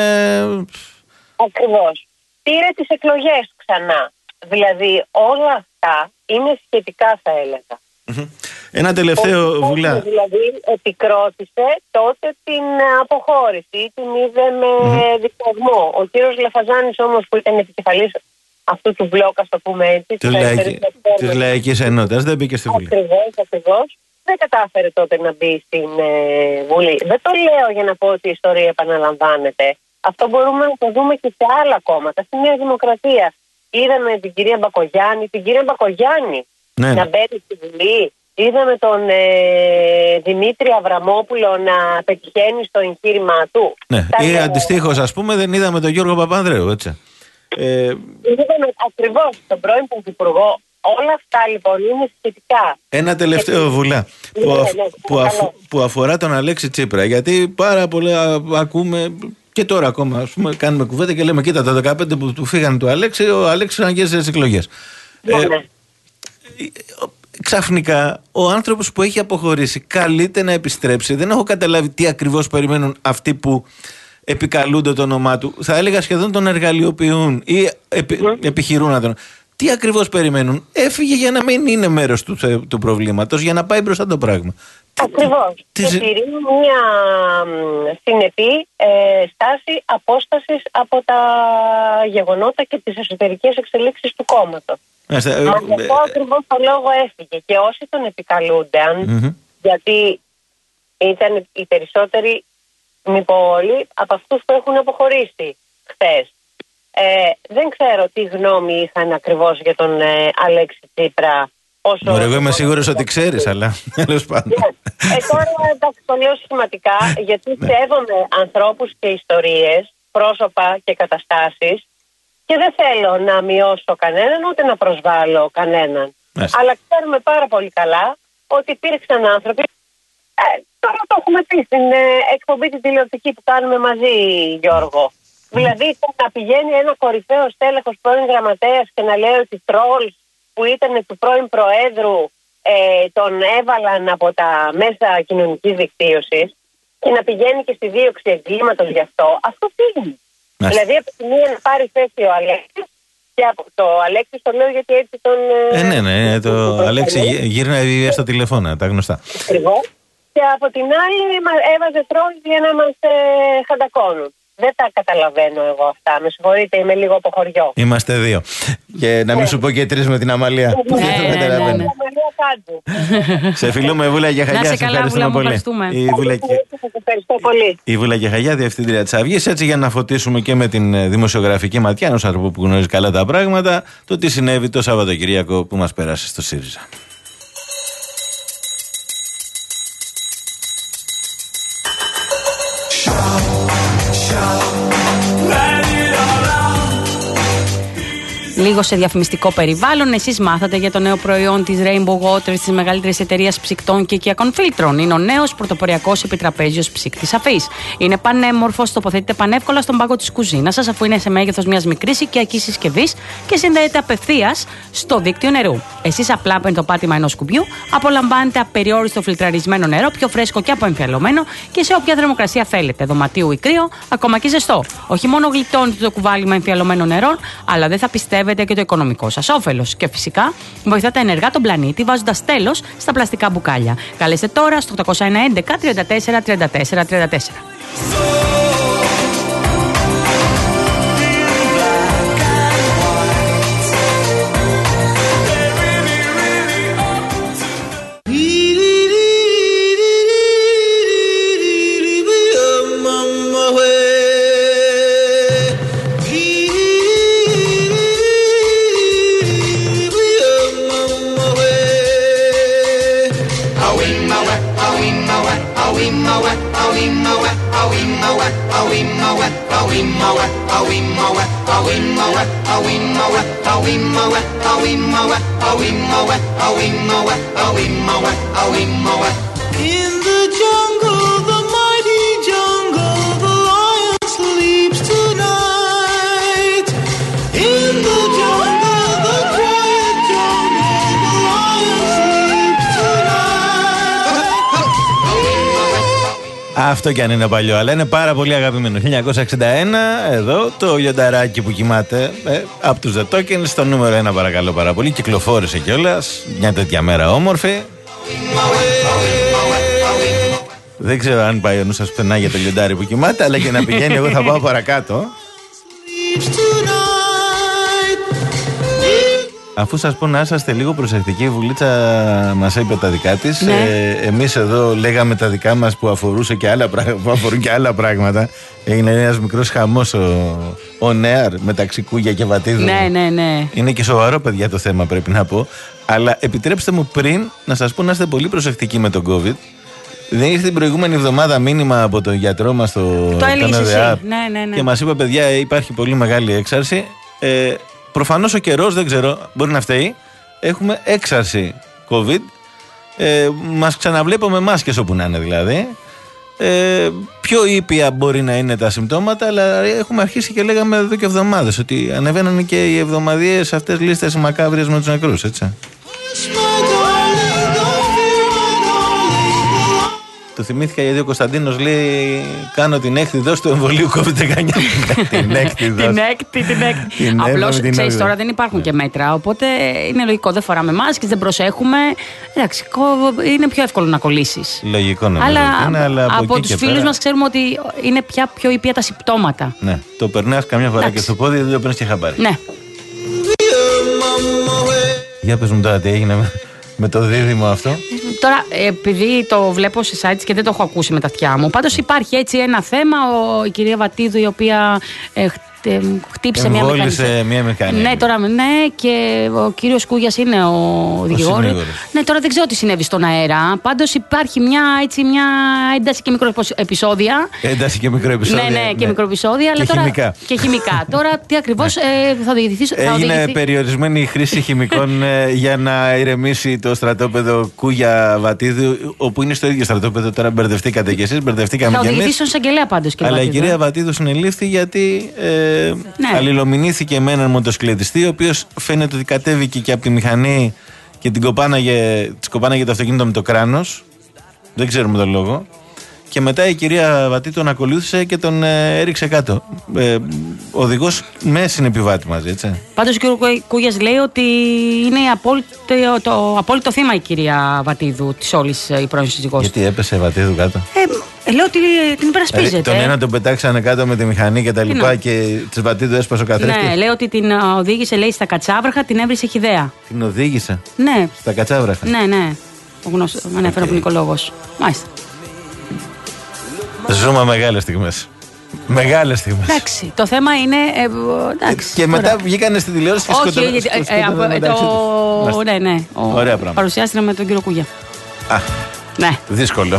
Ακριβώς. Πήρε τις εκλογές ξανά. Δηλαδή όλα αυτά είναι σχετικά, θα έλεγα. Ένα τελευταίο, ο, Βουλά. Δηλαδή επικρότησε τότε την αποχώρηση ή την είδε με mm-hmm. δικασμό. Ο κύριος Λαφαζάνης όμως, που ήταν επικεφαλής αυτού του μπλοκ, ας το πούμε έτσι, της λαϊκ... Λαϊκής Ενότητας, δεν μπήκε στη Βουλή. Ακριβώς, ακριβώς. Δεν κατάφερε τότε να μπει στην ε, Βουλή. Δεν το λέω για να πω ότι η ιστορία επαναλαμβάνεται. Αυτό μπορούμε να το δούμε και σε άλλα κόμματα. Στη Νέα Δημοκρατία είδαμε την κυρία Μπακογιάννη, την κυρία Μπακογιάννη ναι. να μπαίνει στη Βουλή. Είδαμε τον ε, Δημήτρη Αβραμόπουλο να πετυχαίνει στο εγχείρημά του. Ναι. Ή αντιστοίχως, ας πούμε, δεν είδαμε τον Γιώργο Παπανδρέου, έτσι. Ε... Είδαμε ακριβώς τον πρώην Πρωθυπουργό. Όλα αυτά λοιπόν είναι σχετικά. Ένα τελευταίο, Βουλά, που, ναι, αφ... ναι, που, αφ... που αφορά τον Αλέξη Τσίπρα. Γιατί πάρα πολλά ακούμε και τώρα ακόμα, ας πούμε, κάνουμε κουβέντα και λέμε: κοίτα, το δεκαπέντε που του φύγανε του Αλέξη, ο Αλέξης αγγίζει τις εκλογές. Ναι, ε, ναι. Ξαφνικά ο άνθρωπος που έχει αποχωρήσει καλείται να επιστρέψει. Δεν έχω καταλάβει τι ακριβώς περιμένουν αυτοί που επικαλούνται το όνομά του. Θα έλεγα σχεδόν τον εργαλειοποιούν ή επι, mm. επιχειρούν να τον. Τι ακριβώς περιμένουν? Έφυγε για να μην είναι μέρος του, του προβλήματος, για να πάει μπροστά το πράγμα. Ακριβώς. Και τηρεί μια συνεπή ε, στάση απόστασης από τα γεγονότα και τις εσωτερικές εξελίξεις του κόμματος. Μα γι' αυτό ακριβώς το λόγο έφυγε. Και όσοι τον επικαλούνται, mm-hmm. γιατί ήταν οι περισσότεροι, μη πω όλοι, από αυτούς που έχουν αποχωρήσει χθες. Ε, δεν ξέρω τι γνώμη είχαν ακριβώς για τον ε, Αλέξη Τσίπρα. Ωραία, εγώ είμαι σίγουρος ότι ξέρεις, αλλά τέλος πάντων. Ε, τώρα εντάξει, το λέω σχηματικά, γιατί σέβομαι ανθρώπους και ιστορίες, πρόσωπα και καταστάσεις και δεν θέλω να μειώσω κανέναν ούτε να προσβάλλω κανέναν. Μάλιστα. Αλλά ξέρουμε πάρα πολύ καλά ότι υπήρξαν άνθρωποι. Ε, τώρα το έχουμε πει στην ε, εκπομπή την τηλεοπτική που κάνουμε μαζί, Γιώργο. Mm. Δηλαδή να πηγαίνει ένα κορυφαίο στέλεχος πρώην γραμματέας και να λέει ότι τρόλς που ήταν του πρώην Προέδρου ε, τον έβαλαν από τα μέσα κοινωνικής δικτύωσης και να πηγαίνει και στη δίωξη εγκλήματος γι' αυτό, αυτό φύγει. Δηλαδή από τη μία να πάρει θέση ο Αλέξης, και από το Αλέξη το λέω γιατί έτσι τον... Ε, ναι, ναι, το Αλέξη γύρνει στα τηλεφώνα, τα γνωστά. Ακριβώς. Και από την άλλη έβαζε τρόλ για να μας ε, χαντακώνουν. Δεν τα καταλαβαίνω εγώ αυτά. Με συγχωρείτε, είμαι λίγο από χωριό. Είμαστε δύο. Και να μην σου πω και τρεις με την Αμαλία. Ναι, ναι, ναι, ναι. Σε φιλούμε, Βούλα Γεχαγιά. Σε καλά, Βούλα, μου ευχαριστούμε. Η Βούλα Γεχαγιά, διευθύντρια της Αυγής. Έτσι, για να φωτίσουμε και με την δημοσιογραφική ματιά ενός ανθρώπου που γνωρίζει καλά τα πράγματα, το τι συνέβη το Σαββατοκυριακό που μας πέρασε στο ΣΥΡΙΖΑ. Λίγο σε διαφημιστικό περιβάλλον, εσείς μάθατε για το νέο προϊόν της Rainbow Waters, της μεγαλύτερης εταιρείας ψυκτών και οικιακών φίλτρων. Είναι ο νέος πρωτοποριακός επιτραπέζιος ψύκτης αφής. Είναι πανέμορφος, τοποθετείται πανεύκολα στον πάγκο της κουζίνας σας, αφού είναι σε μέγεθος μιας μικρής οικιακής συσκευής και συνδέεται απευθείας στο δίκτυο νερού. Εσείς απλά με το πάτημα ενός κουμπιού απολαμβάνετε απεριόριστο φιλτραρισμένο νερό, πιο φρέσκο και αποεμφιαλωμένο και σε όποια θερμοκρασία θέλετε, δωματίου ή κρύο, ακόμα και ζεστό. Όχι μόνο γλιτώνετε το κουβάλι με εμφιαλωμένο νερό, αλλά δεν θα πιστεύετε και το οικονομικό σας όφελος. Και φυσικά βοηθάτε ενεργά τον πλανήτη βάζοντας τέλος στα πλαστικά μπουκάλια. Καλέστε τώρα στο οκτώ ένα ένα τριάντα τέσσερα τριάντα τέσσερα τριάντα τέσσερα. In the jungle, the mighty jungle, the lion sleeps tonight. In the jungle, the quiet jungle, the lion sleeps tonight. Αυτό κι αν είναι παλιό, αλλά είναι πάρα πολύ αγαπημένο. χίλια εννιακόσια εξήντα ένα, εδώ το λιονταράκι που κοιμάται ε, από τους The Tokens, στο νούμερο ένα, παρακαλώ πάρα πολύ. Κυκλοφόρησε κιόλας μια τέτοια μέρα όμορφη. Δεν ξέρω αν πάει ο νου σας πενά για το λιοντάρι που κοιμάται, αλλά και να πηγαίνει, εγώ θα πάω παρακάτω. Αφού σας πω να είσαστε λίγο προσεκτικοί, η Βουλίτσα μας είπε τα δικά της. Ναι. Ε, εμείς εδώ λέγαμε τα δικά μας που, αφορούσε και άλλα, που αφορούν και άλλα πράγματα. Έγινε ένας μικρός χαμός ο, ο Νέαρ μεταξύ Κούγια και Βατίδου. Ναι, ναι, ναι. Είναι και σοβαρό, παιδιά, το θέμα, πρέπει να πω. Αλλά επιτρέψτε μου πριν να σας πω να είστε πολύ προσεκτικοί με τον COVID. Δεν ήρθε την προηγούμενη εβδομάδα μήνυμα από τον γιατρό μας στο Το έλεγες εσύ. ΕΔΕΑ, Ναι, ναι, ναι. και μας είπε, παιδιά, υπάρχει πολύ μεγάλη έξαρση. Ε, προφανώς ο καιρός, δεν ξέρω, μπορεί να φταίει. Έχουμε έξαρση COVID. Ε, μας ξαναβλέπουμε μάσκες όπου να είναι δηλαδή. Ε, πιο ήπια μπορεί να είναι τα συμπτώματα, αλλά έχουμε αρχίσει και λέγαμε εδώ και εβδομάδες ότι ανεβαίνουν και οι εβδομαδιαίες αυτές λίστες μακάβριες με τους νεκρούς, έτσι. Το θυμήθηκα γιατί ο Κωνσταντίνος λέει: κάνω την έκτη δόση του εμβολίου κόβιντ δεκαεννιά. Την έκτη δόση. Την έκτη, την έκτη. Απλώς ξέρεις, τώρα δεν υπάρχουν και μέτρα. Οπότε είναι λογικό, δεν φοράμε μάσκες, δεν προσέχουμε. Εντάξει, είναι πιο εύκολο να κολλήσεις. Λογικό να αλλά, είναι, αλλά από, από τους φίλους πέρα... μας ξέρουμε ότι είναι πια πιο ήπια τα συμπτώματα. Ναι, το περνάς καμιά φορά εντάξει. Και στο πόδι δεν το παίρνεις και χαμπάρι. Ναι. Για πες μου τώρα τι έγινε με, με το δίδυμο αυτό. Τώρα, επειδή το βλέπω σε sites και δεν το έχω ακούσει με τα αυτιά μου, πάντως υπάρχει έτσι ένα θέμα. Ο, η κυρία Βατίδου, η οποία ε, χτύπησε μια μηχανή. μια μηχανή. Ναι, τώρα, ναι, και ο κύριος Κούγιας είναι ο δικηγόρος. Ναι, τώρα δεν ξέρω τι συνέβη στον αέρα. Πάντως υπάρχει μια, έτσι, μια ένταση και μικροεπισόδια. Ένταση και μικροεπισόδια. Ναι, ναι, και ναι. μικροεπισόδια. Και αλλά τώρα, χημικά. Και χημικά. Τώρα τι ακριβώς ε, θα οδηγηθεί. Έγινε οδηγηθεί... περιορισμένη η χρήση χημικών ε, για να ηρεμήσει το στρατόπεδο Κούγια Βατίδου, όπου είναι στο ίδιο στρατόπεδο. Τώρα μπερδευτήκατε κι εσείς, μπερδευτήκαμε κι εμείς. Θα οδηγηθεί στον εισαγγελέα πάντως. Αλλά η κυρία Βατίδου συνελήφθη γιατί. Ε, Ναι. αλληλομηνήθηκε με έναν μοτοσυκλετιστή, ο οποίος φαίνεται ότι κατέβηκε και από τη μηχανή και την κοπάναγε, της κοπάναγε το αυτοκίνητο με το κράνος. Δεν ξέρουμε τον λόγο. Και μετά η κυρία Βατή τον ακολούθησε και τον ε, έριξε κάτω. Ε, ο οδηγός με συνεπιβάτη μαζί, έτσι. Πάντως ο κ. Κούγιας λέει ότι είναι απόλυτο, το απόλυτο θύμα η κυρία Βατίδου της όλης η πρώην σύζυγός. Γιατί έπεσε η Βατίδου κάτω. Ε, λέω ότι την υπερασπίζεται. Ε, τον ένα τον πετάξανε κάτω με τη μηχανή και τα λοιπά και της Βατίδου έσπασε ο καθρέφτης. Ναι, λέει ότι την οδήγησε, λέει, στα Κατσάβραχα, την έβρισε χυδαία. Την οδήγησε. Ναι. Στα Κατσάβραχα. Ναι, ναι. Ο γνωστός, με ανέφερε ο ποινικολόγος. Μάλιστα. Ζούμε μεγάλες στιγμές. Μεγάλες στιγμές. Εντάξει. Το θέμα είναι. Ε, εντάξει, και μετά τώρα βγήκανε στην τηλεόραση και σκοτώναν. Όχι, ε, ε, ε, το. Ναι, ναι. Ωραία πράγματα. Παρουσιάστηκε με τον κύριο Κούγια. Α. Ναι. Δύσκολο.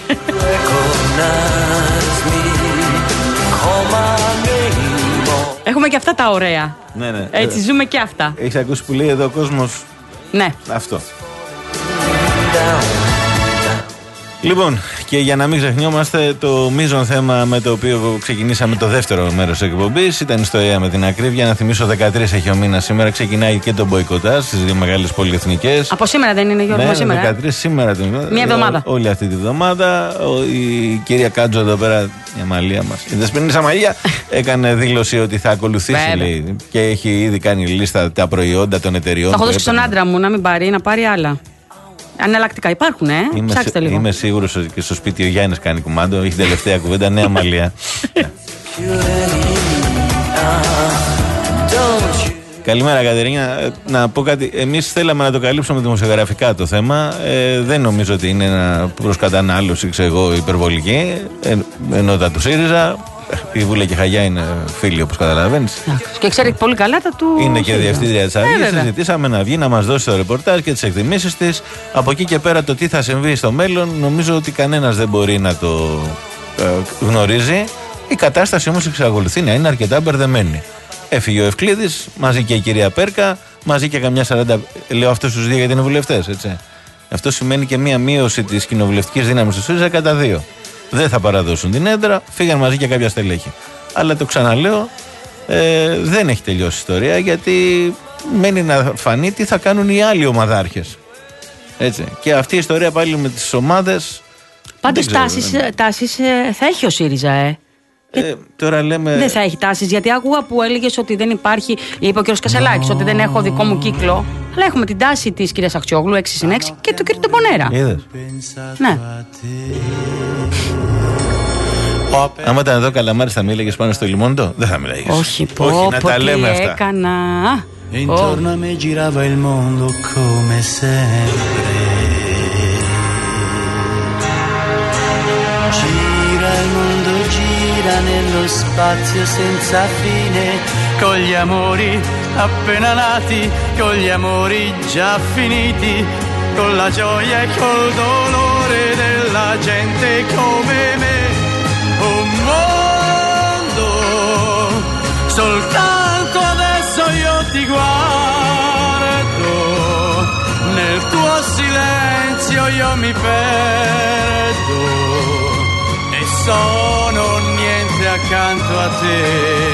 Έχουμε και αυτά τα ωραία. Ναι, ναι. Έτσι, ζούμε και αυτά. Έχεις ακούσει που λέει εδώ ο κόσμος. Ναι. Αυτό. Λοιπόν, και για να μην ξεχνιόμαστε, το μείζον θέμα με το οποίο ξεκινήσαμε το δεύτερο μέρος της εκπομπής ήταν η ιστορία με την ακρίβεια. Να θυμίσω, δεκατρείς έχει ο μήνας σήμερα, ξεκινάει και το μποϊκοτάζ στις δύο μεγάλες πολυεθνικές. Από σήμερα δεν είναι, Γιώργο, ναι, σήμερα. δεκατρείς σήμερα. Μια εβδομάδα. Όλη αυτή τη βδομάδα. Η κυρία Κάτζο εδώ πέρα, η Αμαλία μας, η Δεσποινής Αμαλία, έκανε δήλωση ότι θα ακολουθήσει, λέει, και έχει ήδη κάνει λίστα τα προϊόντα των εταιριών. Θα έχω δώσει στον άντρα μου να μην πάρει, να πάρει άλλα. Αναλλακτικά υπάρχουν, ε. Είμαι, Ψάξτε λίγο. Είμαι σίγουρος ότι και στο σπίτι ο Γιάννης κάνει κουμάντο. Έχει τελευταία κουβέντα, νέα Αμαλία. Καλημέρα, Κατερίνα. Να πω κάτι. Εμείς θέλαμε να το καλύψουμε δημοσιογραφικά το θέμα. Ε, δεν νομίζω ότι είναι ένα προς κατανάλωση, ξέρω εγώ, υπερβολική. Ε, ενώ του ΣΥΡΙΖΑ. Η Βούλα και Χαγιά είναι φίλοι, όπως καταλαβαίνεις. Και ξέρει πολύ καλά τα του. Είναι και διευθύντρια της Αυγής. Συζητήσαμε να βγει να μας δώσει το ρεπορτάζ και τις εκτιμήσεις της. Από εκεί και πέρα το τι θα συμβεί στο μέλλον, νομίζω ότι κανένας δεν μπορεί να το ε, γνωρίζει. Η κατάσταση όμως εξακολουθεί να είναι αρκετά μπερδεμένη. Έφυγε ο Ευκλήδης, μαζί και η κυρία Πέρκα, μαζί και καμιά σαράντα. Λέω αυτούς τους δύο γιατί είναι βουλευτές, έτσι. Αυτό σημαίνει και μία μείωση της κοινοβουλευτικής δύναμης του ΣΥΡΙΖΑ κατά δύο. Δεν θα παραδώσουν την έδρα, φύγαν μαζί και κάποια στελέχη. Αλλά το ξαναλέω, ε, δεν έχει τελειώσει η ιστορία, γιατί μένει να φανεί τι θα κάνουν οι άλλοι ομαδάρχες. Έτσι. Και αυτή η ιστορία πάλι με τις ομάδες. Πάντως τάσεις, τάσεις θα έχει ο ΣΥΡΙΖΑ, ε. Ε, τώρα λέμε... Δεν θα έχει τάσεις, γιατί άκουγα που έλεγες ότι δεν υπάρχει, είπε ο κ. Κασελάκης, ότι δεν έχω δικό μου κύκλο. Αλλά έχουμε την τάση της κυρίας Αχτσιόγλου, έξι συν έξι, και του κ. Τεμπονέρα. Είδες. Ναι. Άμα ήταν εδώ Καλαμάρης θα μίλαγες πάνω στο λιμόντο, δεν θα μίλαγες. Όχι, πω, Όχι, να πω, τα λέμε τι αυτά. έκανα. Intorno a me girava il mondo come sempre. Gira il mondo, gira nello spazio senza fine, con gli amori appena nati, con gli amori già finiti, con la gioia e col dolore della gente come me. Un mondo soltanto adesso io ti guardo, nel tuo silenzio io mi perdo e sono niente accanto a te.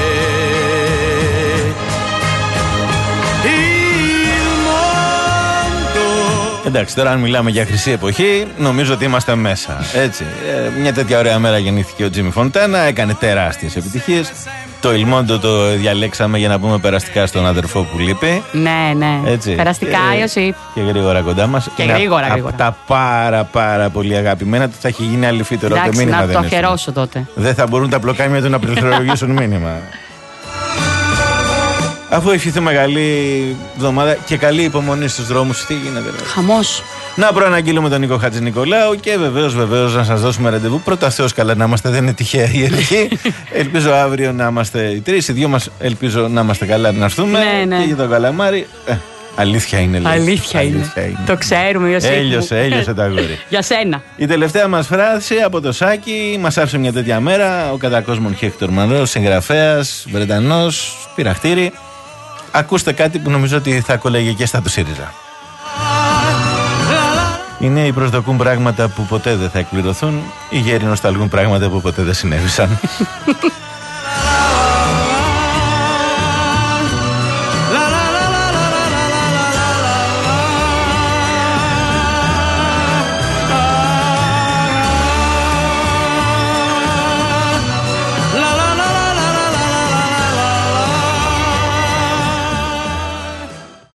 Il mondo. Εντάξει, τώρα αν μιλάμε για χρυσή εποχή, νομίζω ότι είμαστε μέσα. Έτσι. Ε, μια τέτοια ωραία μέρα γεννήθηκε ο Τζίμι Φοντάνα, έκανε τεράστιες επιτυχίες. Το Ιλμόντο το διαλέξαμε για να πούμε περαστικά στον αδερφό που λείπει. Ναι, ναι. Έτσι. Περαστικά, ε, Ιωσήφ. Και γρήγορα κοντά μας. Και γρήγορα, από γρήγορα. τα πάρα πάρα πολύ αγαπημένα του θα έχει γίνει αληθύτερο. Εντάξει, μήνυμα να δεν το έστειλε. αφιερώσω τότε. Δεν θα μπορούν τα πλοκάμια του να πληκτρολογήσουν μήνυμα. Αφού ευχηθούμε καλή εβδομάδα και καλή υπομονή στους δρόμους, τι γίνεται. Χαμός. Να προαναγγείλουμε τον Νίκο Χατζηνικολάου και βεβαίως, βεβαίως να σας δώσουμε ραντεβού. Πρώτα Θεός καλά να είμαστε, δεν είναι τυχαία η ελληνική. Ελπίζω αύριο να είμαστε οι τρεις, οι δυο μας ελπίζω να είμαστε καλά να έρθουμε. Ναι, ναι. Και για τον Καλαμάρι, ε, αλήθεια είναι. Λέει. Αλήθεια, αλήθεια είναι. είναι. Το ξέρουμε, Ιωσήφ. Έλειωσε, έλειωσε τα γόρι. Για σένα. Η τελευταία μας φράση από το Σάκη μας άφησε μια τέτοια μέρα. Ο κατακόσμων Χέκτορ Μανδρός, συγγραφέας, Βρετανός, πειραχτήρι. Ακούστε κάτι που νομίζω ότι θα κολλέγε και στα του ΣΥΡΙΖΑ. Οι νέοι προσδοκούν πράγματα που ποτέ δεν θα εκπληρωθούν. Οι γέροι νοσταλγούν πράγματα που ποτέ δεν συνέβησαν.